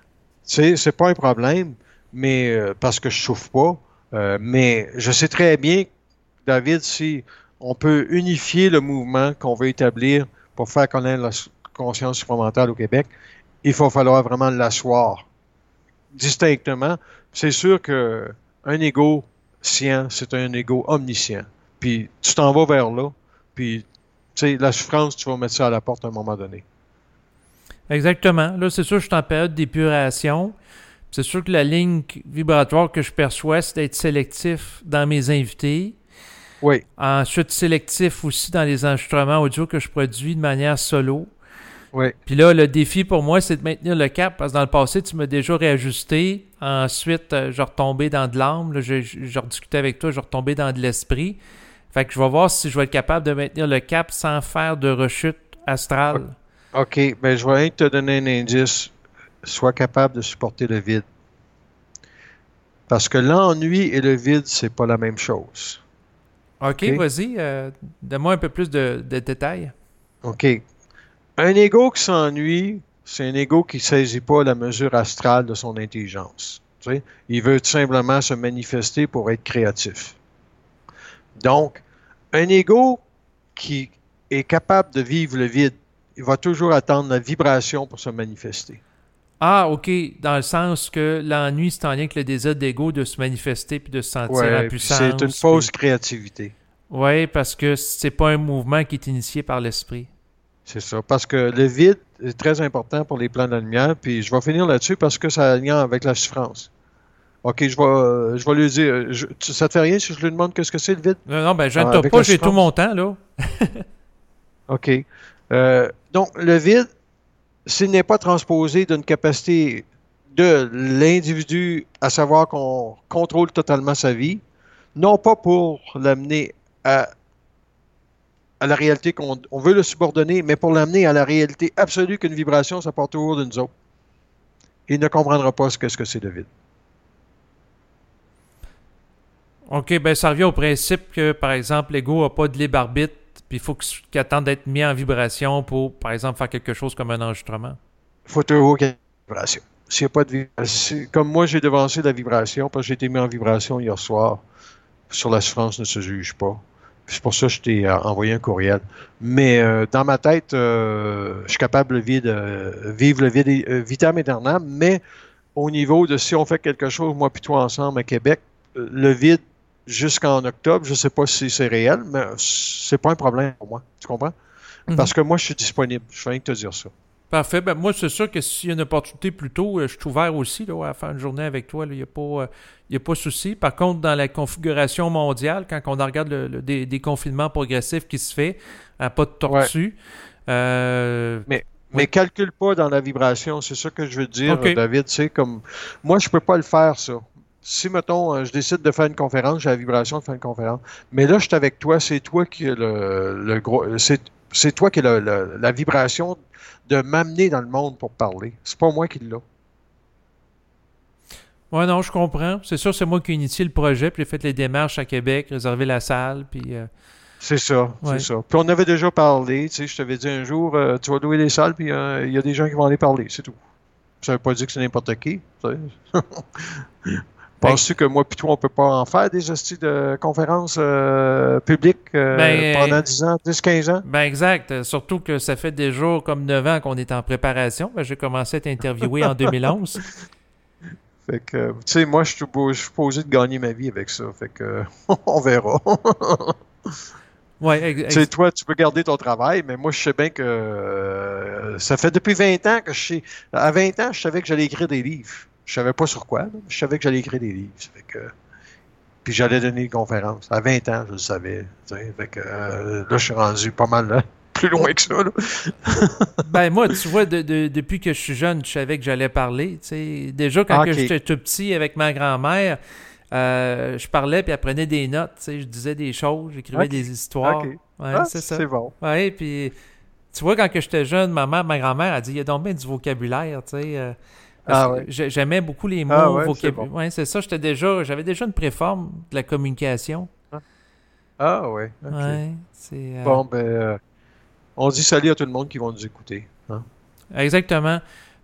sais, c'est pas un problème, mais euh, parce que je souffre pas. Euh, mais je sais très bien, David, si on peut unifier le mouvement qu'on veut établir pour faire connaître la s- conscience supramentale au Québec, il va falloir vraiment l'asseoir distinctement. C'est sûr que un ego scient, c'est un ego omniscient. Puis tu t'en vas vers là, puis tu sais, la souffrance, tu vas mettre ça à la porte à un moment donné. Exactement. Là, c'est sûr que je suis en période d'épuration. C'est sûr que la ligne vibratoire que je perçois, c'est d'être sélectif dans mes invités. Oui, Ensuite, sélectif aussi dans les enregistrements audio que je produis de manière solo. oui, Puis là, le défi pour moi, c'est de maintenir le cap parce que dans le passé, tu m'as déjà réajusté. Ensuite, euh, je retombé dans de l'âme. Là, je, je, je rediscutais avec toi, je retombé dans de l'esprit. Fait que je vais voir si je vais être capable de maintenir le cap sans faire de rechute astrale. OK. Ben, je vais rien que te donner un indice. Sois capable de supporter le vide. Parce que l'ennui et le vide, c'est pas la même chose. OK, OK? vas-y. Euh, donne-moi un peu plus de, de détails. OK. Un ego qui s'ennuie, c'est un ego qui ne saisit pas la mesure astrale de son intelligence. Tu sais? Il veut tout simplement se manifester pour être créatif. Donc, un ego qui est capable de vivre le vide, il va toujours attendre la vibration pour se manifester. Ah, OK. Dans le sens que l'ennui, c'est en lien avec le désir d'ego de se manifester puis de se sentir en Ouais, puis c'est une puissance. fausse Puis... créativité. Oui, parce que c'est pas un mouvement qui est initié par l'esprit. C'est ça. Parce que le vide est très important pour les plans de la lumière. Puis je vais finir là-dessus parce que ça a un lien avec la souffrance. OK, je vais, euh, je vais lui dire. je- tu- ça te fait rien si je lui demande qu'est-ce que c'est le vide? Non, non, ben, je Ah, ne t'ai avec pas, la j'ai tout souffrance? mon temps, là. OK. Euh, donc, le vide, s'il n'est pas transposé d'une capacité de l'individu à savoir qu'on contrôle totalement sa vie, non pas pour l'amener à, à la réalité qu'on on veut le subordonner, mais pour l'amener à la réalité absolue qu'une vibration, ça part toujours de nous autres. Il ne comprendra pas ce que ce que c'est le vide. OK, ben, ça revient au principe que, par exemple, l'ego n'a pas de libre arbitre, puis il faut qu'il attende d'être mis en vibration pour, par exemple, faire quelque chose comme un enregistrement. Il faut toujours qu'il y ait une vibration. S'il n'y a pas de vibration, comme moi, j'ai devancé la vibration parce que j'ai été mis en vibration hier soir. Sur la souffrance ne se juge pas. C'est pour ça que je t'ai euh, envoyé un courriel. Mais euh, dans ma tête, euh, je suis capable de vivre, euh, vivre le vide euh, vitam aeternam, mais au niveau de si on fait quelque chose, moi et toi ensemble à Québec, euh, le vide jusqu'en octobre, je ne sais pas si c'est réel, mais c'est pas un problème pour moi. Tu comprends? Mhm. Parce que moi, je suis disponible. Je fais rien que te dire ça. Parfait. Ben, moi, c'est sûr que s'il y a une opportunité plus tôt, euh, je suis ouvert aussi là, à faire une journée avec toi. Il n'y a pas, euh, y a pas de souci. Par contre, dans la configuration mondiale, quand on regarde le, le dé- déconfinement progressif qui se fait, à pas de Ouais. tortue, euh, Mais, mais oui. calcule pas dans la vibration. C'est ça que je veux dire, OK. David. C'est comme, moi, je peux pas le faire, ça. Si, mettons, euh, je décide de faire une conférence, j'ai la vibration de faire une conférence. Mais là, je suis avec toi, c'est toi qui as le, le gros, c'est, c'est toi qui as le- le- la vibration de m'amener dans le monde pour parler. C'est pas moi qui l'ai. Ouais, non, je comprends. C'est sûr, c'est moi qui ai initié le projet, puis j'ai fait les démarches à Québec, réservé la salle, puis euh, C'est ça, c'est ouais. ça. Puis on avait déjà parlé, tu sais, je t'avais dit un jour, euh, tu vas louer les salles, puis euh, il y a des gens qui vont aller parler, c'est tout. Ça veut pas dire que c'est n'importe qui, tu sais. Fait Penses-tu que moi puis toi, on peut pas en faire des hosties de conférences euh, publiques euh, pendant ben, dix ans, dix, quinze ans? ben exact. Euh, Surtout que ça fait déjà comme neuf ans qu'on est en préparation. Ben, j'ai commencé à être interviewé en deux mille onze. Fait que, euh, tu sais, moi, je suis beau- je suis posé de gagner ma vie avec ça. Fait que, euh, on verra. Ouais, ex- Tu sais, ex- toi, tu peux garder ton travail, mais moi, je sais bien que euh, ça fait depuis vingt ans que je sais. À vingt ans, je savais que j'allais écrire des livres. Je savais pas sur quoi, là, mais je savais que j'allais écrire des livres. Fait que, puis j'allais donner des conférences. À vingt ans, je le savais. Tu sais. Fait que, euh, là, je suis rendu pas mal là, plus loin que ça. Là. ben moi, tu vois, de- de- depuis que je suis jeune, je savais que j'allais parler. Tu sais. Déjà, quand que OK. j'étais tout petit avec ma grand-mère, euh, je parlais puis elle prenait des notes. Tu sais. Je disais des choses, j'écrivais OK. des histoires. OK. Ouais, Ah, c'est ça. c'est bon. Ouais, puis tu vois, quand que j'étais jeune, ma mère, ma grand-mère a dit, il y a donc bien du vocabulaire, tu sais. euh, parce Ah que ouais. j'ai- j'aimais beaucoup les Ah mots ouais, c'est vocabulaire. bon. Ouais, c'est ça. J'étais déjà, j'avais déjà une préforme de la communication. Ah ah, ouais, OK. Ouais, c'est euh, Bon, ben, euh, on dit salut à tout le monde qui vont nous écouter. Hein? exactement.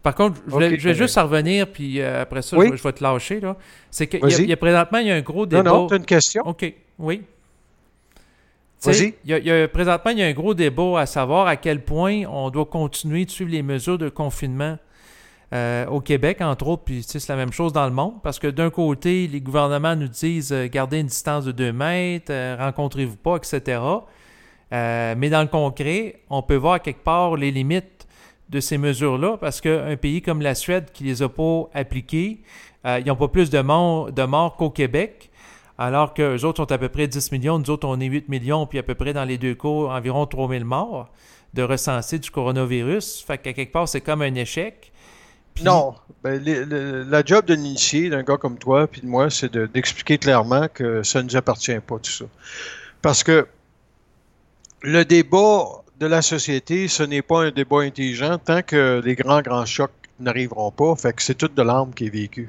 Par contre, je voulais, OK, je vais correct. juste en revenir, puis euh, après ça, Oui. je, vais- je vais te lâcher, là. C'est qu'il y a, Vas-y. il y a présentement, il y a un gros débat. Non, non, tu as une question? OK, oui. Tu sais, Vas-y. il y a, il y a- présentement, il y a un gros débat à savoir à quel point on doit continuer de suivre les mesures de confinement euh, au Québec, entre autres, puis tu sais, c'est la même chose dans le monde, parce que d'un côté, les gouvernements nous disent euh, gardez une distance de deux mètres, euh, rencontrez-vous pas, et cetera. Euh, mais dans le concret, on peut voir quelque part les limites de ces mesures-là, parce qu'un pays comme la Suède qui les a pas appliquées, euh, ils n'ont pas plus de morts, de morts qu'au Québec, alors qu'eux autres sont à peu près dix millions, nous autres on est huit millions, puis à peu près dans les deux cas, environ trois mille morts de recensés du coronavirus. Fait qu'à quelque part, c'est comme un échec. Puis, Non. Ben, les- le- la job de l'initié, d'un gars comme toi puis de moi, c'est de- d'expliquer clairement que ça ne nous appartient pas, tout ça. Parce que le débat de la société, ce n'est pas un débat intelligent tant que les grands, grands chocs n'arriveront pas. Fait que c'est toute de l'arme qui est vécue.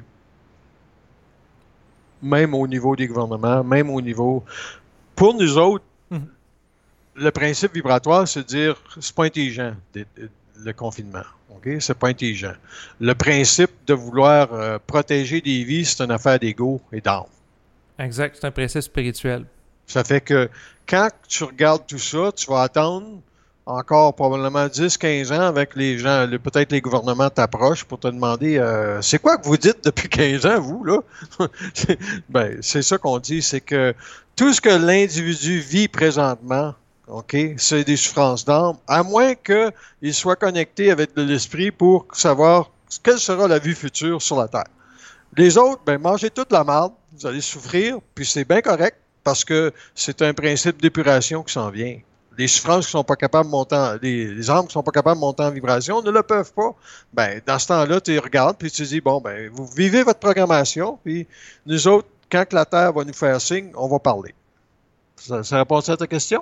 Même au niveau des gouvernements, même au niveau... Pour nous autres, Mhm. le principe vibratoire, c'est de dire c'est pas intelligent, de- de- le confinement. OK? C'est pas intelligent. Le principe de vouloir euh, protéger des vies, c'est une affaire d'ego et d'âme. exact, c'est un principe spirituel. Ça fait que quand tu regardes tout ça, tu vas attendre encore probablement dix quinze ans avec les gens, le- peut-être les gouvernements t'approchent pour te demander euh, c'est quoi que vous dites depuis quinze ans, vous, là? C'est- ben, c'est ça qu'on dit, c'est que tout ce que l'individu vit présentement, OK, c'est des souffrances d'âme, à moins qu'il soit connecté avec de l'esprit pour savoir quelle sera la vie future sur la Terre. Les autres, ben, mangez toute la marde, vous allez souffrir, puis c'est bien correct, parce que c'est un principe d'épuration qui s'en vient. Les souffrances qui sont pas capables de monter en, les, les âmes qui sont pas capables de monter en vibration ne le peuvent pas. Ben, dans ce temps-là, tu les regardes, puis tu te dis, bon, ben, vous vivez votre programmation, puis nous autres, quand que la Terre va nous faire signe, on va parler. Ça, ça répond à ta question?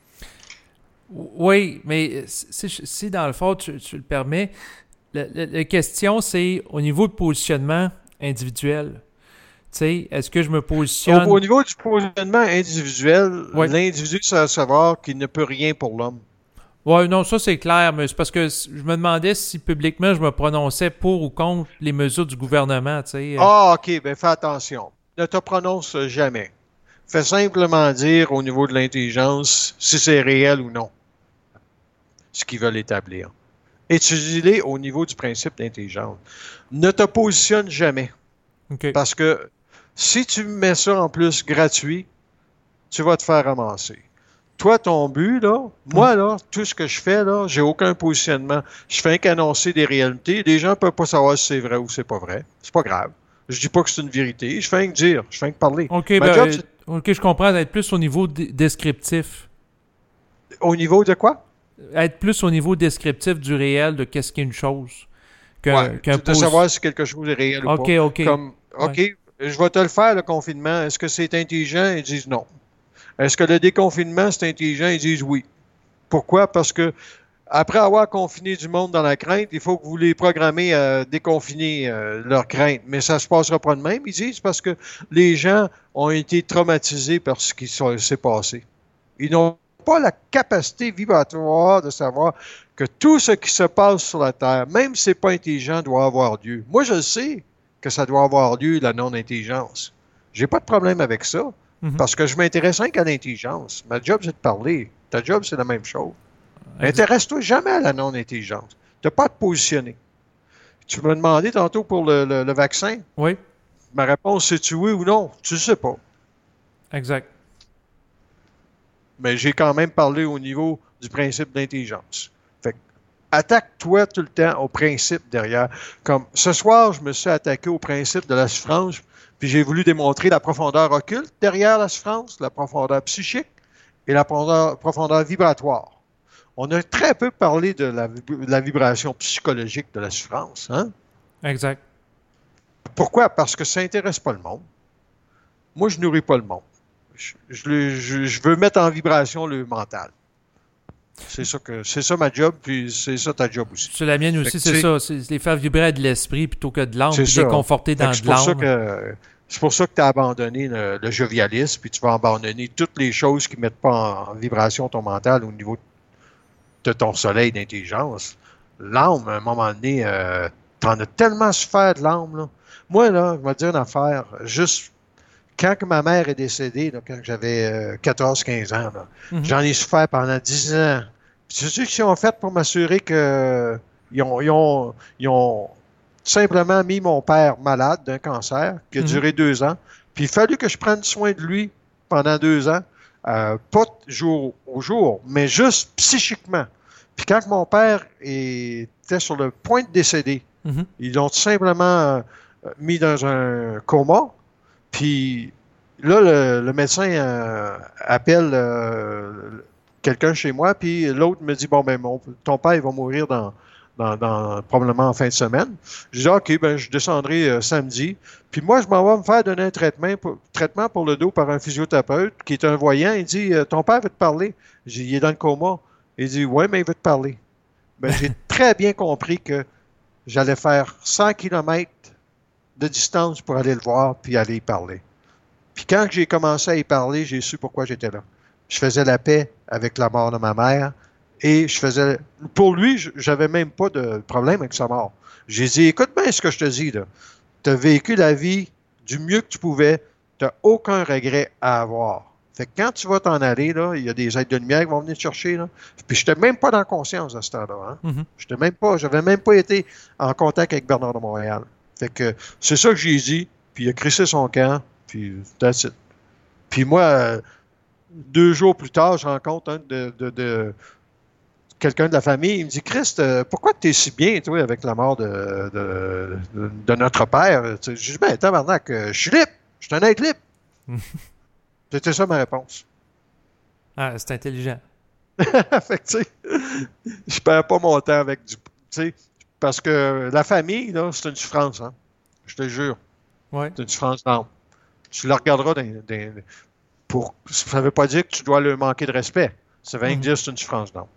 Oui, mais si, si dans le fond, tu, tu le permets, la, la- la question, c'est au niveau de positionnement individuel. Tu sais, est-ce que je me Au, positionne... au niveau du positionnement individuel, Ouais. l'individu, ça va savoir qu'il ne peut rien pour l'homme. Ouais, non, ça c'est clair, mais c'est parce que je me demandais si publiquement je me prononçais pour ou contre les mesures du gouvernement, tu sais. Ah, OK, ben fais attention. Ne te prononce jamais. Fais simplement dire au niveau de l'intelligence si c'est réel ou non, ce qu'ils veulent établir. Étudie-les au niveau du principe d'intelligence. Ne te positionne jamais, OK. parce que si tu mets ça en plus gratuit, tu vas te faire ramasser. Toi, ton but, là, moi, là, tout ce que je fais, là, j'ai aucun positionnement. Je fais qu'annoncer des réalités. Les gens ne peuvent pas savoir si c'est vrai ou c'est pas vrai. C'est pas grave. Je dis pas que c'est une vérité. Je fais que dire. Je fais que parler. OK, Ma ben, job, euh, c'est OK, je comprends d'être plus au niveau d- descriptif. au niveau de quoi? Être plus au niveau descriptif du réel de qu'est-ce qu'est une chose. Qu'un, Ouais, qu'un de pos- savoir si quelque chose est réel OK, ou pas. OK. Comme, OK, je vais te le faire, le confinement. Est-ce que c'est intelligent? Ils disent non. Est-ce que le déconfinement, c'est intelligent? Ils disent oui. Pourquoi? Parce que après avoir confiné du monde dans la crainte, il faut que vous les programmez à déconfiner euh, leur crainte. Mais ça ne se passera pas de même, ils disent, parce que les gens ont été traumatisés par ce qui so- s'est passé. Ils n'ont pas la capacité vibratoire de savoir que tout ce qui se passe sur la Terre, même si ce n'est pas intelligent, doit avoir lieu. Moi, je sais que ça doit avoir lieu, la non-intelligence. J'ai pas de problème avec ça, Mhm. parce que je m'intéresse rien qu'à l'intelligence. Ma job, c'est de parler. Ta job, c'est la même chose. Exact. Intéresse-toi jamais à la non-intelligence. Tu n'as pas à te positionner. Tu m'as demandé tantôt pour le, le- le vaccin. Oui, Ma réponse, c'est-tu oui ou non? Tu ne sais pas. exact. Mais j'ai quand même parlé au niveau du principe d'intelligence. Fait que, attaque-toi tout le temps au principe derrière. Comme ce soir, je me suis attaqué au principe de la souffrance, puis j'ai voulu démontrer la profondeur occulte derrière la souffrance, la profondeur psychique et la profondeur, profondeur vibratoire. On a très peu parlé de la, de la vibration psychologique de la souffrance. Hein? Exact. Pourquoi? Parce que ça n'intéresse pas le monde. Moi, je nourris pas le monde. Je, je, le- je- je veux mettre en vibration le mental. C'est ça que c'est ça ma job, puis c'est ça ta job aussi. C'est la mienne Fait aussi, que c'est c'est- ça. C'est les faire vibrer de l'esprit plutôt que de l'âme, C'est puis ça. les conforter Fait dans que c'est de pour ça l'âme. que c'est pour ça que tu as abandonné le, le jovialisme, puis tu vas abandonner toutes les choses qui ne mettent pas en, en vibration ton mental au niveau de ton soleil d'intelligence. L'âme, à un moment donné, euh, t'en as tellement souffert de l'âme, là. Moi, là, je vais te dire une affaire. Juste, quand que ma mère est décédée, là, quand j'avais euh, quatorze quinze ans, là, mm-hmm. j'en ai souffert pendant dix ans. C'est ce qu'ils ont fait pour m'assurer que ils ont, ils ont, ils ont simplement mis mon père malade d'un cancer qui a mm-hmm. duré deux ans. Puis il a fallu que je prenne soin de lui pendant deux ans. Euh, pas jour au jour, mais juste psychiquement. Puis quand mon père était sur le point de décéder, mm-hmm. ils l'ont tout simplement euh, mis dans un coma. Puis là, le, le médecin euh, appelle euh, quelqu'un chez moi, puis l'autre me dit, bon, ben, mon, ton père, il va mourir dans, dans, dans probablement en fin de semaine. Je dis, OK, ben, je descendrai euh, samedi. Puis moi, je m'en vais me faire donner un traitement pour, traitement pour le dos par un physiothérapeute qui est un voyant. Il dit, ton père veut te parler. J'ai dit, il est dans le coma. Il dit, ouais, mais il veut te parler. Ben, j'ai très bien compris que j'allais faire cent kilomètres de distance pour aller le voir puis aller y parler. Puis quand j'ai commencé à y parler, j'ai su pourquoi j'étais là. Je faisais la paix avec la mort de ma mère et je faisais... Pour lui, j'avais même pas de problème avec sa mort. J'ai dit, écoute bien ce que je te dis, là. Tu as vécu la vie du mieux que tu pouvais. Tu n'as aucun regret à avoir. Fait que quand tu vas t'en aller, là, il y a des êtres de lumière qui vont venir te chercher, là. Puis je n'étais même pas dans conscience à ce temps-là. Hein? Mm-hmm. Je n'étais même pas, j'avais même pas été en contact avec Bernard de Montréal. Fait que c'est ça que j'ai dit, puis il a crissé son camp, puis that's it. Puis moi, euh, deux jours plus tard, je rencontre un de, de, de quelqu'un de la famille, il me dit, Christ, euh, pourquoi tu es si bien, toi, avec la mort de, de, de, de notre père? Je dis, ben, tabarnak, je suis libre, je suis un être libre. C'était ça ma réponse. Ah, c'est intelligent. Fait que, tu sais, je perds pas mon temps avec du... Tu sais, parce que la famille, là, c'est une souffrance, hein. Je te jure. Ouais. C'est une souffrance d'âme. Tu la regarderas dans, dans, pour... Ça ne veut pas dire que tu dois leur manquer de respect. Ça veut mm-hmm. dire que c'est une souffrance d'âme.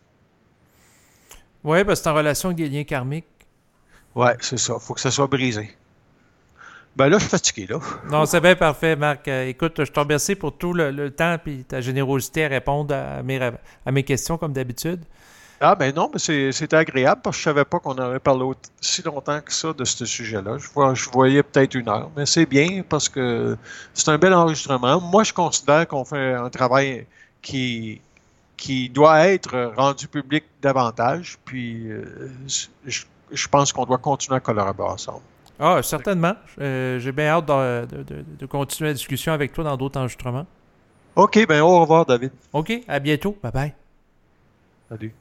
Oui, parce que c'est en relation avec des liens karmiques. Oui, c'est ça. Il faut que ça soit brisé. Ben là, je suis fatigué, là. Non, c'est bien parfait, Marc. Euh, écoute, je te remercie pour tout le, le temps et ta générosité à répondre à mes, à mes questions, comme d'habitude. Ah, ben non, mais c'est, c'était agréable parce que je ne savais pas qu'on aurait parlé si longtemps que ça de ce sujet-là. Je, vois, je voyais peut-être une heure, mais c'est bien parce que c'est un bel enregistrement. Moi, je considère qu'on fait un travail qui, qui doit être rendu public davantage, puis euh, je, je pense qu'on doit continuer à collaborer ensemble. Ah, certainement. Euh, j'ai bien hâte de, de, de, de continuer la discussion avec toi dans d'autres enregistrements. OK, bien au revoir, David. OK, à bientôt. Bye-bye. Salut.